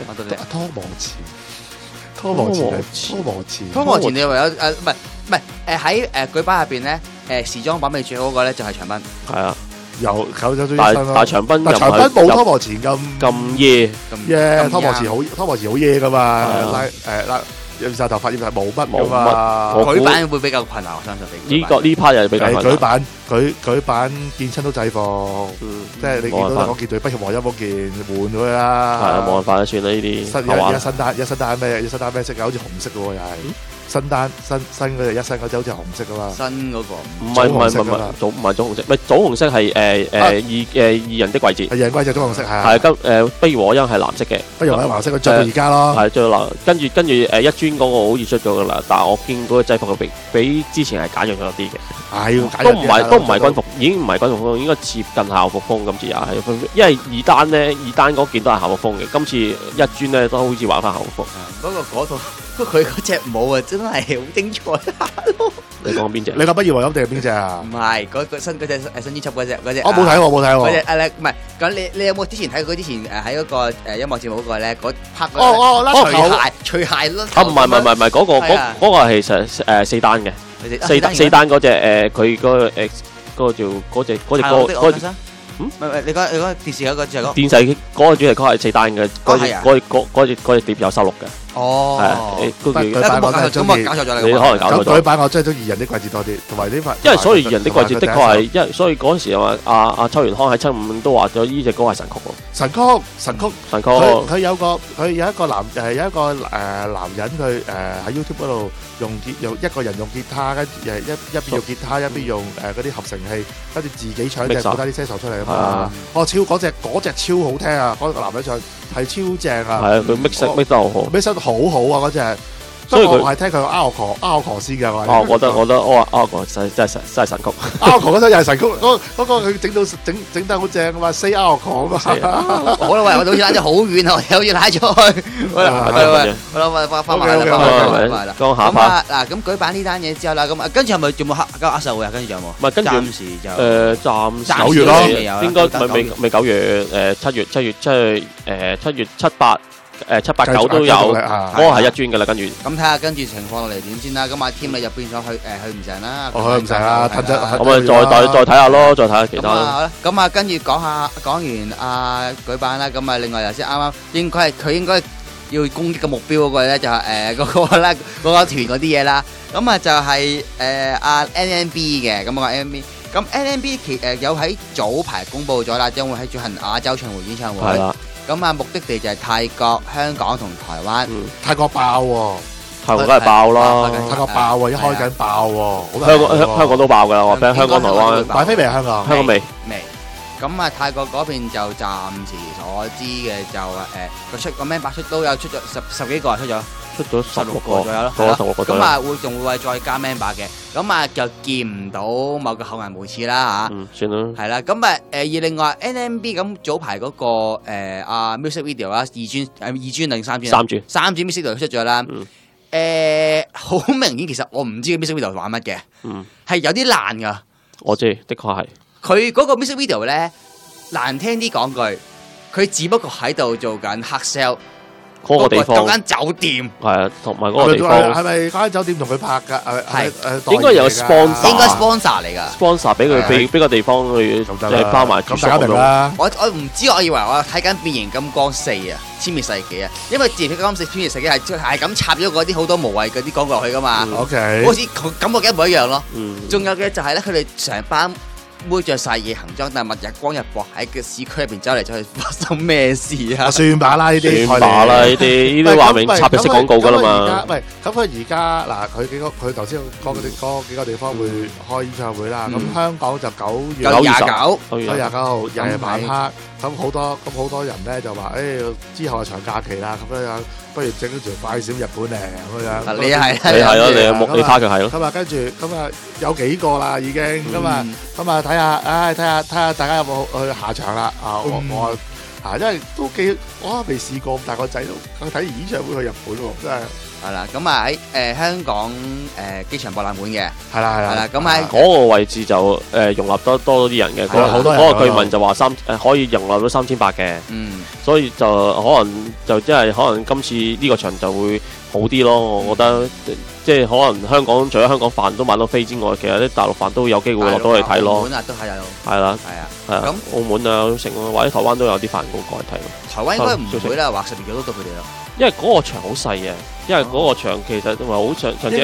Speaker 2: 拖磨前你話有唔係喺舉辦入邊咧時裝版味最好嗰個咧就係長濱。係啊，有但係長濱冇拖磨前咁耶，拖磨前好耶噶嘛，染曬頭髮染係冇乜噶嘛，舉版會比較困難，我相信呢 part 又比較困難。舉版見親都制服，即係你見到嗰件對不協和音嗰件換咗佢啦。係啊，冇辦法啦，算啦呢啲。一身單咩色啊？好似紅色嘅喎，又係。新嗰隻一身嗰隻好似紅色噶嘛？新嗰個唔係早紅色，咪早紅色係二人的季節，係二人季節早紅色係。係不如和音係藍色嘅，不如和音藍色，佢着到而家咯。係着到跟住一專嗰個好似出咗噶啦，但係我見嗰個制服比之前係簡約咗啲嘅。係都唔係軍服，已經唔係軍服風，應該接近校服風。今次又係，因為二單嗰件都係校服風嘅，今次一專咧都好似玩翻校服風。不過嗰套。佢嗰隻舞啊，真係好精彩啊！你講邊隻？你講不如和音定係邊隻啊？唔係嗰新嗰隻新專輯嗰隻。我冇睇喎，嗰隻唔係咁，你有冇之前睇佢之前喺嗰個音樂節目嗰個咧？嗰拍除鞋甩。唔係嗰個係4單嘅，4單嗰隻佢嗰個嗰個叫嗰隻歌
Speaker 4: 唔係你講電視嗰個就係嗰
Speaker 2: 電視嗰個主題曲係4單嘅，嗰隻碟有收錄嘅。
Speaker 4: 哦，
Speaker 3: 舉版我真係中意，
Speaker 2: 你可能搞錯咗。
Speaker 3: 舉版我真係中意《二人的季節》多啲，同埋呢份。
Speaker 2: 因為所以《二人的季節》的確係，所以嗰陣時啊阿秋元康喺75都話咗呢隻歌係神曲咯。
Speaker 3: 神曲。佢有一個男人佢喺 YouTube 嗰度用一個人用吉他，跟住一邊用吉他一邊用嗰啲合成器，跟住自己唱隻古德啲聲出嚟啊嘛。嗰隻超好聽啊！嗰個男人唱係超正啊！
Speaker 2: 係啊，佢 mix 得好好
Speaker 3: ，mix 得好好啊！嗰隻。所以我係聽佢個 Alco 先嘅，我
Speaker 2: 覺得 Alco 真係神曲。
Speaker 3: Alco 嗰首又係神曲，嗰個佢整得好正啊嘛 ，Say Alco 啊嘛。
Speaker 4: 好啦，喂，我好似拉咗好遠啊，我好似拉咗去。好啦，翻埋啦。
Speaker 2: 講下翻。
Speaker 4: 嗱，咁舉辦呢單嘢之後啦，咁跟住係咪仲冇黑社會啊？跟住仲有冇？
Speaker 2: 唔係，跟住
Speaker 4: 暫時就
Speaker 2: 暫時
Speaker 3: 9月咯，
Speaker 2: 應該未9月，7月7、8。7、8、9都有，嗰個係一專嘅啦，跟住。
Speaker 4: 咁睇下跟住情況落嚟點先啦。咁阿 Tim 你就變咗去唔成啦。
Speaker 3: 我去唔成啦，
Speaker 2: 咁咪再睇下咯，再睇下其他。
Speaker 4: 好啦，咁啊跟住講完舉辦啦，咁啊另外頭先啱啱佢應該要攻擊嘅目標嗰個咧就係嗰個團嗰啲嘢啦。咁啊就係阿 NMB 嘅，咁啊 NMB。咁 NMB 有喺早排公佈咗啦，將會喺舉行亞洲巡迴演唱會。係啦。咁啊，目的地就係泰國、香港同台灣。
Speaker 3: 泰國爆喎，
Speaker 2: 泰國梗係爆啦，
Speaker 3: 泰國爆喎，一開緊爆喎。
Speaker 2: 香港都爆㗎啦，我聽香港、台灣
Speaker 3: 買飛未啊？香港
Speaker 2: 未。
Speaker 4: 咁啊，泰國嗰邊就暫時所知嘅就個 member 都有出咗十幾個出咗16個左右咯。咁啊仲會再加 member 嘅。咁啊就見唔到某個厚顏無恥啦
Speaker 2: 算啦。
Speaker 4: 係啦，咁啊而另外 NMB 咁早排嗰個music video 啦，二專定三專 music video 出咗啦。好明顯，其實我唔知 music video 玩乜嘅，係有啲爛㗎。
Speaker 2: 我知，的確係。
Speaker 4: 佢嗰個 music video 咧，難聽啲講句，佢只不過喺度做緊黑 sell
Speaker 2: 嗰個地方，
Speaker 4: 嗰間酒店
Speaker 2: 係啊，同埋嗰個地方
Speaker 3: 係咪嗰間酒店同佢拍㗎？
Speaker 2: 應該有 sponsor，
Speaker 4: 應該 sponsor 嚟㗎
Speaker 2: ，sponsor 俾佢俾個地方去即係包埋住宿
Speaker 3: 啦。
Speaker 4: 我唔知，我以為我睇緊變形金剛4啊，千滅世紀啊，因為變形金剛4千滅世紀係咁插咗嗰啲好多無謂嗰啲廣告落去㗎嘛。
Speaker 3: OK，
Speaker 4: 好似感覺一模一樣咯。仲有嘅就係咧，佢哋成班妹着晒夜行裝，但係日光日薄喺個市區入邊走嚟走去，發生咩事啊？
Speaker 3: 算吧啦，呢啲
Speaker 2: 算吧啦，呢啲話明插嘅式廣告噶啦嘛。
Speaker 3: 喂，咁佢而家嗱，佢頭先講嗰幾個地方會開演唱會啦。咁香港就9月29號日晚黑，咁好多人咧就話，之後係長假期啦，咁樣不如整條快閃日本咁樣。
Speaker 4: 你係
Speaker 2: 咯，你睇佢係咯。
Speaker 3: 咁啊，跟住有幾個啦已經，咁啊睇下大家有冇去下場啦。我因為都我未試過咁大個仔都睇演唱會去日本喎，真係。
Speaker 4: 係啦，咁啊喺香港機場博覽館嘅，
Speaker 3: 係啦，
Speaker 4: 咁喺
Speaker 2: 嗰個位置就容納多啲人嘅，
Speaker 3: 好多人。
Speaker 2: 嗰個據聞就話可以容納到3800嘅，所以就可能就即係可能今次呢個場就會好啲咯。我覺得即係可能香港除咗香港飯都買到飛之外，其實啲大陸飯都有機會落到嚟睇咯。
Speaker 4: 澳門啊都係有，
Speaker 2: 係啦，咁澳門啊成或者台灣都有啲飯館過嚟睇。
Speaker 4: 台灣應該唔會啦，話10年都到佢哋啦。因為
Speaker 2: 嗰個場好細嘅，因為嗰個場其實同埋好長，甚至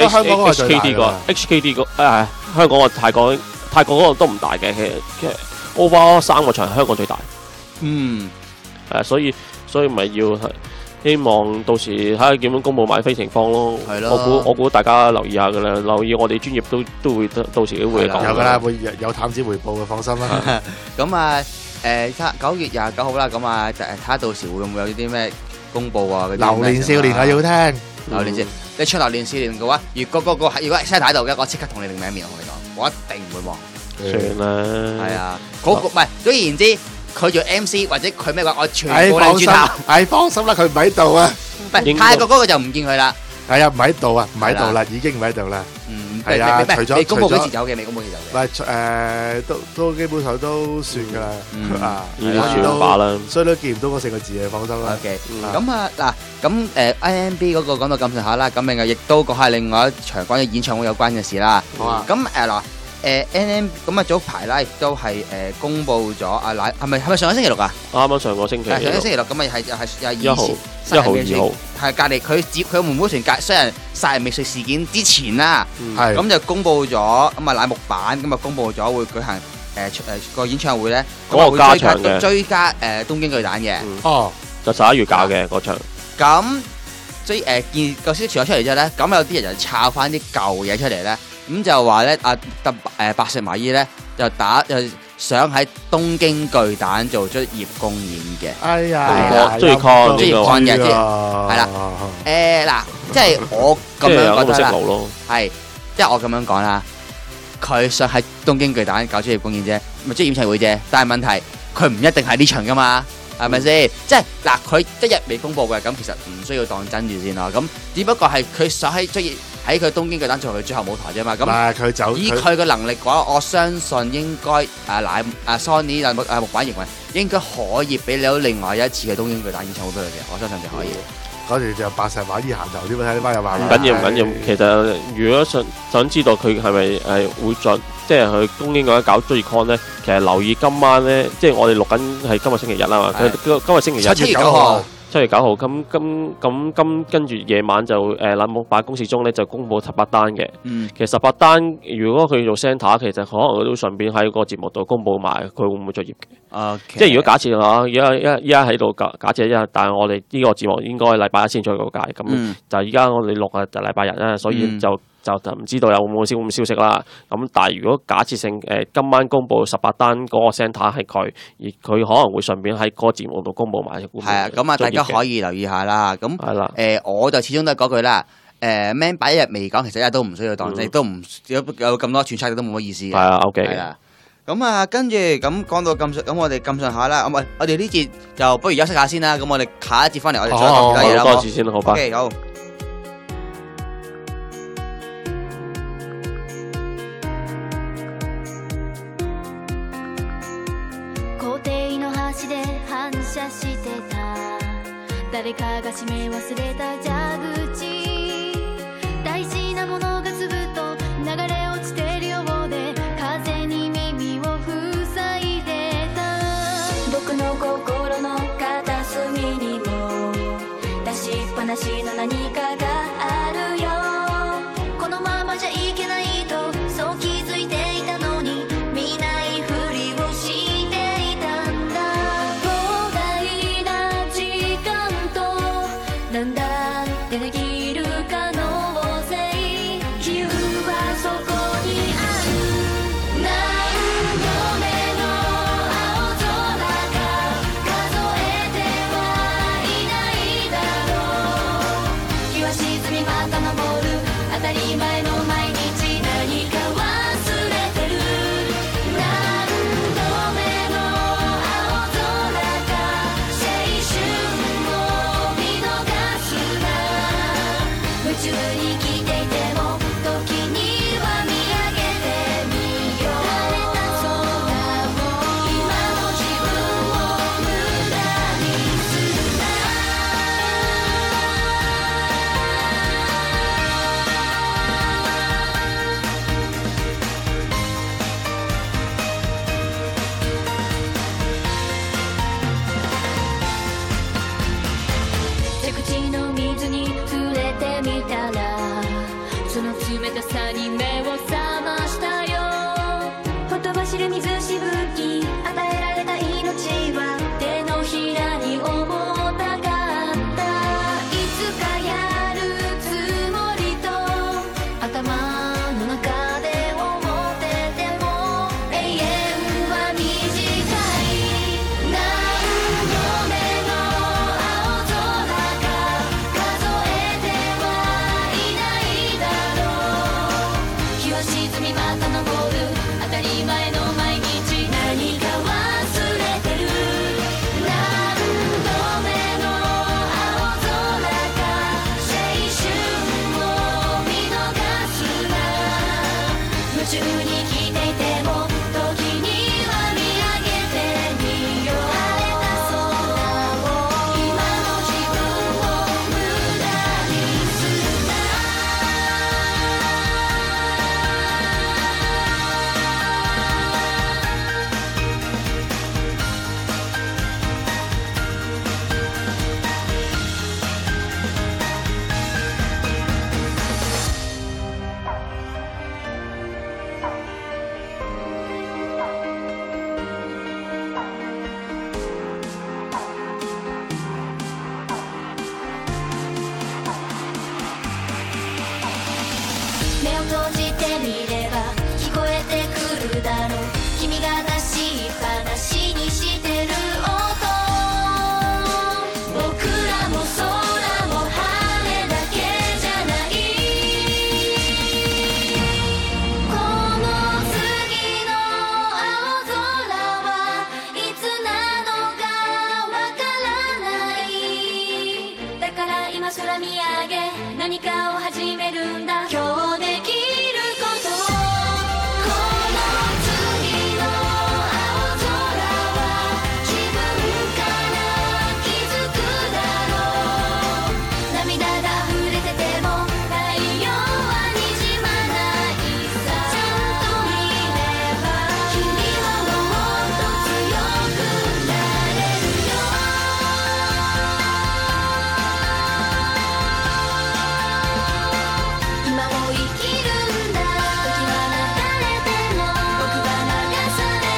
Speaker 2: HKD 香港個泰國嗰個都唔大嘅，其實 over 3個場香港最大。所以咪要希望到時睇下點樣公佈買飛情況咯。係咯，我估大家留意下㗎啦，留意我哋專業都會到時都會講。
Speaker 3: 有㗎啦，會有探子回報嘅，放心啦。
Speaker 4: 咁啊9月29號啦，咁啊睇下到時會唔會有啲咩公佈啊？
Speaker 3: 榴蓮少年啊，要聽
Speaker 4: 榴蓮先。你唱榴蓮少年嘅話，如果聲喺度嘅，我即刻同你另名面同你講，我一定唔會忘。
Speaker 2: 算啦。
Speaker 4: 係啊，唔係，總而言之，佢做 MC 或者佢咩話，我全部嚟轉頭。
Speaker 3: 放心啦，佢唔喺度啊。
Speaker 4: 泰國嗰個就唔見佢啦。
Speaker 3: 係啊，唔喺度啊，唔喺度啦，已經唔喺度啦。係啊，除咗
Speaker 4: 未公佈幾時走嘅，未公佈幾時走嘅。
Speaker 3: 唔係都基本上都算㗎啦。所以都見唔到嗰4個字嘅，放心啦。
Speaker 4: OK，咁啊嗱，咁IMB 嗰個講到咁上下啦，咁另外亦都講下另外一場關於演唱會有關嘅事啦。好啊。咁嗱 NM 咁啊早排啦，亦都係公佈咗阿奶係咪上個星期六啊？
Speaker 2: 啱啱上個星期。上個星
Speaker 4: 期六咁啊係
Speaker 2: 1號2號。
Speaker 4: 係隔離佢妹妹團雖然殺人未遂事件之前啦，咁就公佈咗咁啊乃木坂咁啊公佈咗會舉行個演唱會咧，
Speaker 2: 嗰個加場嘅
Speaker 4: 追加東京巨蛋嘅。
Speaker 2: 就11月搞嘅嗰場。
Speaker 4: 咁見個消息傳咗出嚟之後咧，咁有啲人就抄翻啲舊嘢出嚟咧，咁就話咧白石麻衣咧就想喺東京巨蛋做職業公演嘅。
Speaker 3: 哎呀，
Speaker 2: 職業 con
Speaker 4: 嘅，係啦。嗱，即係我咁樣覺得啦，係即係我咁樣講啦。佢想喺東京巨蛋搞職業公演啫，咪職業演唱會啫。但係問題佢唔一定係呢場噶嘛。係咪先？即係嗱，佢一日未公佈嘅，咁其實唔需要當真住先咯。咁只不過係佢想喺佢東京巨蛋做佢最後舞台啫嘛。咁以佢嘅能力嘅話，我相信應該Sony 木板認為應該可以俾你有另外一次嘅東京巨蛋演唱會俾佢嘅。我相信就可以。
Speaker 3: 嗰時就白石麻衣行頭添啊！睇呢班有辦法。
Speaker 2: 唔緊要。其實如果想知道佢係咪會即係去東京嗰間搞追熱 con 咧，其實留意今晚咧，即係我哋錄緊係今日星期日啦嘛。佢今日星期日
Speaker 4: 7月9號。
Speaker 2: 7月9號，咁跟住夜晚就乃木坂公示中咧就公佈18單嘅。其實18單如果佢做 center， 其實可能佢都順便喺個節目度公佈埋佢會唔會作業嘅。即係如果假設嚇，依家喺度假設但係我哋呢個節目應該禮拜一先再告解，咁就依家我哋錄就禮拜日啦，所以就唔知道有冇咁消息啦。咁但係如果假設性今晚公佈18單嗰個 center 係佢，而佢可能會順便喺嗰個節目度公佈埋。
Speaker 4: 係啊，咁啊大家可以留意下啦。咁我就始終都係嗰句啦。Man 擺一日未講，其實一日都唔需要當真，亦都唔有咁多揣測都冇乜意思嘅。
Speaker 2: 係啊 ，OK。
Speaker 4: 係啦。咁啊，跟住咁講到咁我哋咁上下啦。咁我哋呢節就不如休息下先啦。咁我哋下一節翻嚟，我哋再講其他嘢啦。
Speaker 2: 多謝先，好吧。
Speaker 4: OK， 好。
Speaker 5: 誰かが閉め忘れた蛇口大事なものが粒と流れ落ちてるようで風に耳を塞いでた僕の心の片隅にも出しっぱなしの何かがあるよこのままじゃいけないとそう気づいていたのに見ないふりをしていたんだ膨大な時間だんだん出てきる可能性比喩はそこにある何度目の青空か数えてはいないだろう日は沈みまた昇る当たり前の毎日何か忘れてる何度目の青空か青春を見逃夢中に生きていても時には見上げてみよう晴れた空を今の自分を無駄にするな蛇口の水に触れてみたらその冷たさに目を覚ましたよほとばしる水しぶき与えられた命は手のひらに重たかったいつかやるつもりと頭の中で思ってても永遠は短い何度目の青空か数えてはいないだろう日は沈みまた昇る当たり前の毎日みれば聞こえてくるだろう君が出しっぱなしにしてる音僕らも空も晴れだけじゃないこの次の青空はいつなのかわからないだから今空見上げ何かを始めるんだ今日できることこの次の青空は自分から気づくだろう涙が溢れてても太陽はにじまないさちゃんと見れば君はもっと強くなれるよ今を生きるんだ時は流れても僕は流され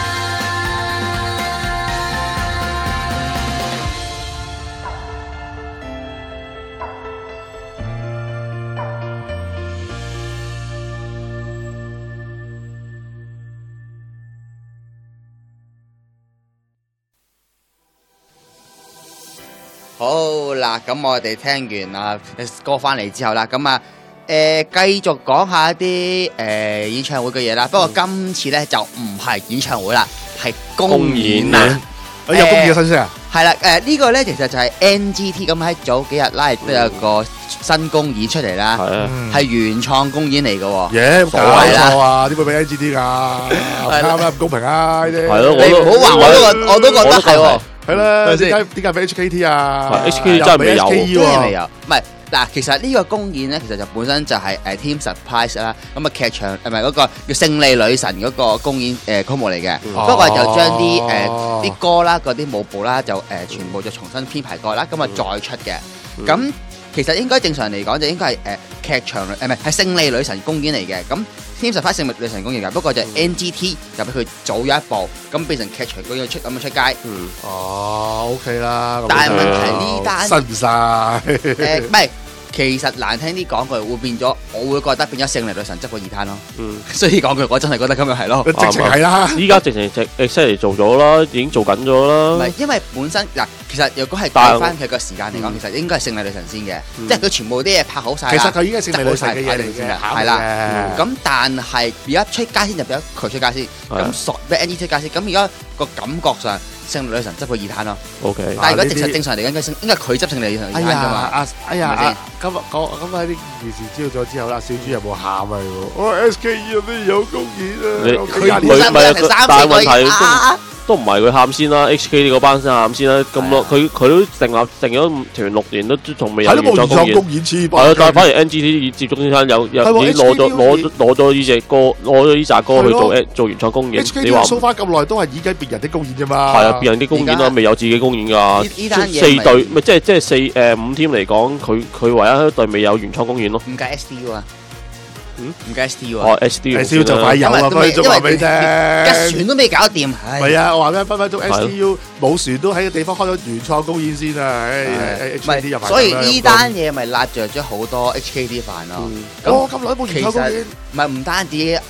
Speaker 4: 好啦，咁我哋聽完啊歌翻嚟之後啦，咁啊繼續講下一啲演唱會嘅嘢啦。不過今次咧就唔係演唱會啦，係公演啊！
Speaker 3: 有公演嘅新聲啊！
Speaker 4: 係啦，呢個咧其實就係 NGT 咁喺早幾日啦，亦都有個新公演出嚟啦，係原創公演嚟嘅喎。
Speaker 3: 耶，搞錯啊！點會俾 NGT 㗎？啱啦，唔公平啊！呢啲
Speaker 2: 係咯，
Speaker 4: 你唔好話我都覺得係喎。
Speaker 3: 係啦，點解俾 HKT 啊
Speaker 2: ？HKT 真係未有
Speaker 3: 喎，
Speaker 4: 未有，唔係。嗱，其實呢個公演咧，其實就本身就係Team Surprise 啦，咁啊劇場唔係嗰個叫勝利女神嗰個公演曲目嚟嘅，不過就將啲歌啦、嗰啲舞步啦，就全部就重新編排過啦，咁啊再出嘅。咁其實應該正常嚟講就應該係劇場唔係勝利女神公演嚟嘅。咁 Team Surprise 勝利女神公演㗎，不過就 NGT 就俾佢早咗一步，咁變成劇場公演咁樣出街。
Speaker 3: 哦 ，OK 啦。
Speaker 4: 但係問題呢單
Speaker 3: 新晒
Speaker 4: 唔係。其實難聽啲講句，會變咗，我會覺得變咗勝利女神執個二攤咯。所以講句，我真係覺得咁樣係咯。
Speaker 3: 直情係啦，
Speaker 2: 依家直情嚟做咗啦，已經做緊咗啦。
Speaker 4: 唔係，因為本身嗱，其實如果係計翻佢個時間嚟講，其實應該係勝利女神先嘅，即係佢全部啲嘢拍好晒。
Speaker 3: 其實佢已經係勝利女神嘅嘢嚟嘅，
Speaker 4: 係啦。咁但係而家出街先就俾咗佢出街先，咁俾 NGT 出街先。咁而家個感覺上，勝利女神執個二攤咯。
Speaker 2: OK。
Speaker 4: 但係如果正常嚟講，應該佢執勝利女神二攤㗎嘛。
Speaker 3: 哎呀，今日喺呢件事知道咗之後啦，小豬有冇喊啊？我 SKE 有啲有公演啊！
Speaker 4: 佢本身係3-4個月
Speaker 2: 都唔係佢喊先啦 ，HKT 嗰班先喊先啦。咁咯，佢都成咗團6年都仲未有原創公演。係啊，但係反而 NGT 接觸先生已經攞咗呢隻歌，攞咗呢扎歌去做原創公演。
Speaker 3: HKT 話 show 翻咁耐都係演緊別人的公演啫嘛。
Speaker 2: 係啊，別人啲公演啦，未有自己公演㗎。4隊咪即係5 team 嚟講，佢唯一一隊未有原創公演咯。
Speaker 4: 唔計 SDU 啊。唔計 ST 喎
Speaker 2: ，ST
Speaker 3: 就快有啊！分分鐘話俾你聽，
Speaker 4: 一船都未搞掂。
Speaker 3: 係啊，我話俾分分鐘 STU 冇船都喺個地方開咗原創公演先啊！HKT 入埋，
Speaker 4: 所以呢單嘢咪辣著咗好多 HKT 飯咯。
Speaker 3: 咁耐冇原創公演，
Speaker 4: 唔單止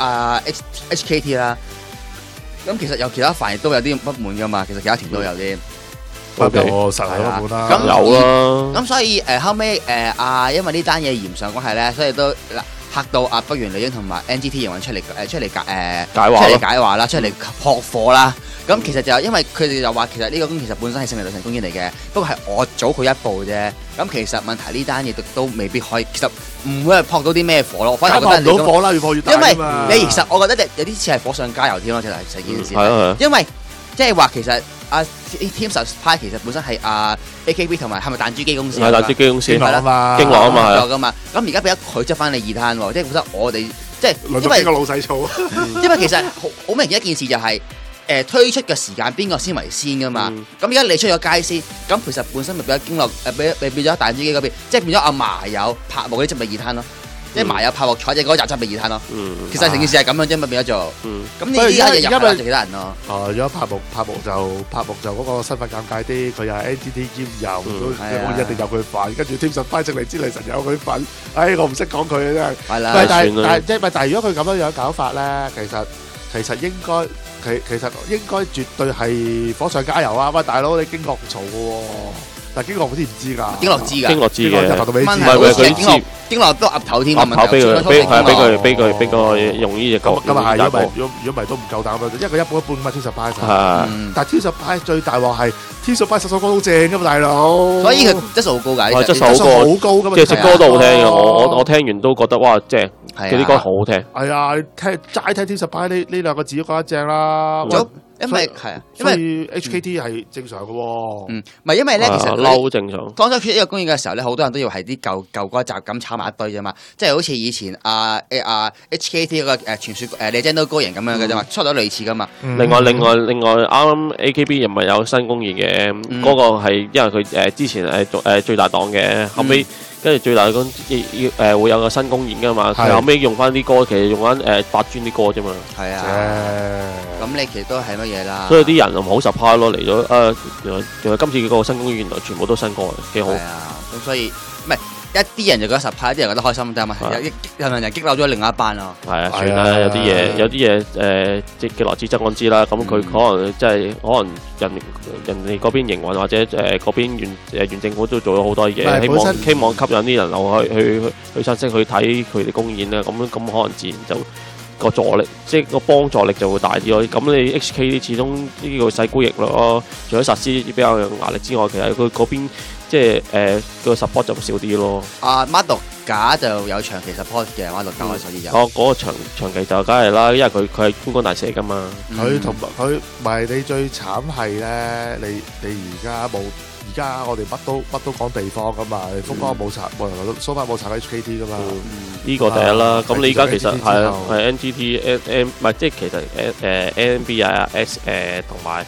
Speaker 4: HKT 啦，咁其實有其他飯亦都有啲不滿噶嘛。其實其他團都有啲。
Speaker 3: 實係不滿啦，
Speaker 2: 咁有啦。
Speaker 4: 咁所以後尾因為呢單嘢嫌上關係咧，所以都嗱。嚇到北原女英同埋 NGT 營運出嚟解話啦，出嚟撲火啦。咁其實就因為佢哋就話其實呢個公演其實本身係勝利女神公演嚟嘅，不過係我早佢一步啫。咁其實問題呢單嘢都未必可以，其實唔會係撲到啲咩火咯。反而覺得
Speaker 3: 撲唔到火啦，越撲越大。
Speaker 4: 因為你其實我覺得有啲似係火上加油添咯，就係成件事。因為即係話其實Team Surprise 其實本身係AKB 同埋係咪彈珠機公司？係
Speaker 2: 彈珠機公司，
Speaker 4: 係啦，
Speaker 2: 經絡啊嘛，係
Speaker 4: 㗎嘛。咁而家俾咗佢執翻你二攤喎，即係本身我哋即係
Speaker 3: 因為個老細嘈。
Speaker 4: 因為其實好明顯一件事就係推出嘅時間邊個先為先㗎嘛。咁而家你出咗街先，咁其實本身咪俾咗經絡俾咗彈珠機嗰邊，即係變咗阿麻友拍舞嗰啲執咪二攤咯。 即係埋有炮木坐，即係嗰個集俾二攤咯。其實成件事係咁樣啫嘛，變咗做。咁呢啲係入咗其他人咯。
Speaker 3: 如果柏木就嗰個身份尷尬啲，佢又係 NGT 兼有，一定有佢份。跟住添實翻正嚟之雷神有佢份。我唔識講佢嘅真係。係啦。但係如果佢咁樣搞法咧，其實應該絕對係火上加油啊！喂，大佬你經絡嘈嘅喎。但經絡好似唔知㗎，經絡知㗎，
Speaker 2: 經絡知嘅，
Speaker 4: 問題係佢經絡都噏頭添，
Speaker 2: 噏頭俾佢用呢隻角。
Speaker 3: 咁啊係，如果唔係都唔夠膽啦，因為佢一半一半嘛 Team Supply。但係 Team Supply 最大鑊係 Team Supply 首歌好正㗎嘛，大佬。
Speaker 4: 所以佢質素好高㗎，
Speaker 2: 質素好高㗎嘛。即係隻歌都好聽嘅，我聽完都覺得哇正，佢啲歌好好聽。
Speaker 3: 係啊，齋聽 Team Supply 呢兩個字都覺得正啦。
Speaker 4: 因為
Speaker 3: HKT 係正常嘅喎，
Speaker 4: 唔係因為咧，其實
Speaker 2: 嬲正常。
Speaker 4: 當初出呢個公演嘅時候咧，好多人都以為係啲舊歌集咁炒埋一堆啫嘛，即係好似以前HKT 嗰個傳説Legend高型咁樣嘅啫嘛，出咗類似噶嘛。
Speaker 2: 另外啱啱 AKB 又唔係有新公演嘅，嗰個係因為佢之前係最大檔嘅，後尾跟住最大檔會有個新公演噶嘛，佢後尾用翻啲歌，其實用翻八專啲歌啫嘛。係啊，
Speaker 4: 咁你其實都係乜嘢啦？
Speaker 2: 所以啲人唔好 surprise 咯，嚟咗原來今次嗰個新公演原來全部都新歌，幾好。係啊，
Speaker 4: 咁所以唔係一啲人就覺得surprise，啲人覺得開心，但係人激嬲咗另外一班咯。
Speaker 2: 係啊，算啦，有啲嘢即係來之則安之啦。咁佢可能即係人哋嗰邊營運或者嗰邊縣政府都做咗好多嘢，希望吸引啲人流去親戚去睇佢哋公演咧。咁可能自然就個助力，即係個幫助力就會大啲咯。咁你 HKT 始終呢個細孤翼咯，除咗實施比較有壓力之外，其實佢嗰邊即係個 support 就少啲咯。
Speaker 4: Mado 假就有長期 support 嘅，Mado 假所以有。
Speaker 2: 嗰個長期就梗係啦，因為佢係觀光大使噶嘛。
Speaker 3: 佢同埋佢唔係你最慘係咧，你而家我哋乜都講地方噶嘛，福岡冇查，蘇花冇查 HKT 噶嘛。
Speaker 2: 呢個第一啦。咁你而家其實係 NGT 唔係即係其實NMB 啊 S 同埋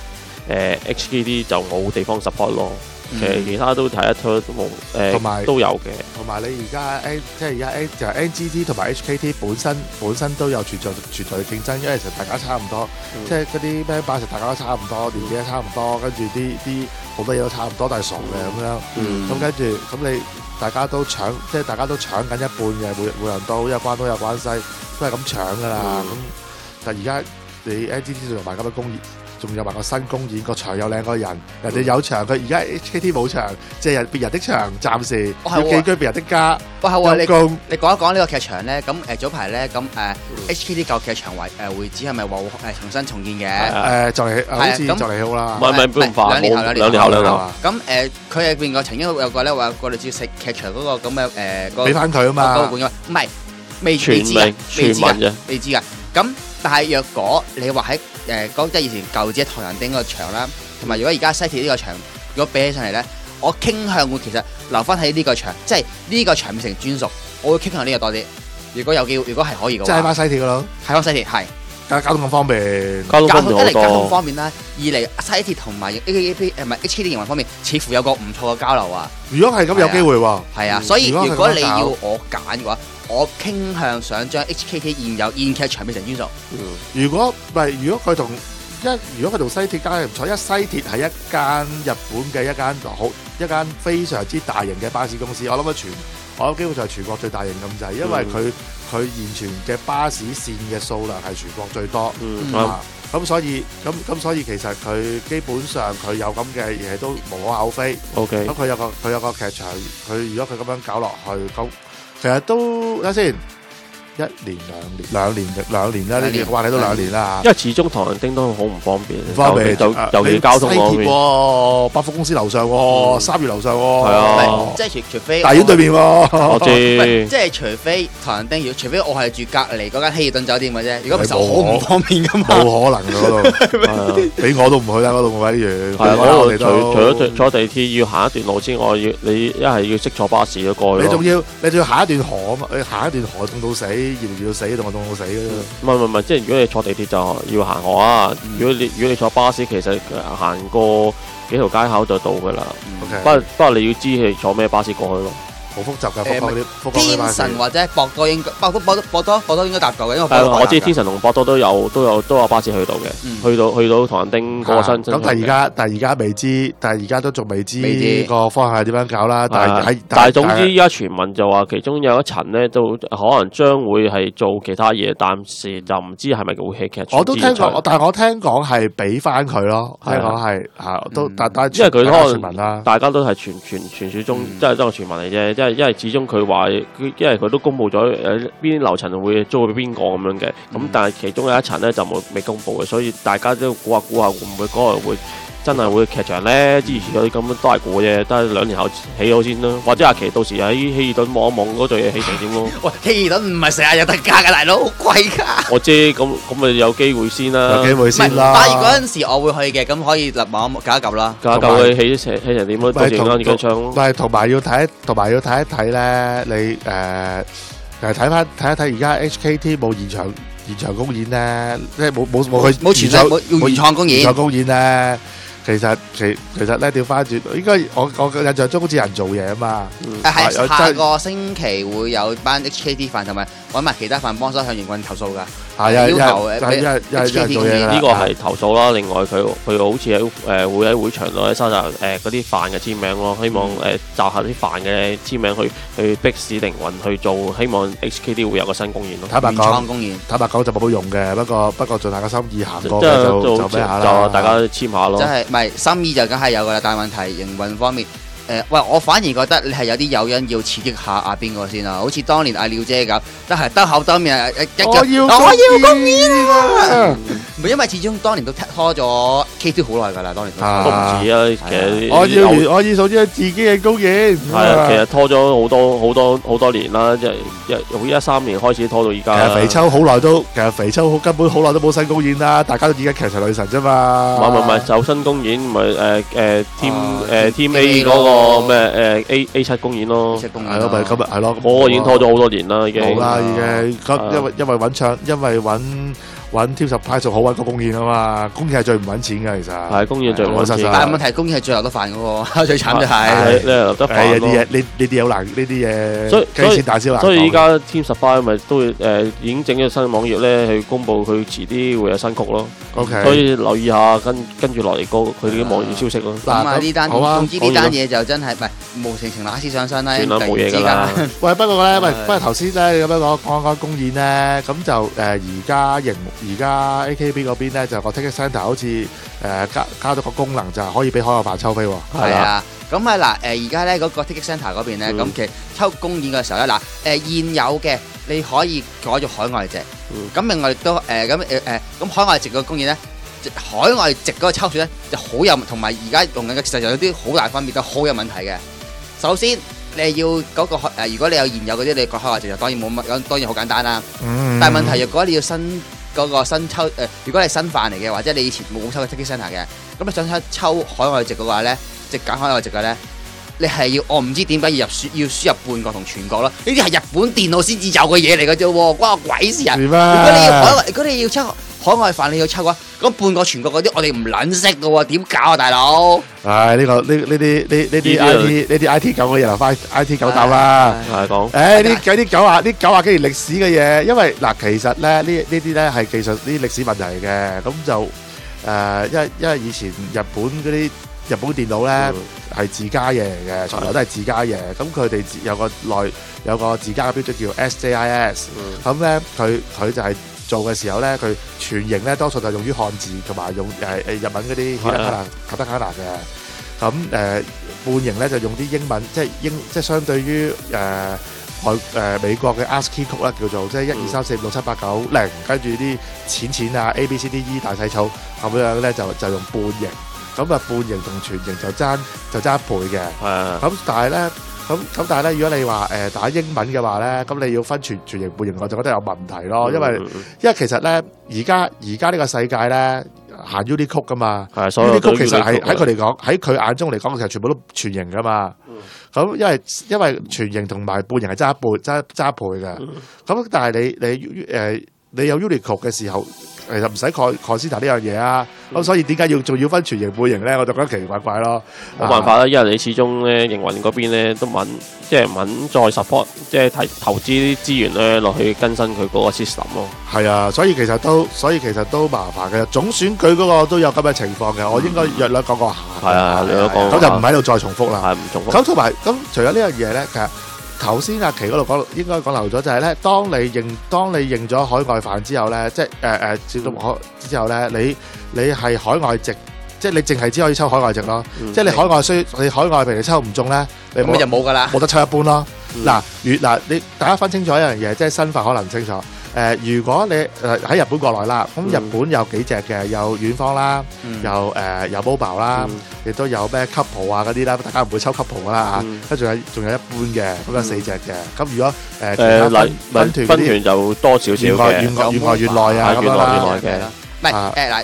Speaker 2: HKT 就冇地方 support 咯。其他都睇得出冇都有嘅。同埋你而家即係而家就 NGT 同埋 HKT 本身都有存在嘅競爭，因為其實大家差唔多，即係嗰啲咩巴士大家都差唔多，年紀都差唔多，跟住啲好多嘢都差唔多，都係傻嘅咁樣。咁跟住咁你大家都搶，即係大家都搶緊一半嘅，每人都有關東有關西，都係咁搶㗎啦。咁但係而家你 NGT 仲埋咁嘅工業。仲有埋個新公演，個場有兩個人哋有場，佢而家 HKT 冇場，借人別人的場，暫時要寄居別人的家。你講一講呢個劇場咧，咁早排咧，咁HKT 舊劇場會址係咪話重新重建嘅？就嚟好似就嚟好啦。唔係兩年後。咁佢入邊個曾經有個咧話過嚟接食劇場嗰個咁嘅俾翻佢啊嘛。唔係未知㗎，未知㗎。咁但係若果你話喺講即係以前舊址唐人町個場啦，同埋如果而家西鐵呢個場，如果比起上嚟咧，我傾向會其實留翻喺呢個場，即係呢個場變成專屬，我會傾向呢個多啲。如果有機會，如果係可以嘅話，即係翻西鐵嘅咯，係翻西鐵係。交通咁方便，交通一嚟交通方便啦，二嚟西鐵同埋 HKT 營運方面，似乎有個唔錯嘅交流啊。如果係咁有機會喎，係啊，所以如果你要我揀嘅話，我傾向想將 HKT 現劇場變成專屬。如果佢同西鐵加入唔錯，因為西鐵係一間日本嘅一間非常之大型嘅巴士公司，我諗基本上係全國最大型咁滯，因為佢現存嘅巴士線嘅數量係全國最多。咁所以其實佢基本上佢有咁嘅嘢都無可厚非。OK，咁佢有個劇場，如果佢咁樣搞落去，咁其實都睇先。1年2年啦，呢啲話你都2年啦。因為始終唐人町都好唔方便，尤其交通方面。百貨公司樓上喎，3月樓上喎。係啊，即係除非大院對面喎。我知。即係除非唐人町，除非我係住隔離嗰間希爾頓酒店嘅啫。如果唔係，好唔方便噶嘛。冇可能嗰度，俾我都唔去啦，嗰度冇位遠。係嗰度除咗坐地鐵要行一段路之外，你一係要識坐巴士都過去。你仲要行一段河啊嘛？你行一段河凍到死。要死同我凍到死嘅。唔係，即係如果你坐地鐵就要行河啊。如果你坐巴士，其實行過幾條街口就到㗎啦。不過你要知係坐咩巴士過去咯。
Speaker 3: 好複雜嘅福岡
Speaker 4: 天神或者博多應該博多應該搭到嘅，因為
Speaker 2: 我知天神同博多都有巴士去到嘅，去到唐人町嗰個新。
Speaker 3: 咁但係而家未知，但係而家都仲未知個方向係點樣搞啦。但係
Speaker 2: 總之依家傳聞就話其中有一層咧都可能將會係做其他嘢，暫時就唔知係咪會戲劇。
Speaker 3: 我都聽講，但係我聽講係俾翻佢咯。聽講係都但
Speaker 2: 因為佢可
Speaker 3: 能
Speaker 2: 能大家都係傳説中，即係都係傳聞嚟啫。因為始終佢話，因為佢都公佈咗邊啲樓層會租俾邊個咁樣嘅，咁但係其中有一層咧就未公佈嘅，所以大家都估下會唔會嗰日會真係會劇場咧？之前嗰啲咁都係估嘅，都係2年後起好先咯，或者阿奇到時喺希爾頓望一望嗰隊嘢起成點咯。
Speaker 4: 喂，希爾頓唔係成日有特價嘅大佬，好貴㗎。
Speaker 2: 我知咁咪有機會先啦，
Speaker 3: 有機會先啦。
Speaker 4: 但係嗰陣時我會去嘅，咁可以立馬搞一嚿啦。
Speaker 2: 搞一嚿佢起成點咯？到時啱啱唱。
Speaker 3: 唔係同埋要睇一睇咧，你睇一睇而家 HKT 冇現場公演咧，即係冇原創公演咧。其實咧調翻轉，應該我印象中好似有人做嘢啊嘛。
Speaker 4: 係下個星期會有班 HKT 飯同埋揾埋其他飯幫手向營運投訴㗎。要求HKT 做嘢，
Speaker 2: 呢個係投訴啦。另外佢好似會喺會場度收集嗰啲飯嘅簽名咯，希望集下啲飯嘅簽名去逼使靈魂去做，希望 HKT 會有個新公演咯。
Speaker 3: 坦白講就冇乜用嘅，不過盡下個心意行過就咩下啦，
Speaker 2: 就大家簽下咯。
Speaker 4: 即係唔係心意就梗係有㗎啦，但係問題營運方面。喂，我反而覺得你係有啲誘因要刺激下邊個先啊，好似當年阿廖姐咁，都係兜口兜面我要公演啊！唔係因為始終當年都拖咗 K2 好耐㗎啦，當年
Speaker 2: 都唔止啊。其
Speaker 3: 實我要數咗自己嘅公演，
Speaker 2: 係啊，其實拖咗好多年啦，即係13年開始拖到而家。
Speaker 3: 其實肥秋根本好耐都冇新公演啦，大家都已經劇場女神啫嘛。
Speaker 2: 唔係就新公演，咪Team A 嗰個。咩A7 公演咯，
Speaker 3: 係咯，咪今日係咯，
Speaker 2: 我已經拖咗好多年啦，已經。
Speaker 3: 好啦，已經，因為揾 Team Supply 仲好揾個公演啊嘛，公演係最唔揾錢嘅其實。
Speaker 2: 係公演最唔揾錢，
Speaker 4: 但係問題公演係最留得飯嘅喎，最慘就係。
Speaker 2: 你留得飯咯。
Speaker 3: 呢啲好難，呢啲嘢計錢大小難。
Speaker 2: 所以依家 Team Supply 咪都已經整咗新網頁咧，去公佈佢遲啲會有新曲咯。
Speaker 3: OK，
Speaker 2: 所以留意下跟住落嚟佢啲網頁消息咯。
Speaker 4: 咁啊呢單，總之呢單嘢就真係唔係無情情揦屎上身啦，
Speaker 2: 算啦冇嘢㗎啦。
Speaker 3: 喂，不過頭先咧咁樣講公演咧，咁就而家 AKB 嗰邊咧就個 Ticket Centre 好似加咗個功能，就係可以俾海外飯抽飛喎。
Speaker 4: 係啊，咁啊嗱而家咧嗰個 Ticket Centre 嗰邊咧，咁其實抽公演嘅時候咧現有嘅你可以改做海外席，咁另外亦都咁海外席嘅公演咧，海外席嗰個抽選咧就好有，同埋而家用緊嘅其實有啲好大分別，都好有問題嘅。首先你要嗰個如果你有現有嗰啲，你改海外席就當然冇乜，當然好簡單啦。但係問題如果你要嗰個新抽如果你係新飯嚟嘅，或者你以前冇抽過 Ticket Centre 嘅，咁你想抽海外籍嘅話咧，即係揀海外籍嘅咧，你係要我唔知點解要輸入半國同全國咯？呢啲係日本電腦先至有嘅嘢嚟嘅啫喎，關我鬼事啊！如果你要抽海外飯，你要抽嘅話，咁半國全國嗰啲我哋唔撚識嘅喎，點搞啊大佬？
Speaker 3: 唉，呢啲 I T 狗嘅嘢留翻 I T 狗鬥啦。
Speaker 2: 係講
Speaker 3: 啲90幾年歷史嘅嘢，因為嗱其實咧呢啲咧係技術啲歷史問題嚟嘅，咁就因為以前日本嗰啲日本電腦咧係自家嘢嚟嘅，從來都係自家嘢，咁佢哋有個自家嘅標準叫 SJIS，咁咧佢就係做嘅時候咧，佢全形咧多數就用於漢字同埋用日文嗰啲卡德卡納嘅，咁半形咧就用啲英文，即係相對於美國嘅 ASCII 曲啦，叫做即係1、2、3、4、5、6、7、8、9、0，跟住啲淺啊 A B C D E 大細草咁樣咧就用半形，咁啊半形同全形就爭1倍嘅，咁但係咧，如果你話打英文嘅話咧，咁你要分全形半形，我就覺得有問題咯，因為其實咧而家呢個世界咧行 Unicode 曲噶嘛，Unicode 其實係喺佢嚟講，喺佢眼中嚟講，其實全部都全形噶嘛。咁因為全形同埋半形係爭一倍嘅，咁但係你有 Unicode 嘅時候， 其實唔使consider呢樣嘢啊。咁所以點解仲要分全型半型咧？我就覺得奇奇怪怪咯。
Speaker 2: 冇辦法啦，因為你始終咧營運嗰邊咧都唔肯再 support， 即係投資啲資源咧落去更新佢嗰個 system 咯。
Speaker 3: 係啊，所以其實都麻煩嘅。總選舉嗰個都有咁嘅情況嘅，我應該約略講過下。
Speaker 2: 係啊，你都講。
Speaker 3: 咁就唔喺度再重複啦。
Speaker 2: 係唔重複。
Speaker 3: 咁同埋咁，除咗呢樣嘢咧，其實頭先阿琪嗰度講，應該講漏咗就係咧，當你認咗海外飯之後咧，即係接到海之後咧，你係海外籍，即係你淨係只可以抽海外籍咯。即係你海外譬如你抽唔中咧，你
Speaker 4: 咁就冇㗎啦，
Speaker 3: 冇得抽一般咯。你大家分清楚一樣嘢，即係身份可能清楚。如果你喺日本國內啦，咁日本有幾隻嘅，有遠方啦，有 mobile 啦，亦都有咩 couple 啊嗰啲啦，大家唔會抽 couple 噶啦嚇，跟住仲有一般嘅，咁有4隻嘅。咁如果
Speaker 2: 分團就多少少嘅，
Speaker 3: 縣外縣內啊咁啦，
Speaker 4: 嘅。唔係嗱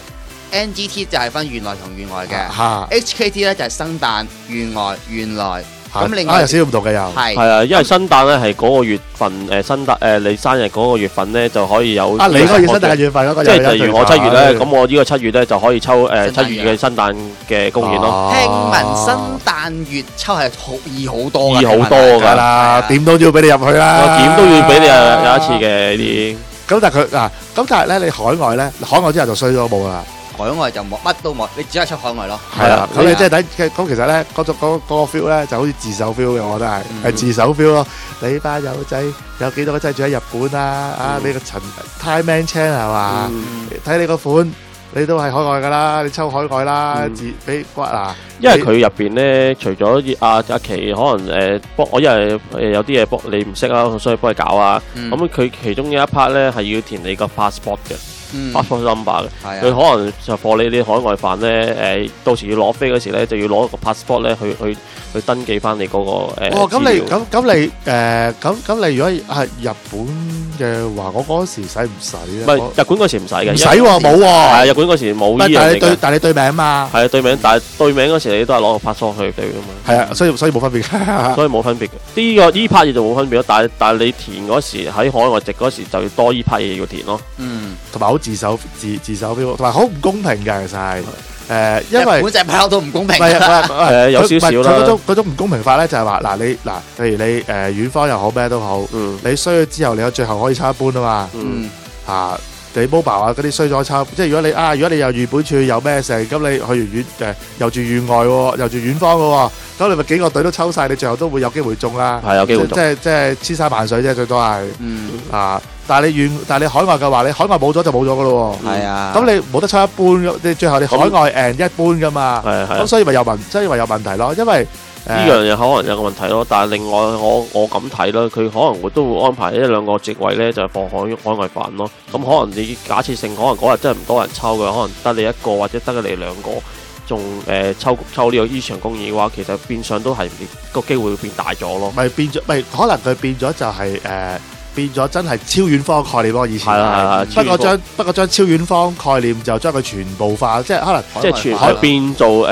Speaker 4: NGT 就係分縣內同縣外嘅，HKT 咧就係生誕、縣外、縣內。咁另外
Speaker 3: 有少少唔同嘅又
Speaker 2: 係啊，因為生誕咧係嗰個月份你生日嗰個月份咧就可以有
Speaker 3: 你嗰個月生誕嘅月份嗰個，
Speaker 2: 即係例如我7月咧，咁我呢個7月咧就可以抽7月嘅生誕嘅公演咯。
Speaker 4: 聽聞生誕月抽係易好多
Speaker 2: 㗎啦，
Speaker 3: 點都要俾你入去啦，
Speaker 2: 點都要俾你有一次嘅呢啲。
Speaker 3: 咁但係咧，你海外之後就衰咗冇啦。
Speaker 4: 海外就冇乜都冇，你只係出海外咯。
Speaker 3: 係啦，咁你即係咁其實咧嗰個 feel 咧就好似自首 feel 嘅，我覺得係自首 feel 咯。你班友仔有幾多個仔住喺日本啊？你個Thai Man Chan係嘛？睇你個款，你都係海外㗎啦，你抽海外啦，俾骨嗱。
Speaker 2: 因為佢入邊咧，除咗阿琪可能幫我，因為有啲嘢幫你唔識啦，所以幫你搞啊。咁佢其中有一 part 咧係要填你個 passport 嘅。passport number 嘅，佢可能就貨你啲海外飯咧，到時要攞飛嗰時咧，就要攞個 passport 咧去登記翻你嗰個
Speaker 3: 咁你如果係日本嘅話，我嗰時使唔使咧？
Speaker 2: 唔係日本嗰時唔使嘅，
Speaker 3: 唔使喎，冇喎。係
Speaker 2: 日本嗰時冇呢樣嘢嘅。
Speaker 3: 但係你對名啊嘛。係
Speaker 2: 啊，對名，但係對名嗰時你都係攞個 passport 去對噶嘛。
Speaker 3: 係啊，所以冇分別。
Speaker 2: 所以冇分別嘅。呢 part 嘢就冇分別咯。但係你填嗰時喺海外籍嗰時就要多呢 part 嘢要填咯。
Speaker 3: 同埋好自首 feel，同埋好唔公平嘅，其實係因為
Speaker 4: 本隻牌都唔公平。
Speaker 2: 有少少啦。
Speaker 3: 嗰種唔公平法咧，就係話譬如你遠方又好咩都好，你衰咗之後，你最後可以抽一般啊嘛。你 mobile 啊嗰啲衰咗抽，即係如果你又預本處有咩事，咁你去完又住縣外喎，又住遠方嘅喎，咁你咪幾個隊都抽晒，你最後都會有機會中啦。
Speaker 2: 係有機會中，
Speaker 3: 即係千山萬水啫，最多係。但係你海外嘅話，你海外冇咗就冇咗嘅咯喎。係啊。咁你冇得抽一般，你最後你海外一般嘅嘛。係。咁所以咪有問題咯，因為
Speaker 2: 呢樣嘢可能有個問題咯。但係另外我咁睇啦，佢可能都會安排1-2個席位咧，就係放海外飯咯。咁可能你假設性可能嗰日真係唔多人抽嘅，可能得你一個或者得你2個，仲抽呢場公演嘅話，其實變相都係個機會會變大咗咯。
Speaker 3: 咪變咗，咪可能佢變咗就係變咗真係超遠方概念咯，以前係。不過將超遠方概念就將佢全部化，即係可能
Speaker 2: 即係全變做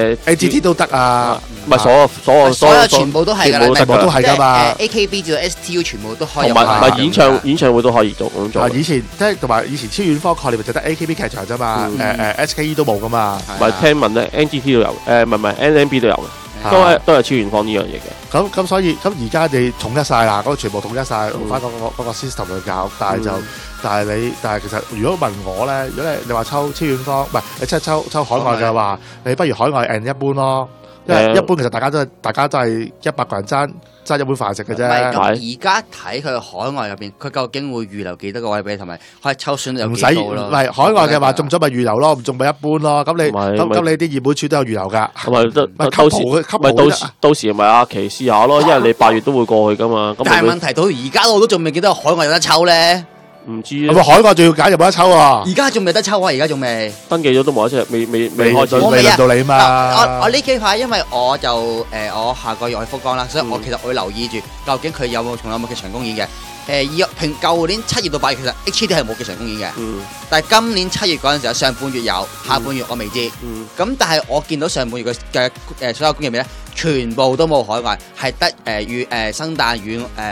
Speaker 3: AGT 都得啊，
Speaker 2: 唔係所有
Speaker 4: 全部都係㗎啦，
Speaker 3: 全部都係㗎嘛。
Speaker 4: AKB 至到 STU 全部都可以。
Speaker 2: 同埋演唱會都可以做咁做。
Speaker 3: 以前即係同埋以前超遠方概念就得 AKB 劇場啫嘛，SKE 都冇㗎嘛。
Speaker 2: 唔係聽聞咧 NGT 都有，唔係 NMB 都有嘅，都係超遠方呢樣嘢嘅。
Speaker 3: 咁所以而家你統一晒啦，嗰個全部統一晒，用翻嗰個 system 去搞，但係其實如果問我咧，如果你話抽超遠方，唔係你真係抽海外嘅話，你不如海外一般咯，因為一般其實大家都係100個人爭一碗飯食嘅啫。
Speaker 4: 而家睇佢海外入邊，佢究竟會預留幾多個位俾你，同埋可以抽選有幾多咯？
Speaker 3: 唔係海外嘅話，中咗咪預留咯，唔中咪一般咯。咁你啲熱門處都有預留㗎。
Speaker 2: 咁咪到時咪阿琪試下咯，因為你8月都會過去噶嘛。
Speaker 4: 但係問題到而家我都仲未記得海外有得抽咧。
Speaker 2: 唔知
Speaker 3: 啊！海外仲要揀，有冇得抽啊？
Speaker 4: 而家仲未得抽啊！而家仲未
Speaker 2: 登記咗都冇得抽，未開始，
Speaker 3: 未輪到你嘛？
Speaker 4: 我呢幾排因為我就我下個月去福岡啦，所以我其實我會留意住究竟佢有冇劇場公演嘅。舊年7月到8月其實 HKT 係冇劇場公演嘅，但係今年7月嗰陣時候上半月有，下半月我未知。咁但係我見到上半月嘅所有公演入面咧，全部都冇海外，係得生誕院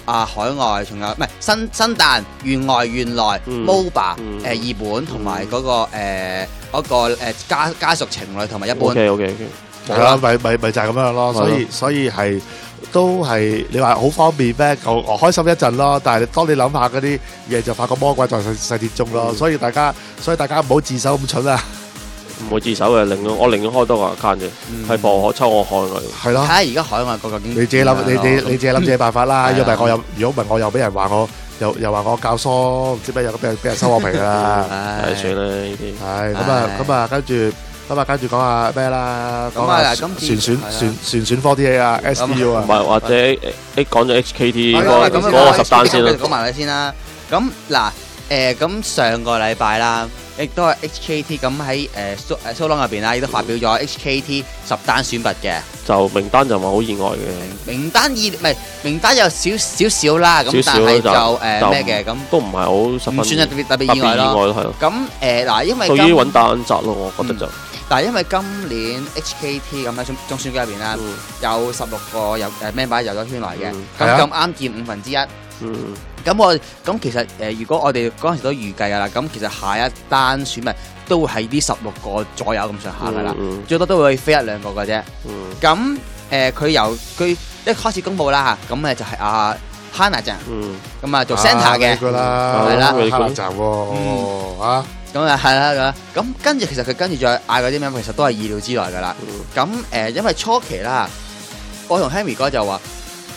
Speaker 4: 海外，仲有唔係新旦、原外、原來、MOBA 二本同埋嗰個家屬情侶同埋一般。
Speaker 2: OK。
Speaker 3: 係啦，咪就係咁樣咯。所以係都係你話好方便咩？我開心一陣咯。但係當你諗下嗰啲嘢，就發覺魔鬼在細節中咯。所以大家唔好自首咁蠢啊！
Speaker 2: 唔會自首嘅，我寧願開多個 account 啫，係放我抽我海外。
Speaker 3: 係咯，
Speaker 4: 睇下而家海外個究竟
Speaker 3: 你自己諗，你自己諗自己辦法啦。如果唔係我又俾人話我，又話我教唆，唔知咩又俾人收我皮啦。
Speaker 2: 係算啦呢啲。
Speaker 3: 係咁啊，跟住講下咩啦？講下船選 48啊 SDU 啊，
Speaker 2: 唔係或者講咗 HKT 嗰個10單先啦。
Speaker 4: 講埋佢先啦。咁嗱咁上個禮拜啦。亦都係 HKT 咁喺蘇朗入邊啦，亦都發表咗 HKT 10單選拔嘅，
Speaker 2: 就名單就唔係好意外嘅。
Speaker 4: 名單有少啦，咁但係就咩嘅咁，
Speaker 2: 都唔係好十分，
Speaker 4: 唔算係特別意外咯。
Speaker 2: 係咯。
Speaker 4: 咁嗱，因為
Speaker 2: 對於穩打穩紮咯，我覺得就。
Speaker 4: 但係因為今年 HKT 咁喺中選舉入邊啦，有16個member 入咗圈內嘅，咁啱見1/5。咁其實如果我哋嗰陣時都預計㗎啦，咁其實下一單選民都會係呢16個左右咁上下㗎啦，最多都會飛1-2個嘅啫。咁佢一開始公佈啦嚇，咁就係阿 Hana 醬，咁啊做 centre 嘅，係啦
Speaker 3: Hana 醬喎嚇。
Speaker 4: 咁啊係啦咁，跟住其實佢跟住再嗌嗰啲名，其實都係意料之內㗎啦。咁因為初期啦，我同 Henry 哥就話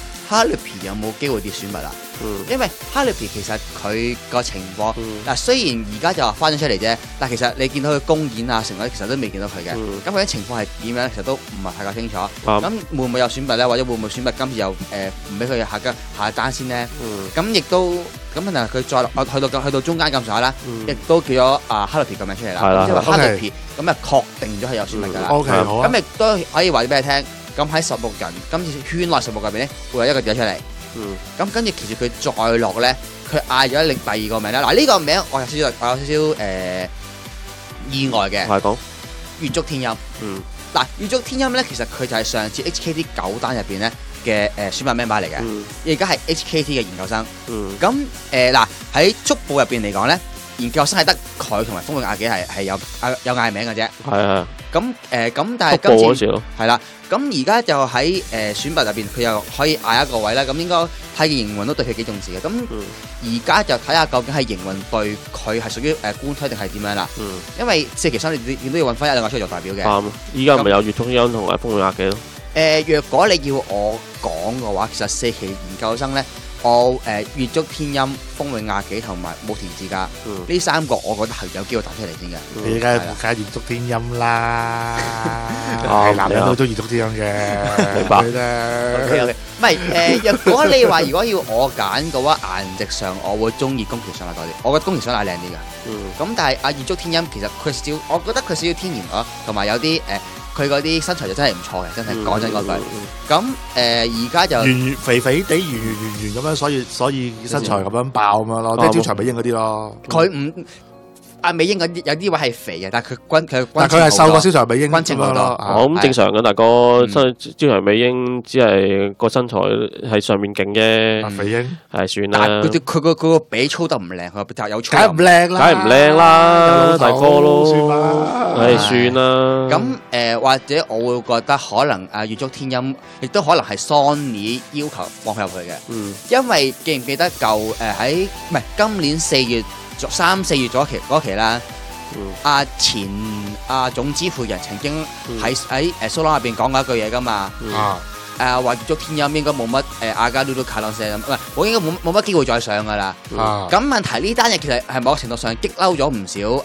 Speaker 4: Harupi 有冇機會跌選拔啊？因為 Harupi 其實佢個情況嗱，雖然而家就話翻咗出嚟啫，但其實你見到佢公演啊，成嗰啲其實都未見到佢嘅。咁佢啲情況係點樣？其實都唔係太過清楚。咁會唔會有選拔咧？或者會唔會選拔今次又唔俾佢下一單先咧？咁亦都咁嗱，佢再去到中間咁上下啦，亦都叫咗Harupi 個名出嚟啦。因為 Harupi 咁啊確定咗係有選拔㗎啦。
Speaker 3: OK 好啊。
Speaker 4: 咁亦都可以話俾你聽。咁喺16人，今次圈內16個入邊咧，會有一個跌咗出嚟。咁跟住其實佢再落咧，佢嗌咗第二個名啦。嗱呢個名我有少少意外嘅。係講月竹天音。嗱月竹天音咧，其實佢就係上次 HKT 9單入邊咧嘅選拔 member 嚟嘅，而家係 HKT 嘅研究生。咁嗱喺足部入邊嚟講咧，研究生係得佢同埋風永亞紀係有嗌名嘅啫。係。咁但係今次係啦。咁而家就喺選拔入邊，佢又可以嗌一個位啦。咁應該睇見營運都對佢幾重視嘅。咁而家就睇下究竟係營運對佢係屬於官推定係點樣啦。因為4期生你都要揾翻1-2個出嚟做代表嘅。啱。依家咪有月中央同埋風永亞紀咯。若果你要我講嘅話，其實4期研究生咧，我月竹天音、風永亞紀同埋武田智嘉呢3個，我覺得係有機會打出嚟先嘅。
Speaker 3: 你梗係月竹天音啦，係男人都中意月竹天音嘅，明白啫。
Speaker 4: 唔係若果你話如果要我揀嘅話，顏值上我會中意宮崎尚奈多啲，我覺得宮崎尚奈靚啲嘅。咁但係月竹天音其實佢我覺得佢少少天然咯，同埋有啲佢嗰啲身材就真係唔錯嘅，真係講真嗰句。咁而家就
Speaker 3: 肥肥地圓咁樣，所以身材咁樣爆咁樣咯，即係朝長美英嗰啲咯。
Speaker 4: 佢唔美英嗰啲有啲位係肥嘅，但係佢
Speaker 3: 係瘦過朝長美英
Speaker 4: 均稱好多。
Speaker 2: 咁正常嘅，大哥朝長美英只係個身材喺上面勁啫。
Speaker 3: 肥英
Speaker 2: 係算啦。
Speaker 4: 但係佢個比操得唔靚，佢有操。
Speaker 3: 梗係唔靚啦，
Speaker 2: 梗係唔靚啦，大哥咯。算啦。
Speaker 4: 咁或者我會覺得可能月竹天音亦都可能係 Sony 要求放佢入去嘅。因為記唔記得喺唔係今年4月3-4月嗰期啦，前總支配人曾經喺蘇朗入邊講過一句嘢噶嘛，話月竹天音應該冇乜阿加魯魯卡朗社咁，唔係我應該冇乜機會再上噶啦。咁問題呢單嘢其實係某程度上激嬲咗唔少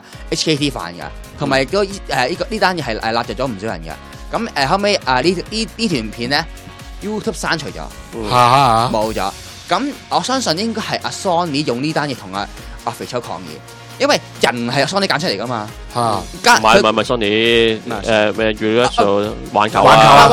Speaker 4: HKT 飯噶，同埋亦都呢單嘢係納入咗唔少人噶。咁後尾呢段片咧 YouTube 刪除咗，冇咗。咁我相信應該係阿 Sony 用呢單嘢同阿肥秋抗議，因為人係 Sony 揀出嚟噶嘛。唔
Speaker 2: 係 Sony，咩Universal環球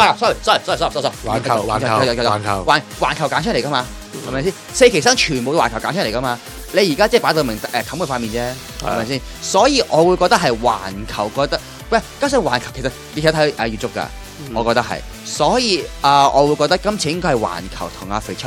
Speaker 4: ，sorry，環球揀出嚟噶嘛，係咪先？4期生全部都環球揀出嚟噶嘛，你而家即係擺到明冚佢塊面啫，係咪先？所以我會覺得係環球覺得，喂，加上環球其實你睇月竹㗎，我覺得係，所以我會覺得今次應該係環球同阿肥秋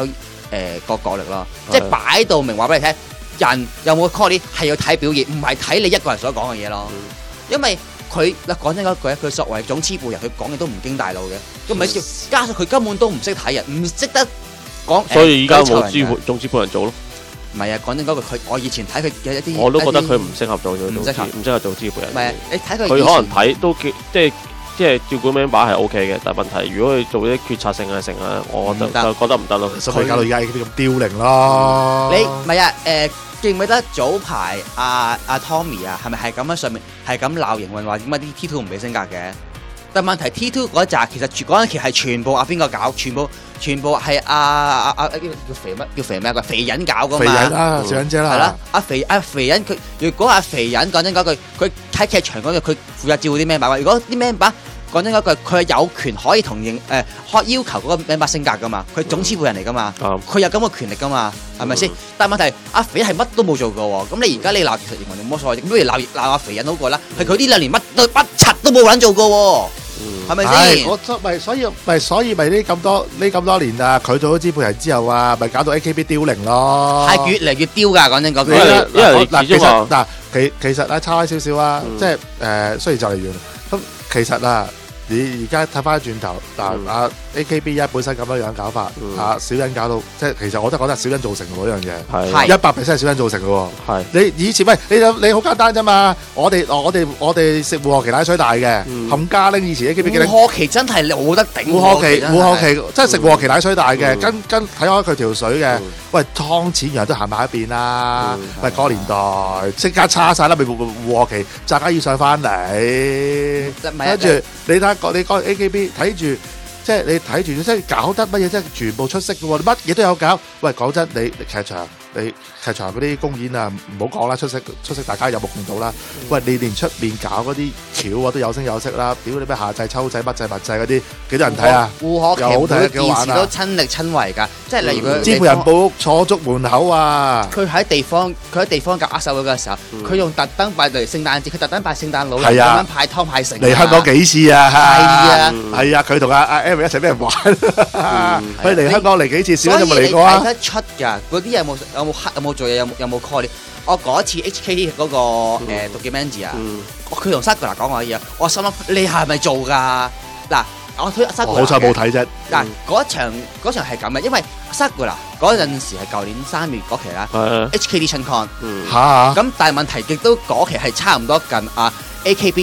Speaker 4: 個角力咯，即係擺到明話俾你聽，人有冇 call 你係要睇表現，唔係睇你一個人所講嘅嘢咯。因為佢嗱講真嗰句，佢作為總支部人，佢講嘢都唔經大腦嘅，咁咪加上佢根本都唔識睇人，唔識得講。
Speaker 2: 所以而家冇總支部人做咯。
Speaker 4: 唔係啊，講真嗰句，我以前睇佢嘅一啲，
Speaker 2: 我都覺得佢唔適合做唔適合做支部人。
Speaker 4: 唔係，你睇佢，
Speaker 2: 佢可能睇都即係照顧 member 係 OK 嘅，但係問題如果佢做啲決策性啊成啊，我就覺得唔得咯。
Speaker 3: 所以搞到而家咁凋零咯。
Speaker 4: 你唔係啊？記唔記得早排阿 Tommy 啊，係咪係咁喺上面係咁鬧營運話點解啲 T2 唔俾升格嘅？但問題 T2 嗰集其實嗰陣期係全部邊個搞？全部係叫肥咩？肥人搞噶嘛？
Speaker 3: 肥人啊，小人姐啦。
Speaker 4: 係啦，肥人佢如果肥人講真嗰句，佢喺劇場嗰度佢負責照顧啲 member。如果啲 member講真嗰句，佢係有權可以同要求嗰個 member 升格噶嘛？佢總支部人嚟噶嘛？佢有咁嘅權力噶嘛？係咪先？但係問題阿肥係乜都冇做過喎。咁你而家你鬧其實營運冇乜所謂，不如鬧阿肥人好過啦。係佢呢2年乜柒都冇撚做過喎。係咪先？
Speaker 3: 所以呢咁多年啊，佢做咗支配人之後啊，咪搞到 AKB 凋零咯。
Speaker 4: 係越嚟越凋㗎，講真嗰句。
Speaker 3: 因為嗱，其實咧差開少少啊，即係雖然就嚟完，咁其實啊，你而家睇翻轉頭嗱AKB1本身咁樣搞法小人搞到即係其實我都覺得小人造成嘅嗰樣嘢，係100%係小人造成嘅喎。係你以前你好簡單啫嘛，我哋食胡賀萁奶水大嘅，冚家拎以前 AKB 嘅
Speaker 4: 胡賀萁真係冇得頂。
Speaker 3: 胡賀萁真係食胡賀萁奶水大嘅，跟睇開佢條水嘅。喂，湯淺羊都行埋一邊啦。喂，嗰個年代即刻叉曬啦，咪胡賀萁扎家要上翻嚟，跟住你講 AKB 睇住。即係你睇住，即係搞得乜嘢，即係全部出色嘅喎，乜嘢都有搞。喂，講真，你劇場嗰啲公演啊，唔好講啦，出色大家有目共睹啦。喂，你連出面搞嗰啲橋啊都有聲有色啦，屌你咩夏祭秋祭乜祭物祭嗰啲，幾多人睇啊？
Speaker 4: 胡賀萁好睇，幾玩啊！都親力親為㗎，即係例如佢
Speaker 3: 支配人部屋坐足門口啊！
Speaker 4: 佢喺地方搞握手會嘅時候，佢用特登擺嚟聖誕節，佢特登擺聖誕老人咁樣派湯派成
Speaker 3: 嚟香港幾次啊！
Speaker 4: 係
Speaker 3: 啊，佢同阿 Eric 一齊俾人玩，佢嚟香港嚟幾次，小人有冇嚟過啊？
Speaker 4: 睇得出㗎，嗰啲有冇做嘢，有冇 call 你？我嗰次 HKT 嗰個documentary 啊，佢同 Sakura 講我嘢，我心諗你係咪做㗎？嗱，我推 Sakura
Speaker 3: 好彩冇睇啫。
Speaker 4: 嗱，嗰場係咁嘅，因為 Sakura 嗰陣時係舊年3月嗰期啦，HKT 春 con
Speaker 3: 嚇。
Speaker 4: 咁但係問題亦都嗰期係差唔多近AKB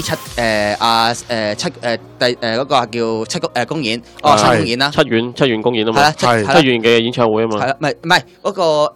Speaker 4: 嗰個叫7公演，7公演啦，
Speaker 2: 七院公演啊嘛，
Speaker 4: 係
Speaker 2: 七院嘅演唱會啊嘛，
Speaker 4: 係啦，唔係嗰個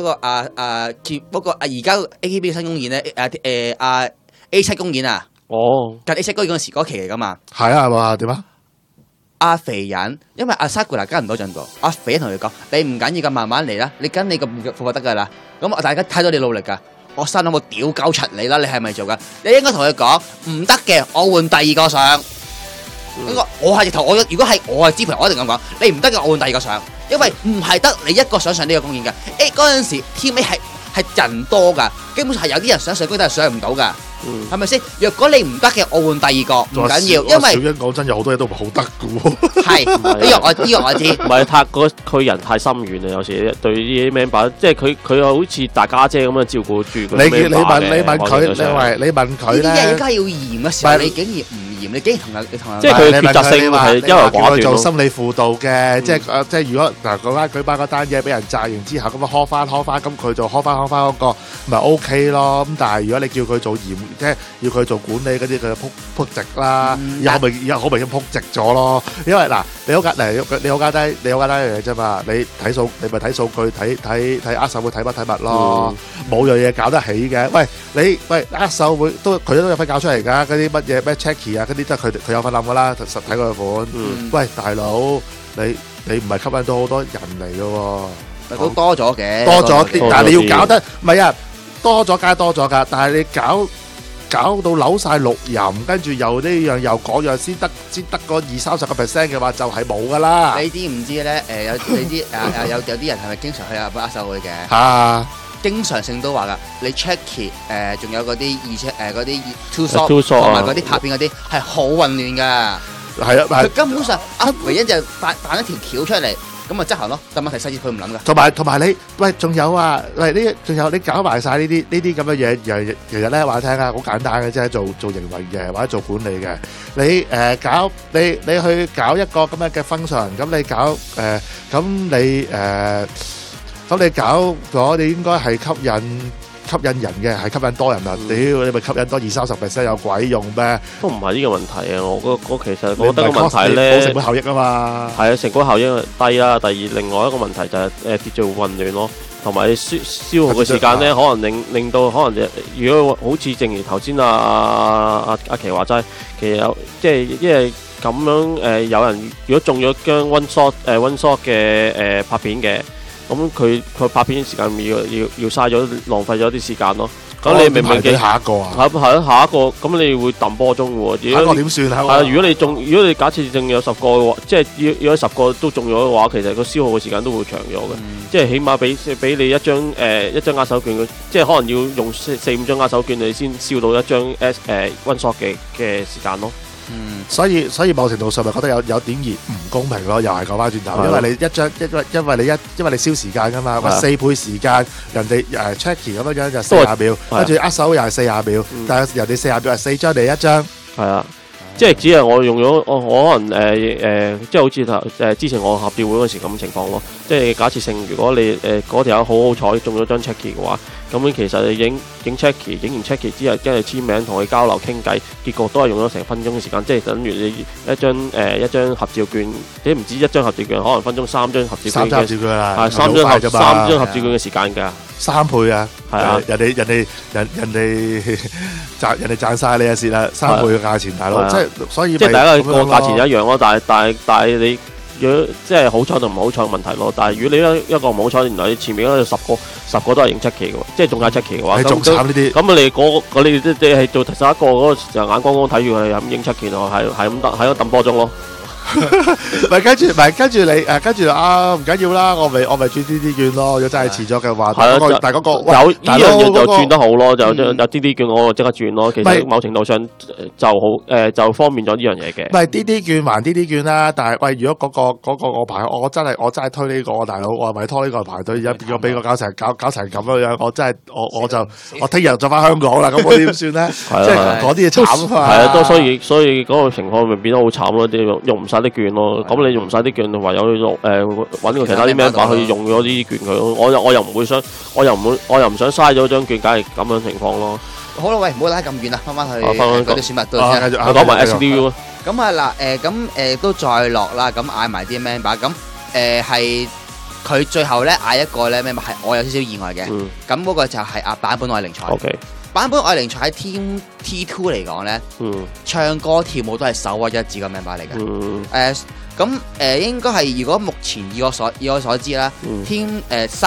Speaker 4: 而家 AKB 新公演咧A7 公演啊，近 A7 公演嗰期嚟噶嘛，
Speaker 3: 係啊，係嘛？點啊？
Speaker 4: 阿肥人，因為阿 Sakura 跟唔到進度，阿肥人同佢講：你唔緊要咁，慢慢嚟啦，你跟你個副就得噶啦。咁大家睇到你努力噶。我心諗我屌鳩柒你啦，你係咪做噶？你應該同佢講唔得嘅，我換第二個上。我係直頭，如果係我係支配，我一定咁講。你唔得嘅，我換第二個上，因為唔係得你一個想上呢個公演嘅。嗰陣時 team A 係人多噶，基本上係有啲人想上公演，但係上唔到噶。係咪先？若果你唔得嘅，我換第二個，唔緊要，因為
Speaker 3: 小欣講真有好多嘢都唔好得嘅喎。
Speaker 4: 係呢個我知。
Speaker 2: 唔係佢人太心軟啊！有時對啲 member，即係佢又好似大家姐咁樣照顧住佢。
Speaker 3: 你問佢，你問佢咧，
Speaker 4: 呢啲嘢應該要嚴嘅時候，你竟然唔嚴，你竟然同人
Speaker 2: 即係佢決策性係因為
Speaker 3: 叫佢做心理輔導嘅，即係如果嗱舉辦嗰單嘢俾人炸完之後，咁啊呵翻，咁佢就呵翻嗰個咪 OK 咯。咁但係如果你叫佢做嚴，即係要佢做管理嗰啲，佢撲直啦，又好明顯撲直咗咯。因為嗱，你好簡單一樣嘢啫嘛。你睇數，你咪睇數據，睇握手會睇乜咯。冇樣嘢搞得起嘅。喂握手會佢都有份搞出嚟㗎。嗰啲乜嘢咩 Checky 啊，嗰啲都係佢有份諗㗎啦。實體嗰款。喂，大佬，你唔係吸引到好多人嚟㗎喎。
Speaker 4: 都多咗嘅，
Speaker 3: 多咗啲，但係你要搞得唔係啊？多咗梗係多咗㗎，但係你搞到扭晒六壬，跟住又呢樣又嗰樣，先得個20-30% 嘅話，就係冇噶啦。
Speaker 4: 你知唔知咧？有啲人係咪經常去握手會嘅？
Speaker 3: 嚇，
Speaker 4: 經常性都話噶。你 Checky 仲有嗰啲嗰啲 Too Short 同埋嗰啲拍片嗰啲係好混亂噶。
Speaker 3: 係啊，
Speaker 4: 佢根本上阿唯一就扮一條橋出嚟。 咁啊執行咯。但問題細節佢唔諗噶。
Speaker 3: 同埋你喂，仲有啊，喂呢仲有你搞埋晒呢啲咁嘅嘢，其實咧話聽啊，好簡單嘅啫，做營運嘅或者做管理嘅，你搞你去搞一個咁樣嘅 function，咁你搞咁你搞咗，你應該係吸引人嘅，係吸引多人啊！屌你咪吸引多20-30%有鬼用咩？
Speaker 2: 都唔係呢個問題啊！我其實覺得個問題咧，
Speaker 3: 冇成本效益啊嘛。
Speaker 2: 係啊，成本效益低啦。第二，另外一個問題就係秩序混亂咯，同埋消耗嘅時間咧，可能令到可能如果好似正如頭先阿琪話齋，其實有即係因為咁樣有人如果中咗姜溫縮嘅拍片嘅。咁佢拍片時間要嘥咗浪費咗啲時間咯。咁你明唔明
Speaker 3: 下一個啊？
Speaker 2: 係咯，下一個咁你會揼波鐘喎。
Speaker 3: 下一個點算啊？
Speaker 2: 係如果你假設正有10個嘅話，即係要10個都中咗嘅話，其實個消耗嘅時間都會長咗嘅。即係起碼俾你一張壓手券，即係可能要用4-5張壓手券，你先燒到一張溫縮嘅時間咯。
Speaker 3: 所以某程度上咪覺得有點而唔公平咯，又係講翻轉頭，因為你燒時間噶嘛，話4倍時間，人哋checky 咁樣就40秒，跟住握手又係40秒，但係人哋40秒係4張你1張，
Speaker 2: 係啊。即係只係我用咗我可能即係好似之前我合調會嗰時咁情況咯。即係假設性，如果你嗰條友好彩中咗張 checky 嘅話，咁其實你影 checky， 影完 checky 之後跟住簽名同佢交流傾偈，結果都係用咗成分鐘嘅時間，即係等於你一張合照券，你唔止一張合照券，可能分鐘3張合照券嘅，係3張合照券嘅時間㗎。
Speaker 3: 3倍啊！
Speaker 2: 係啊，
Speaker 3: 人哋賺晒你嘅蝕啦，3倍嘅價錢，大佬，即係所以
Speaker 2: 即係大家個價錢一樣咯。但係你如果即係好彩同唔好彩嘅問題咯。但係如果你一個唔好彩，原來你前面嗰10個都係影7期嘅，即係中價7期嘅話，
Speaker 3: 仲慘呢啲。
Speaker 2: 咁你係做第11個嗰個時候眼光光睇住佢係咁影7期咯，係咁揼波鐘咯。
Speaker 3: 咪跟住你跟住啊唔緊要啦，我咪轉 DD 券咯。如果真係遲咗嘅話，但係嗰個
Speaker 2: 有呢樣嘢就轉得好咯，就有 DD 券我即刻轉咯。其實某程度上就好就方便咗呢樣嘢嘅。
Speaker 3: 唔係 DD 券還 DD 券啦，但係喂，如果嗰個我排我真係推呢個大佬，我係咪拖呢個排隊？而家變咗俾我搞成咁樣，我真係我聽日就翻香港啦，咁我點算咧？即係嗰啲嘢慘啊！
Speaker 2: 係啊，所以嗰個情況咪變得好慘咯，啲用唔晒啲券咯，咁你用唔晒啲券，唯有揾個其他啲 member 去用咗啲券佢咯。我又唔想嘥咗張券，梗係咁樣情況咯。
Speaker 4: 好啦，喂，唔好拉咁遠啦，翻去嗰啲選物度先。
Speaker 2: 我講埋 SDU 咯。
Speaker 4: 咁啊嗱，都再落啦，咁嗌埋啲 member，咁係佢最後咧嗌一個咧 member 係我有少少意外嘅，咁嗰個就係版本愛玲彩。版本愛玲彩喺 Team T2 嚟講咧，唱歌跳舞都係首屈一指嘅 member 嚟嘅。咁應該係如果目前以我所知啦，Team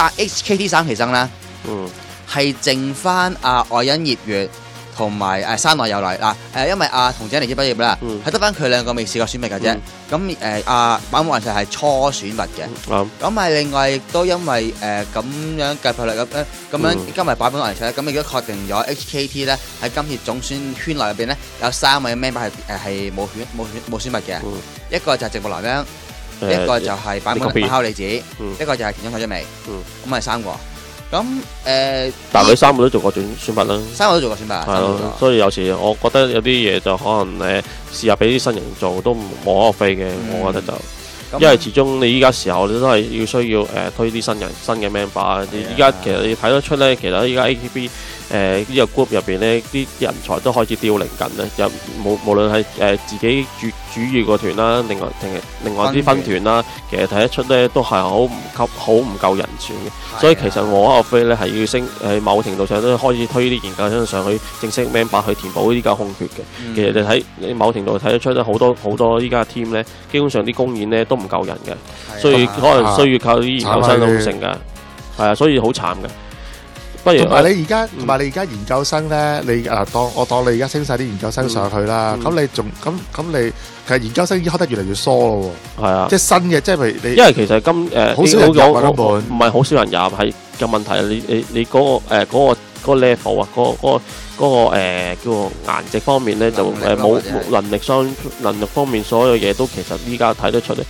Speaker 4: HKT 3期生啦，係剩翻愛欣葉月同埋山內有禮嗱因為童井離子畢業啦，係得翻佢2個未試過選拔嘅啫。咁版本愛玲彩係初選拔嘅，咁係另外亦都因為咁樣計法律咁樣今日版本愛玲彩咧，咁亦都確定咗 HKT 咧喺今次總選圈內入邊咧有3位 member 係冇選拔嘅，一個就係直木南央，一個就係版本愛莉子，一個就係田中彩美，咁係3個。咁
Speaker 2: 但佢3個都做過選拔啦，3
Speaker 4: 個都做過選拔，
Speaker 2: 係咯。所以有時我覺得有啲嘢就可能試下俾啲新人做都無可厚非嘅，我覺得就。因為始終你依家時候你都係需要推啲新嘅 member。依家其實你睇得出咧，其實依家 AKB 呢個 group 入邊咧，啲人才都開始凋零緊咧。又無論係自己主要個團啦，另外啲分團啦，其實睇得出咧都係好唔夠人選嘅。所以其實我阿飛咧係要升某程度上都開始推啲研究生上去正式 member 去填補呢家空缺嘅。其實你某程度睇得出咧，好多依家 team 咧，基本上啲公演咧都唔夠人嘅，所以可能需要靠啲研究生都成㗎。係啊，所以好慘嘅。不如同埋你而家研究生咧，你當你而家升晒啲研究生上去啦，咁你仲咁你其實研究生已經開得越嚟越疏咯喎。係啊，即係新嘅，即係譬如你，因為其實好少人入啊，根本唔係好少人入，係嘅問題。你嗰個 level 啊，嗰個叫做顏值方面咧，就冇能力方面所有嘢都其實依家睇得出嚟。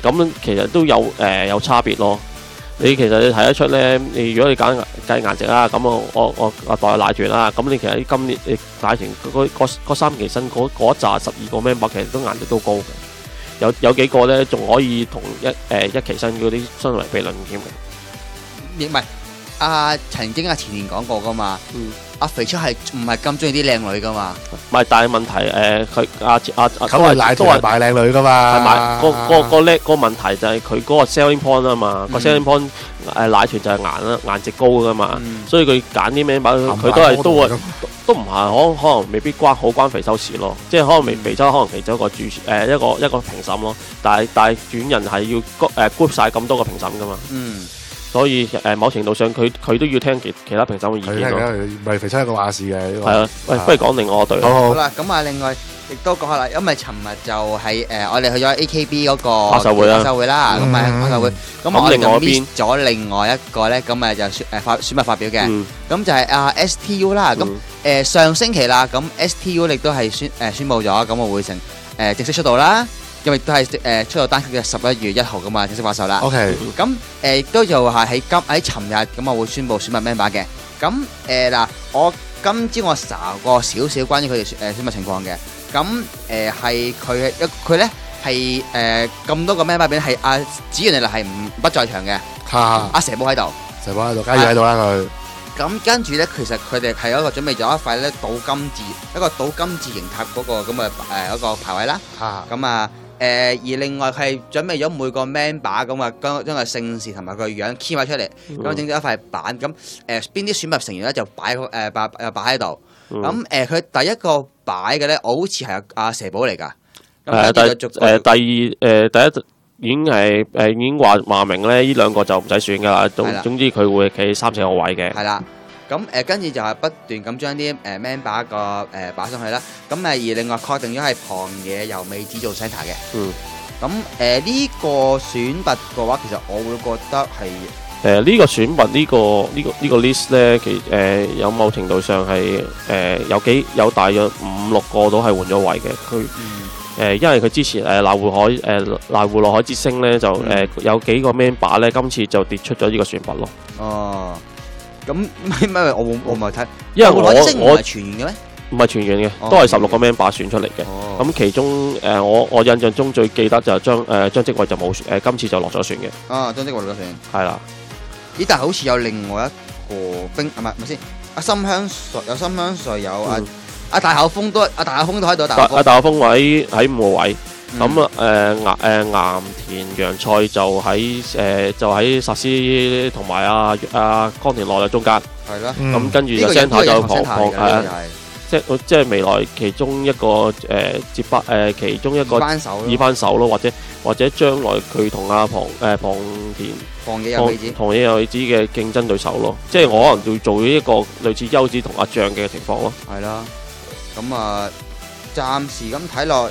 Speaker 2: 咁其實都有差別咯。你其實你睇得出咧，如果你計顏值啦，咁我代奶團啦，咁你其實今年你奶團嗰3期新嗰一紮12個 member 其實都顏值都高嘅，有幾個咧仲可以同一期新嗰啲相提並論添嘅。
Speaker 4: 亦唔係曾經前年講過噶嘛，阿肥出係唔係咁中意啲靚女噶嘛？
Speaker 2: 唔係，但係問題佢
Speaker 3: 咁係奶團係買靚女噶嘛？
Speaker 2: 係買個問題就係佢嗰個 selling point 啊嘛，個 selling point 奶團就係顏值高噶嘛，所以佢揀啲咩佢都唔係可能未必關肥修事咯，即係可能肥修可能其中一個一個評審咯，但係轉人係要group 曬咁多個評審噶嘛。所以某程度上佢都要聽其他評審嘅意見咯。
Speaker 3: 唔係肥出一個話事嘅呢個。
Speaker 2: 係啊，喂，不如講另外一隊。
Speaker 4: 好啦，咁另外亦都講下啦，因為尋日就係我哋去咗 AKB 嗰個
Speaker 2: 發售會啦，
Speaker 4: 發售會，咁我哋就 miss 咗另外一個咧，咁就選拔發表嘅，咁就係STU 啦。咁上星期啦，咁 STU 亦都係宣佈咗，咁我會正式出道啦。因為都係出到單曲嘅11月1號咁嘛，正式發售啦。
Speaker 3: OK。咁
Speaker 4: 亦都就係喺尋日咁我會宣佈選拔 member 嘅。咁嗱，我今朝我查過少少關於佢哋選拔情況嘅。咁係佢咧係咁多個 member 入邊係子元莉係不在場嘅。阿蛇寶喺度，
Speaker 3: 嘉儀喺度啦佢。
Speaker 4: 咁跟住咧，其實佢哋係準備咗一塊咧倒金字形塔嗰個咁嘅一個牌位啦。咁而另外係準備咗每個 member 咁將個姓氏同埋佢樣 key 埋出嚟，咁整咗一塊板。咁邊啲選拔成員咧就擺喺度。咁佢第一個擺嘅咧，我好似係阿蛇寶嚟㗎。
Speaker 2: 第一已經話明咧，呢兩個就唔使選㗎啦。總之佢會企3、4個位嘅。
Speaker 4: 係啦。咁跟住就係不斷咁將啲member 個擺上去啦。咁而另外確定咗係旁野由美子做 centre 嘅。咁呢個選拔嘅話，其實我會覺得係
Speaker 2: 呢個選拔呢個 list 咧，有某程度上係有大約5、6個都係換咗位嘅。佢因為佢之前瀨戶內海之星咧就有幾個 member 咧，今次就跌出咗呢個選拔咯。
Speaker 4: 哦。咁咩？我唔係睇，
Speaker 2: 因為
Speaker 4: 我唔係全員嘅咩？
Speaker 2: 唔係全員嘅，都係16個 member 選出嚟嘅。咁其中我印象中最記得就係張積偉就冇今次就落咗選嘅。
Speaker 4: 張積偉落咗選。係
Speaker 2: 啦。
Speaker 4: 咦？但係好似有另外一個唔係先？阿深香水有阿大口風都喺度。
Speaker 2: 大口風位喺5個位。咁岩田洋菜就喺薩斯同埋阿岡田內嘅中間。
Speaker 4: 係啦。
Speaker 2: 咁跟住就 centre 就旁即係未來其中一個其中一個二班手咯，或者將來佢同阿旁野由美子嘅競爭對手咯。即係我可能要做一個類似優子同阿醬嘅情況咯。
Speaker 4: 係啦。咁暫時咁睇落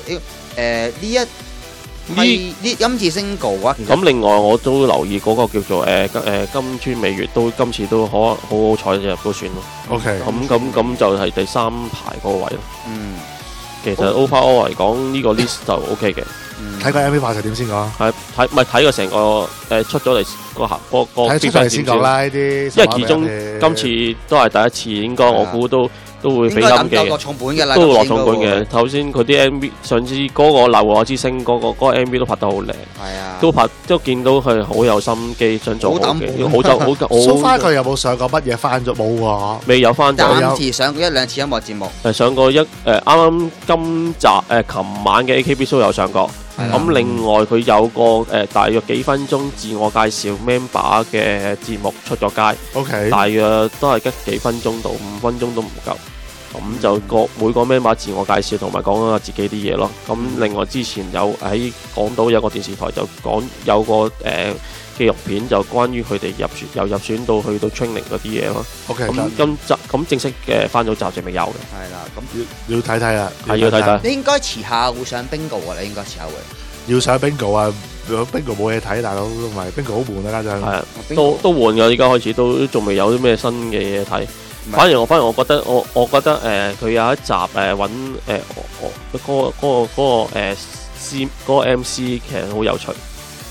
Speaker 4: 呢今次 single 啊，
Speaker 2: 咁另外我都留意嗰個叫做金川美月都今次都好彩就入到選咯。
Speaker 3: OK，
Speaker 2: 咁就係第3排嗰個位咯。其實 overall 嚟講呢個 list 就 OK 嘅。
Speaker 3: 睇個 MV 拍成點先講？
Speaker 2: 睇個成個出咗嚟個
Speaker 3: 睇出嚟先講啦呢啲。
Speaker 2: 因為其中今次都係第一次，應該我估都會俾心機，都會落重本嘅。頭先佢啲 MV， 上次嗰個瀨戶內之星嗰個 MV 都拍得好靚，都見到佢好有心機想做好嘅，好。
Speaker 3: So far 佢有冇上過乜嘢翻咗冇喎？
Speaker 2: 未有翻咗，
Speaker 4: 暫時上過1、2次音樂節目。
Speaker 2: 上過啱啱今集琴晚嘅 AKB show 有上過。咁另外佢有個大約幾分鐘自我介紹 member 嘅節目出咗街，OK，大約都係得幾分鐘到5分鐘都唔夠。咁就每個 member 自我介紹同埋講下自己啲嘢咯。咁另外之前有喺港島有個電視台就講有個紀錄片就關於佢哋由入選到去到 training 嗰啲嘢咯。OK， 咁正式嘅翻咗集就未有嘅。
Speaker 4: 係啦，咁
Speaker 3: 要睇睇啦，
Speaker 2: 係要睇睇。
Speaker 4: 應該遲下會上 bingo 啊！你應該遲下會
Speaker 3: 要上 bingo 啊！bingo 冇嘢睇，大佬唔係 bingo 好悶啊！家陣係
Speaker 2: 啊，都換㗎，依家開始都仲未有啲咩新嘅嘢睇。反而我覺得佢有一集揾嗰個 MC 其實好有趣。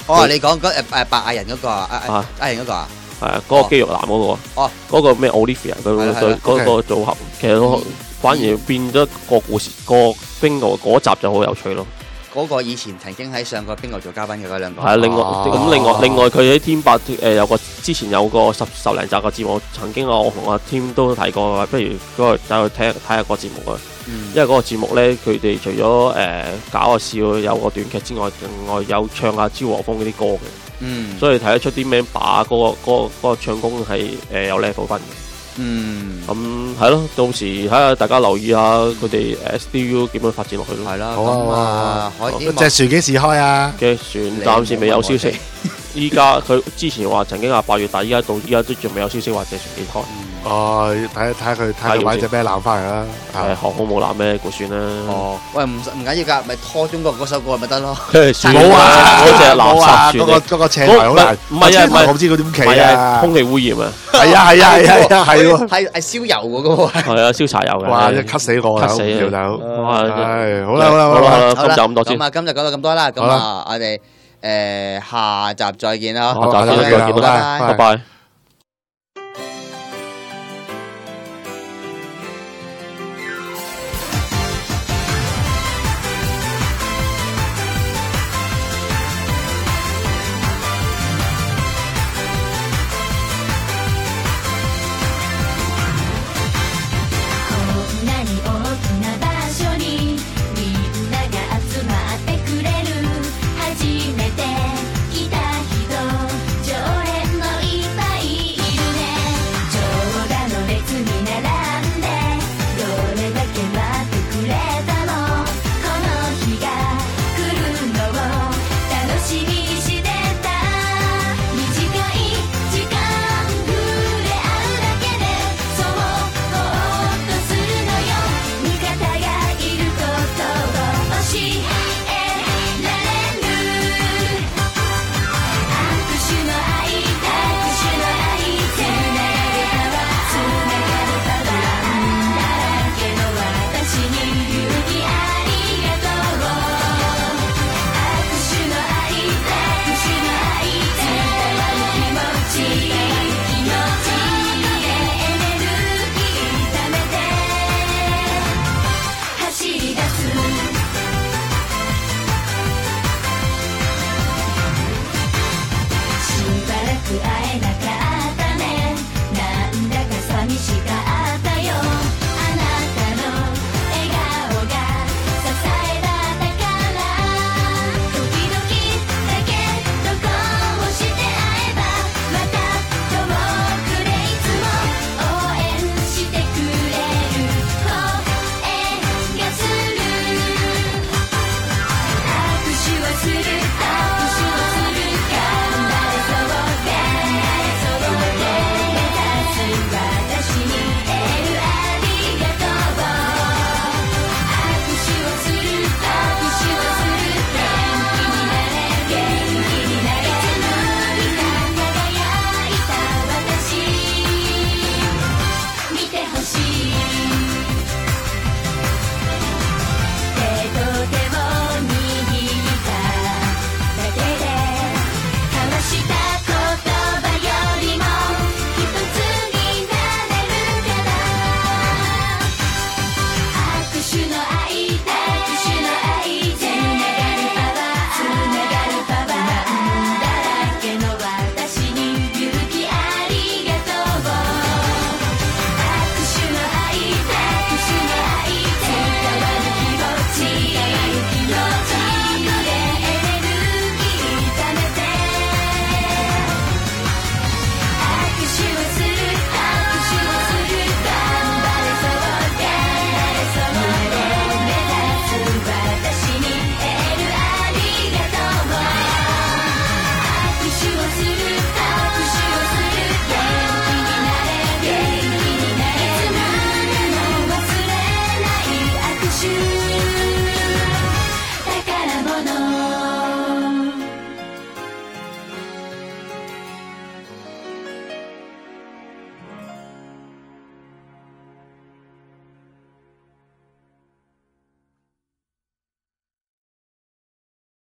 Speaker 4: 哦，你講嗰白藝人嗰個啊，藝人嗰個啊，
Speaker 2: 係啊，嗰個肌肉男嗰個。
Speaker 4: 哦，
Speaker 2: 嗰個咩 Olivia 佢嗰個組合，其實反而變咗個故事個 Bingo 嗰集就好有趣咯。
Speaker 4: 嗰個以前曾經喺上過 Bingo 做嘉賓嘅嗰兩個。
Speaker 2: 係啊，另外佢喺天八有個之前有個十零集嘅節目，曾經我同阿 Tim 都睇過，不如嗰個走去睇下個節目啊。因為嗰個節目咧，佢哋除咗搞下笑有個短劇之外，另外有唱下昭和風嗰啲歌嘅。所以睇得出啲 member 嗰個唱功係有 level 分嘅。咁係咯，到時睇下大家留意下佢哋 SDU 點樣發展落去咯。
Speaker 4: 係啦，咁啊，
Speaker 3: 隻船幾時開啊？
Speaker 2: 嘅船暫時未有消息。依家佢之前話曾經話8月底，依家到依家都仲未有消息話隻船幾開。
Speaker 3: 哦，睇下佢買隻咩艦翻嚟啦。
Speaker 2: 航空母艦咩估算啦。
Speaker 4: 哦，喂，唔緊要㗎，咪拖中國嗰首歌咪得咯。
Speaker 3: 冇啊，
Speaker 2: 嗰隻垃圾船
Speaker 3: 嗰個斜台好難。
Speaker 2: 唔係啊，
Speaker 3: 我唔知佢點企啊。
Speaker 2: 空氣污染啊。
Speaker 3: 係啊，係喎。
Speaker 4: 係燒油嗰個。
Speaker 2: 係啊，燒柴油嘅。
Speaker 3: 哇！真係咳死我啦，
Speaker 2: 咳死
Speaker 3: 條友。
Speaker 2: 係
Speaker 3: 好啦，
Speaker 2: 今集咁多先。
Speaker 4: 咁啊，今日講到咁多啦，咁啊，我哋下集再見啦。
Speaker 2: 下集再見，拜拜。